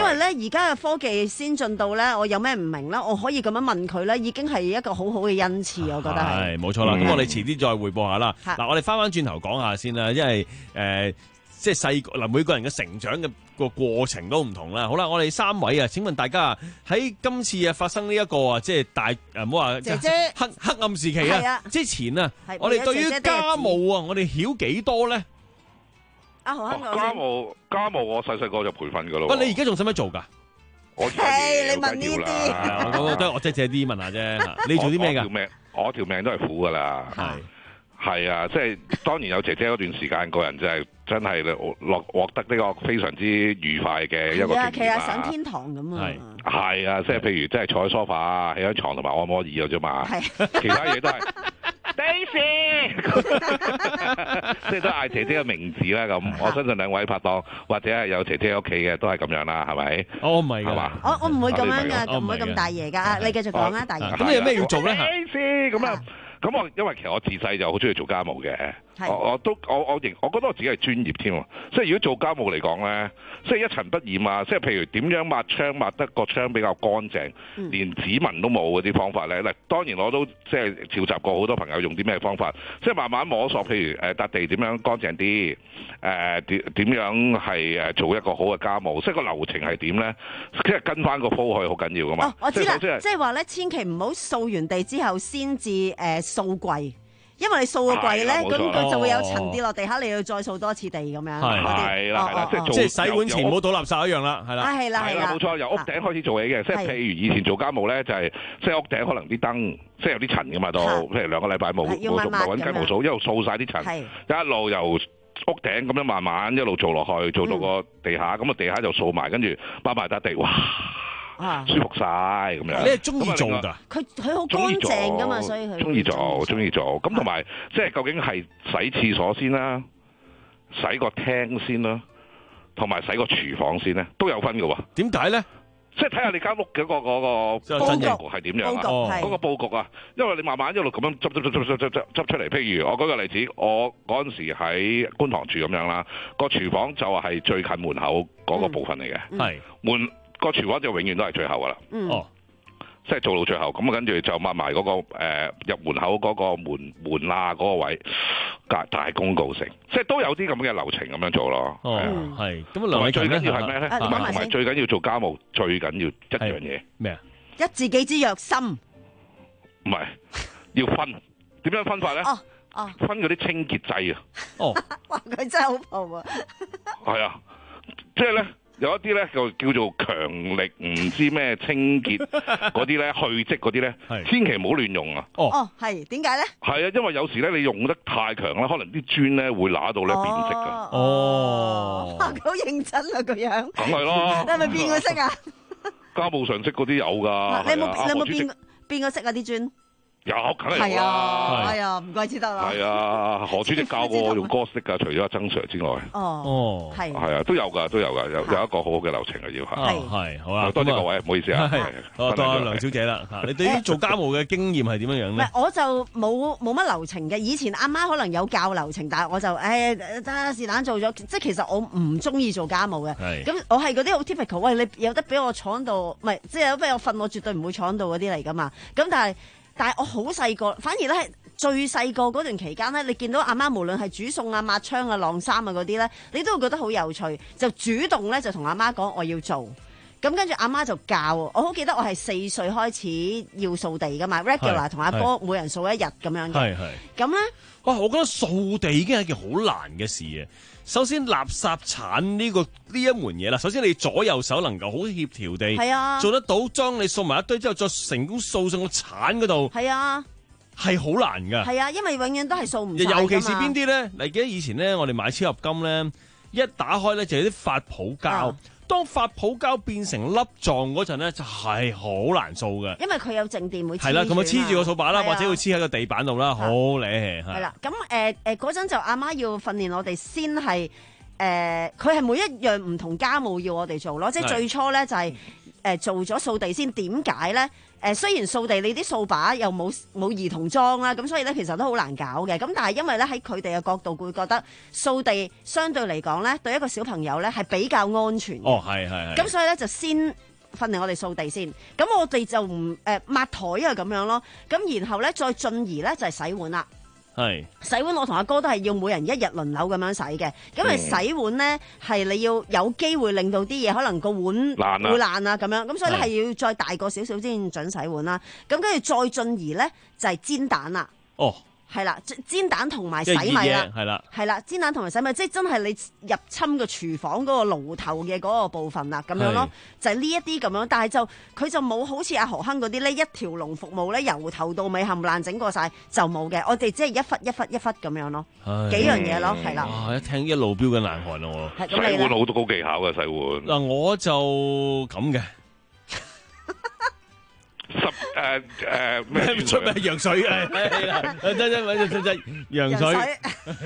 為咧而家嘅科技先進到咧，我有咩唔明咧，我可以咁樣問佢咧，已經係一個好好嘅恩賜，我覺得係。 係冇錯啦，咁我哋遲啲再匯報下啦。 係嗱，我哋翻翻轉頭講下先啦，因為誒、呃，即係細嗱每個人嘅成長嘅個過程都唔同啦。好啦，我哋三位啊，請問大家喺今次啊發生呢、這、一個啊，即係大誒唔好話姐姐黑黑暗時期啊之前啊，我哋對於家務啊，我哋曉幾多咧？ 啊，好家務家務，我細細個就培訓噶咯。 喂，你而家仲使唔使做㗎？ 我係你問呢啲，我都我即係借啲問下啫。你做啲咩㗎？ 我條命，我條命都係苦㗎啦。係係啊，即係當然有姐姐嗰段時間，個人就係真係落獲得呢個非常之愉快嘅一個經驗啦。 其實上天堂咁啊。 係啊，即係譬如即係坐喺 sofa、喺張床同埋按摩椅嘅啫嘛。其他嘢都係。Daisy， 即係都嗌姐姐嘅名字啦。咁我相信兩位拍檔或者係有姐姐屋企嘅都係咁樣啦，係咪？ 我唔係㗎嘛， 我我唔會咁樣㗎，唔會咁大爺㗎。你繼續講啊，大爺。 咁你有咩要做咧 ？Daisy，咁啊，咁我因為其實我自細就好中意做家務嘅。我我都我我認，我覺得我自己係專業添喎。即係如果做家務嚟講咧，即係一塵不染啊！即係譬如點樣抹窗抹得個窗比較乾淨， 嗯、 連指紋都冇嗰啲方法咧。嗱，當然我都即係召集過好多朋友用啲咩方法，即係慢慢摸索。譬如誒笪地點樣乾淨啲，誒點點樣係誒做一個好嘅家務，即係個流程係點咧？即係跟翻個 flow 去好緊要噶嘛。 哦，我知啦， 即係即係話咧，千祈唔好掃完地之後先至誒掃櫃。因為你掃個櫃咧，咁佢就會有塵跌落地下，你要再掃多次地咁樣。 係係啦，係啦，即係即係洗碗前唔好倒垃圾一樣啦，係啦。 係啦係啦， 冇錯，由屋頂開始做起嘅。即係譬如以前做家務咧，就係即係屋頂可能啲燈即係有啲塵噶嘛，都譬如兩個禮拜冇冇冇揾雞毛掃，一路掃晒啲塵，一路由屋頂咁樣慢慢一路做落去，做到個地下，咁啊地下就掃埋，跟住抹埋笪地，哇！啊、舒服晒咁樣， 你係中意做㗎？ 佢佢好乾淨㗎嘛，所以佢中意做，中意做。咁同埋即係究竟係洗廁所先啦，洗個廳先啦，同埋洗個廚房先咧，都有分㗎喎。 點解咧？ 即係睇下你間屋嘅嗰個嗰個佈局係點樣啊？嗰個佈局啊，因為你慢慢一路咁樣執執執執執執執執出嚟。譬如我舉個例子，我嗰陣時喺觀塘住咁樣啦，個廚房就係最近門口嗰個部分嚟嘅，係、嗯、門。個廚房就永遠都係最後噶啦，哦、嗯，即係做到最後，咁啊跟住就抹埋嗰個誒、呃、入門口嗰個門門罅嗰個位，大大公告成，即係都有啲咁嘅流程咁樣做咯。 哦，係。咁兩位最緊要係咩咧？ 同埋同埋最緊要做家務，最緊要一樣嘢咩啊？ 一字記之若心。 唔係，要分，點樣分法咧？ 哦哦， 分嗰啲清潔劑啊。哦， 哇，佢真係好蒲啊！ 係啊，即係咧。有一啲咧就叫做強力唔知咩清潔嗰啲咧去漬嗰啲咧，千祈唔好亂用啊！ 哦，係點解咧？ 係啊，因為有時咧你用得太強啦，可能啲磚咧會揦到咧變色㗎。 哦，好認真啊個樣。 梗係啦。 你係咪變過色啊？ 家務常識嗰啲有㗎。 你有冇你有冇變變過色啊啲磚？ 有，梗係有啦。 係啊，唔怪之得啦。 係啊，何主席教過我用歌式㗎，除咗阿曾 Sir 之外。 哦。哦。係。 係啊，都有㗎，都有㗎，有有一個好好嘅流程啊，要係。 係，好啊。 多謝各位，唔好意思啊。 係。多謝阿梁小姐啦。嚇，你對於做家務嘅經驗係點樣樣咧？ 唔係，我就冇冇乜流程嘅。以前阿媽可能有教流程，但係我就誒得是但做咗。即係其實我唔中意做家務嘅。係。咁我係嗰啲好 typical，喂，你有得俾我坐喺度，唔係即係有得俾我瞓，我絕對唔會坐喺度嗰啲嚟㗎嘛。咁但係。但係我好細個，反而咧係最細個嗰段期間咧，你見到阿媽無論係煮餸啊、抹窗啊、晾衫啊嗰啲咧，你都會覺得好有趣，就主動咧就同阿媽講我要做。咁跟住阿媽就教我，我好記得我係四歲開始要掃地噶嘛 ，regular 同阿哥每人掃一日咁樣嘅。係係。咁咧， 哇！我覺得掃地已經係一件好難嘅事啊。首先，垃圾鏟呢、這個呢一門嘢啦。首先，你左右手能夠好協調地，係啊，做得到將你掃埋一堆之後，再成功掃上個鏟嗰度，係啊，係好難噶。係啊，因為永遠都係掃唔晒㗎嘛。 尤其是邊啲咧？你記得以前咧，我哋買超合金咧，一打開咧就有啲發泡膠。啊當發泡膠變成粒狀嗰陣咧，就係好難掃嘅。因為佢有靜電會黐住。係啦，咁啊黐住個掃把啦，或者會黐喺個地板度啦，好厲害。係啦，咁誒誒嗰陣就阿媽要訓練我哋先係誒，佢係每一樣唔同家務要我哋做咯。即係最初咧就係誒做咗掃地先，點解咧？誒雖然掃地你啲掃把又冇冇兒童裝啦，咁所以咧其實都好難搞嘅。咁但係因為咧喺佢哋嘅角度會覺得掃地相對嚟講咧，對一個小朋友咧係比較安全嘅。 哦，係係係。 咁所以咧就先訓練我哋掃地先。咁我哋就唔誒抹台啊咁樣咯。咁然後咧再進而咧就係洗碗啦。 係洗碗，我同阿哥都係要每人一日輪流咁樣洗嘅，因為洗碗咧係你要有機會令到啲嘢可能個碗會爛啊咁樣，咁所以咧係要再大個少少先準洗碗啦。咁跟住再進而咧就係煎蛋啦。 哦。 係啦，煎蛋同埋洗米啦， 係啦， 係啦，煎蛋同埋洗米，即係真係你入侵個廚房嗰個爐頭嘅嗰個部分啦，咁樣咯，就係呢一啲咁樣，但係就佢就冇好似阿何亨嗰啲咧一條龍服務咧，由頭到尾冚爛整過晒就冇嘅，我哋即係一忽一忽一忽咁樣咯，幾樣嘢咯，係啦。 哇！一聽一路飆緊冷汗咯喎， 洗碗好多高技巧嘅洗碗。 嗱，我就咁嘅。 十誒誒咩出名羊水係係啦，真真真真真羊水，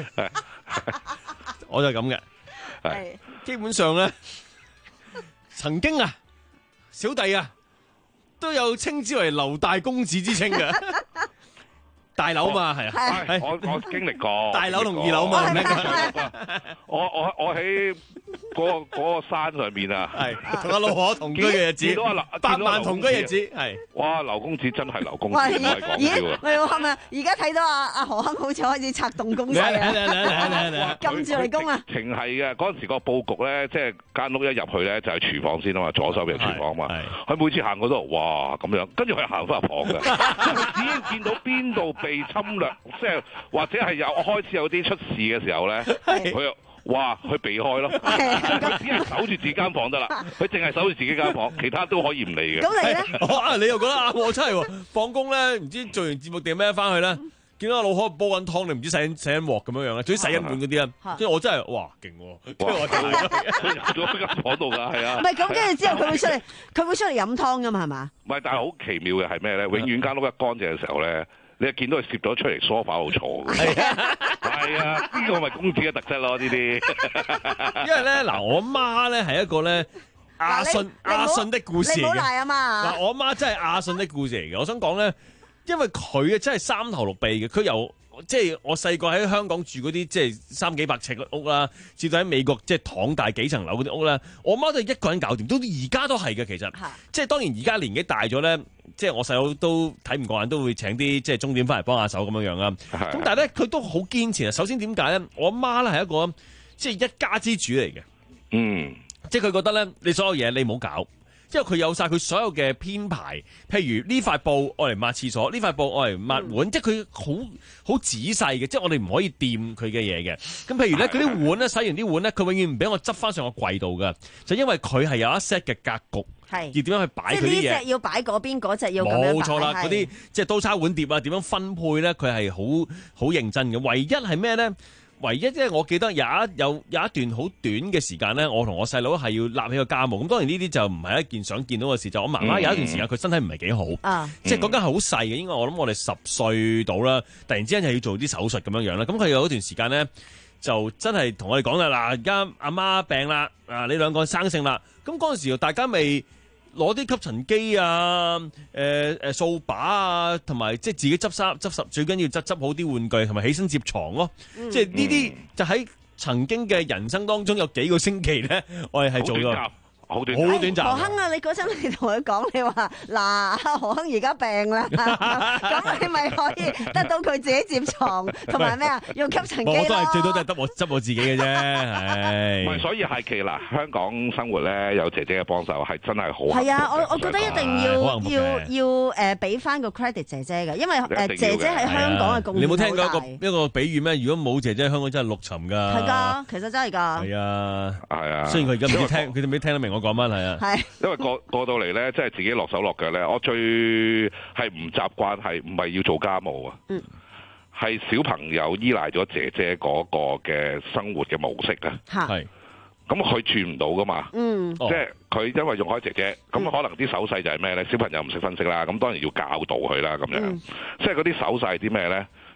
我就咁嘅，係基本上咧，曾經啊，小弟啊都有稱之為劉大公子之稱嘅。大樓嘛係啊， 我我經歷過大樓同二樓嘛， 我我我喺嗰個嗰個山上面啊， 係同阿老何同居嘅日子，百萬同居日子係， 哇！劉公子真係劉公子，唔係講笑啊！ 喂，係咪而家睇到阿阿何亨好似開始拆動攻勢啊？撳住嚟攻啊！ 情係嘅嗰陣時個佈局咧，即係間屋一入去咧就係廚房先啊嘛，左手邊係廚房嘛，佢每次行嗰度，哇咁樣，跟住佢行翻入房嘅，佢只要見到邊度被侵略，即係或者係有開始有啲出事嘅時候咧，佢又哇去避開咯，佢只係守住自己間房得啦，佢淨係守住自己間房，其他都可以唔理嘅。 咁你咧？ 啊，你又覺得啱喎，真係喎！放工咧，唔知做完節目定咩翻去咧，見到阿老何煲緊湯，你唔知洗緊洗緊鑊咁樣樣咧，總之洗緊碗嗰啲啊，即係我真係哇勁喎！跟住我佢入咗間房度㗎，係啊。 唔係咁，跟住之後佢會出嚟，佢會出嚟飲湯㗎嘛，係嘛？ 唔係，但係好奇妙嘅係咩咧？永遠間屋一乾淨嘅時候咧。你係見到佢攝咗出嚟梳化度坐嘅，係啊，係啊，呢個咪公子嘅特質咯，呢啲。 因為咧，嗱，我媽咧係一個咧阿信阿信的故事嚟嘅。 你唔好賴啊嘛！ 嗱，我媽真係阿信的故事嚟嘅。我想講咧，因為佢啊真係三頭六臂嘅，佢由即係我細個喺香港住嗰啲即係三幾百尺嘅屋啦，至到喺美國即係躺大幾層樓嗰啲屋啦，我媽都係一個人搞掂，到而家都係嘅。其實，即係當然而家年紀大咗咧。即係我細佬都睇唔過眼，都會請啲即係鐘點翻嚟幫下手咁樣樣啦。咁但係咧，佢都好堅持啊。首先點解咧？我阿媽咧係一個即係一家之主嚟嘅。 嗯， 即係佢覺得咧，你所有嘢你唔好搞，因為佢有晒佢所有嘅編排。譬如呢塊布愛嚟抹廁所，呢塊布愛嚟抹碗，嗯、即係佢好好仔細嘅。即係我哋唔可以掂佢嘅嘢嘅。咁譬如咧，嗰啲碗咧，洗完啲碗咧，佢永遠唔俾我執翻上個櫃度㗎，就因為佢係有一 set 嘅格局。係要點樣去擺佢啲嘢？ 即係呢隻要擺嗰邊，嗰隻要咁樣擺。 冇錯啦，嗰啲即係刀叉碗碟啊，點樣分配咧？佢係好好認真嘅。唯一係咩咧？唯一即係我記得有一有有一段好短嘅時間咧，我同我細佬係要立起個家務。咁當然呢啲就唔係一件想見到嘅事。就我媽媽有一段時間佢身體唔係幾好， 嗯、 即係嗰間係好細嘅。應該我諗我哋十歲到啦，突然之間就要做啲手術咁樣樣啦。咁佢有一段時間咧，就真係同我哋講啦，嗱，而家阿媽病啦，啊你兩個生性啦。咁嗰陣時大家未攞啲吸塵機啊，誒誒掃把啊，同埋即係自己執衫執拾，最緊要執執好啲玩具，同埋起身接床咯。嗯、即係呢啲就喺曾經嘅人生當中有幾個星期咧，我哋係做咗。好短好短暫。何亨啊，你嗰陣你同佢講，你話嗱，何亨而家病啦，咁你咪可以得到佢自己接床，同埋咩啊？用吸塵機咯。我都係最多都係得我執我自己嘅啫，係。唔係，所以係其嗱，香港生活咧有姐姐嘅幫手係真係好。係啊，我我覺得一定要要要誒俾翻個 credit 姐姐嘅，因為誒姐姐喺香港嘅貢獻好大。你冇聽過一個一個比喻咩？如果冇姐姐，香港真係陸沉㗎。係㗎，其實真係㗎。係啊，係啊。雖然佢而家唔知聽，佢哋未聽得明我講乜係啊？係，因為過過到嚟咧，即係自己落手落腳咧。我最係唔習慣係唔係要做家務啊？嗯，係小朋友依賴咗姐姐嗰個嘅生活嘅模式啊。係，咁佢轉唔到噶嘛？嗯，即係佢因為用開姐姐，咁可能啲手勢就係咩咧？小朋友唔識分析啦，咁當然要教導佢啦，咁樣。即係嗰啲手勢啲咩咧？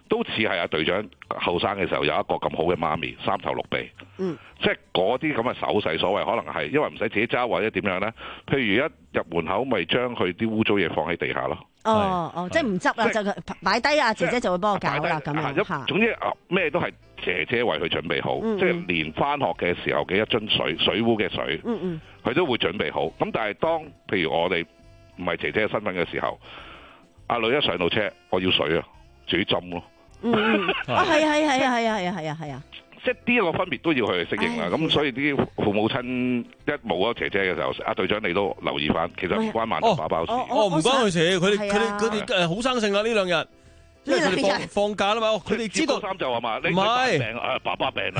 都似係阿隊長後生嘅時候有一個咁好嘅媽咪，三頭六臂。 嗯， 即係嗰啲咁嘅手勢，所謂可能係因為唔使自己揸或者點樣咧。譬如一入門口，咪將佢啲污糟嘢放喺地下咯。 哦哦，即係唔執啦，就佢擺低啊，姐姐就會幫我搞啦咁樣嚇。 總之咩都係姐姐為佢準備好， 嗯嗯即係連翻學嘅時候嘅一樽水水壺嘅水， 嗯嗯， 佢都會準備好。咁但係當譬如我哋唔係姐姐嘅身份嘅時候，阿女一上到車，我要水啊，自己斟咯。 嗯嗯，啊係係係啊係啊係啊係啊係啊。 即係呢一個分別都要去適應啦，咁所以啲父母親一冇咗姐姐嘅時候，阿隊長你都留意翻，其實唔關萬能爸爸事。 哦，唔關佢事，佢哋佢哋佢哋誒好生性啦呢兩日，因為佢哋放放假啦嘛，佢哋知道三就話嘛，你唔係病啊，爸爸病啊，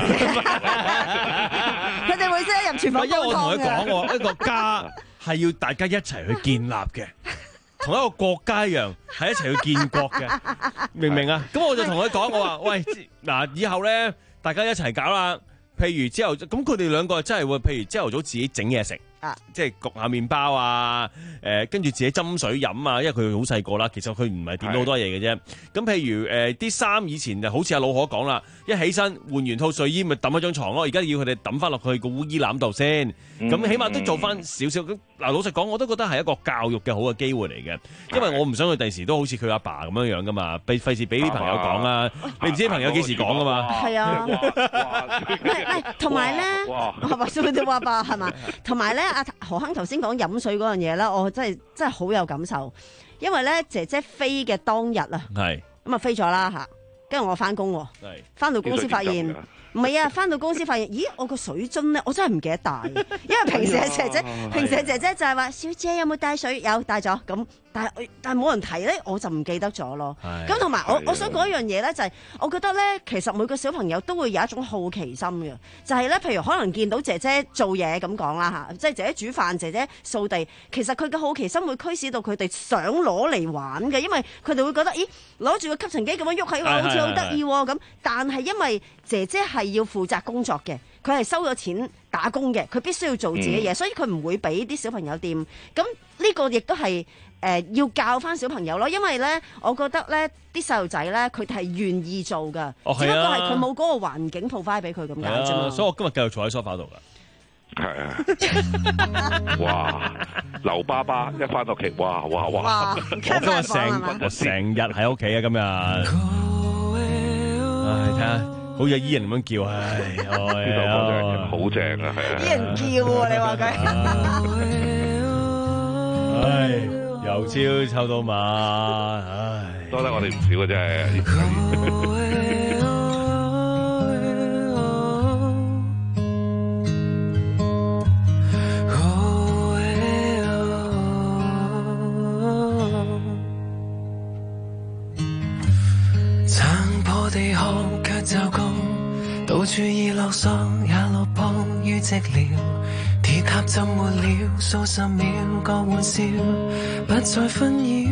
佢哋會即刻入廚房因為我同佢講煲湯嘅喎，一個家係要大家一齊去建立嘅。同一個國家一樣，係一齊去建國嘅，明唔明啊？咁我就同佢講，我話：喂，嗱，以後咧，大家一齊搞啦。譬如之後，咁佢哋兩個真係會，譬如朝頭早自己整嘢食， 啊， 即係焗下麵包啊，誒，跟住自己斟水飲啊。因為佢好細個啦，其實佢唔係掂到好多嘢嘅啫。咁譬如誒啲衫以前就好似阿老可講啦，一起身換完套睡衣咪揼喺張床咯。而家要佢哋揼翻落去個烏衣籃度先，咁起碼都做翻少少。咁嗱，老實講，我都覺得係一個教育嘅好嘅機會嚟嘅，因為我唔想佢第時都好似佢阿爸咁樣樣噶嘛，費費事俾啲朋友講啊，你唔知啲朋友幾時講噶嘛。 係啊，唔係同埋咧，係咪先都話吧？係嘛？同埋咧，阿何亨頭先講飲水嗰樣嘢咧，我真係真係好有感受，因為咧姐姐飛嘅當日啊， 係咁啊飛咗啦嚇，跟住我翻工喎，翻到公司發現。唔係啊，翻到公司發現，咦，我個水樽咧，我真係唔記得帶，因為平時係姐姐，平時係姐姐就係話，小姐有冇帶水？有帶咗，咁但係但係冇人提咧，我就唔記得咗咯。咁同埋我我想講一樣嘢咧，就係我覺得咧，其實每個小朋友都會有一種好奇心嘅，就係咧，譬如可能見到姐姐做嘢咁講啦嚇，即係姐姐煮飯，姐姐掃地，其實佢嘅好奇心會驅使到佢哋想攞嚟玩嘅，因為佢哋會覺得，咦，攞住個吸塵機咁樣喐喺，好似好得意喎咁。但係因為姐姐係要負責工作嘅，佢係收咗錢打工嘅，佢必須要做自己嘢，嗯、所以佢唔會俾啲小朋友掂。咁呢個亦都係誒要教翻小朋友咯，因為咧，我覺得咧啲細路仔咧，佢係願意做噶， 哦、 只不過係佢冇嗰個環境 provide 俾佢咁解啫嘛。 所以我今日繼續坐喺梳化度噶。 係啊！哇，劉爸爸一翻到屋企，哇哇哇！ 我今日成我成日喺屋企啊，今日。唉，睇下。好似伊人咁樣叫，唉，呢首歌真係好正啊，係啊！ 伊人叫喎，你話佢，唉，由朝抽到晚，唉， 多得我哋唔少嘅真係。 撐破地殼卻就共到處已落霜，也落荒於寂寥。鐵塔浸沒了數十秒，各玩笑不再紛擾。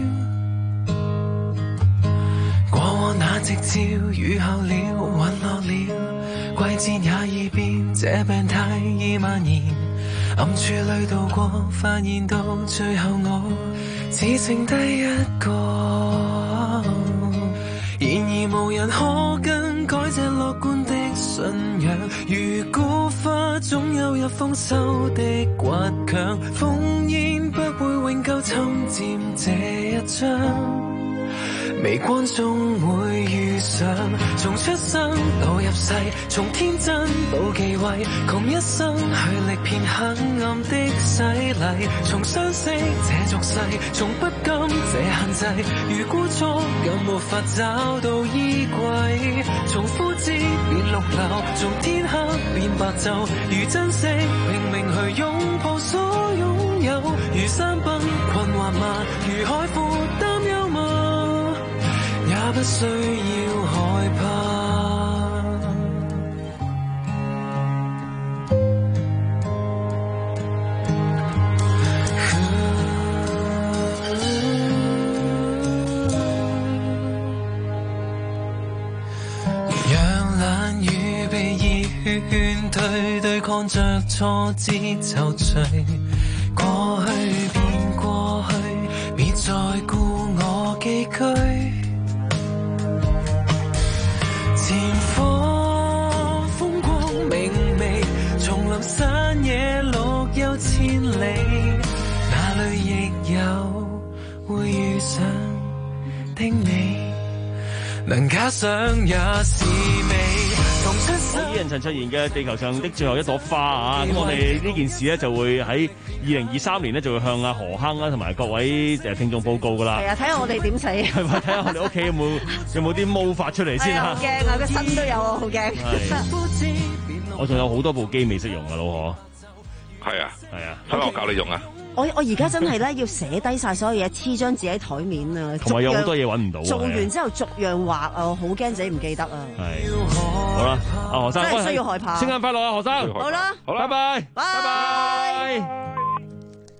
過往那夕照雨後了，隕落了，季節也已變，這病態已蔓延。暗處裏度過，發現到最後我只剩低一個。然而無人可更改這樂觀的信仰，如孤花總有日豐收的倔強，烽煙不會永久侵佔這一張。微光中會遇上，從出生到入世，從天真到忌諱，窮一生去歷遍黑暗的洗禮，從相識這俗世，從不甘這限制，如孤雛更沒法找到衣櫃，從枯枝變綠柳，從天黑變白晝，如珍惜拼命去擁抱所擁有，如山崩困惑嗎？如海闊擔憂嗎？也不需要害怕。讓冷雨被熱血勸退，對抗着挫折躊躇。過去變過去，別再顧我寄居。 想聽你，能加上也是美。同出世我依人陳卓賢嘅《地球上的最後一朵花》啊，咁我哋呢件事咧就會喺二零二三年咧就會向阿何坑啦同埋各位誒聽眾報告噶啦。 係啊，睇下我哋點死。 係咪睇下我哋屋企有冇有冇啲毛發出嚟先啊？ 好驚啊！個身都有啊，好驚。 我仲有好多部機未識用噶，老何。 係啊， 係啊， 所以我教你用啊。 我我而家真係咧要寫低晒所有嘢，黐張紙喺台面啊， 同埋有好多嘢揾唔到啊。 做完之後逐樣畫啊，好驚自己唔記得啊。 係，好啦，阿何生， 真係需要害怕。 聖誕快樂啊，何生。 好啦， 好啦，拜拜，拜拜。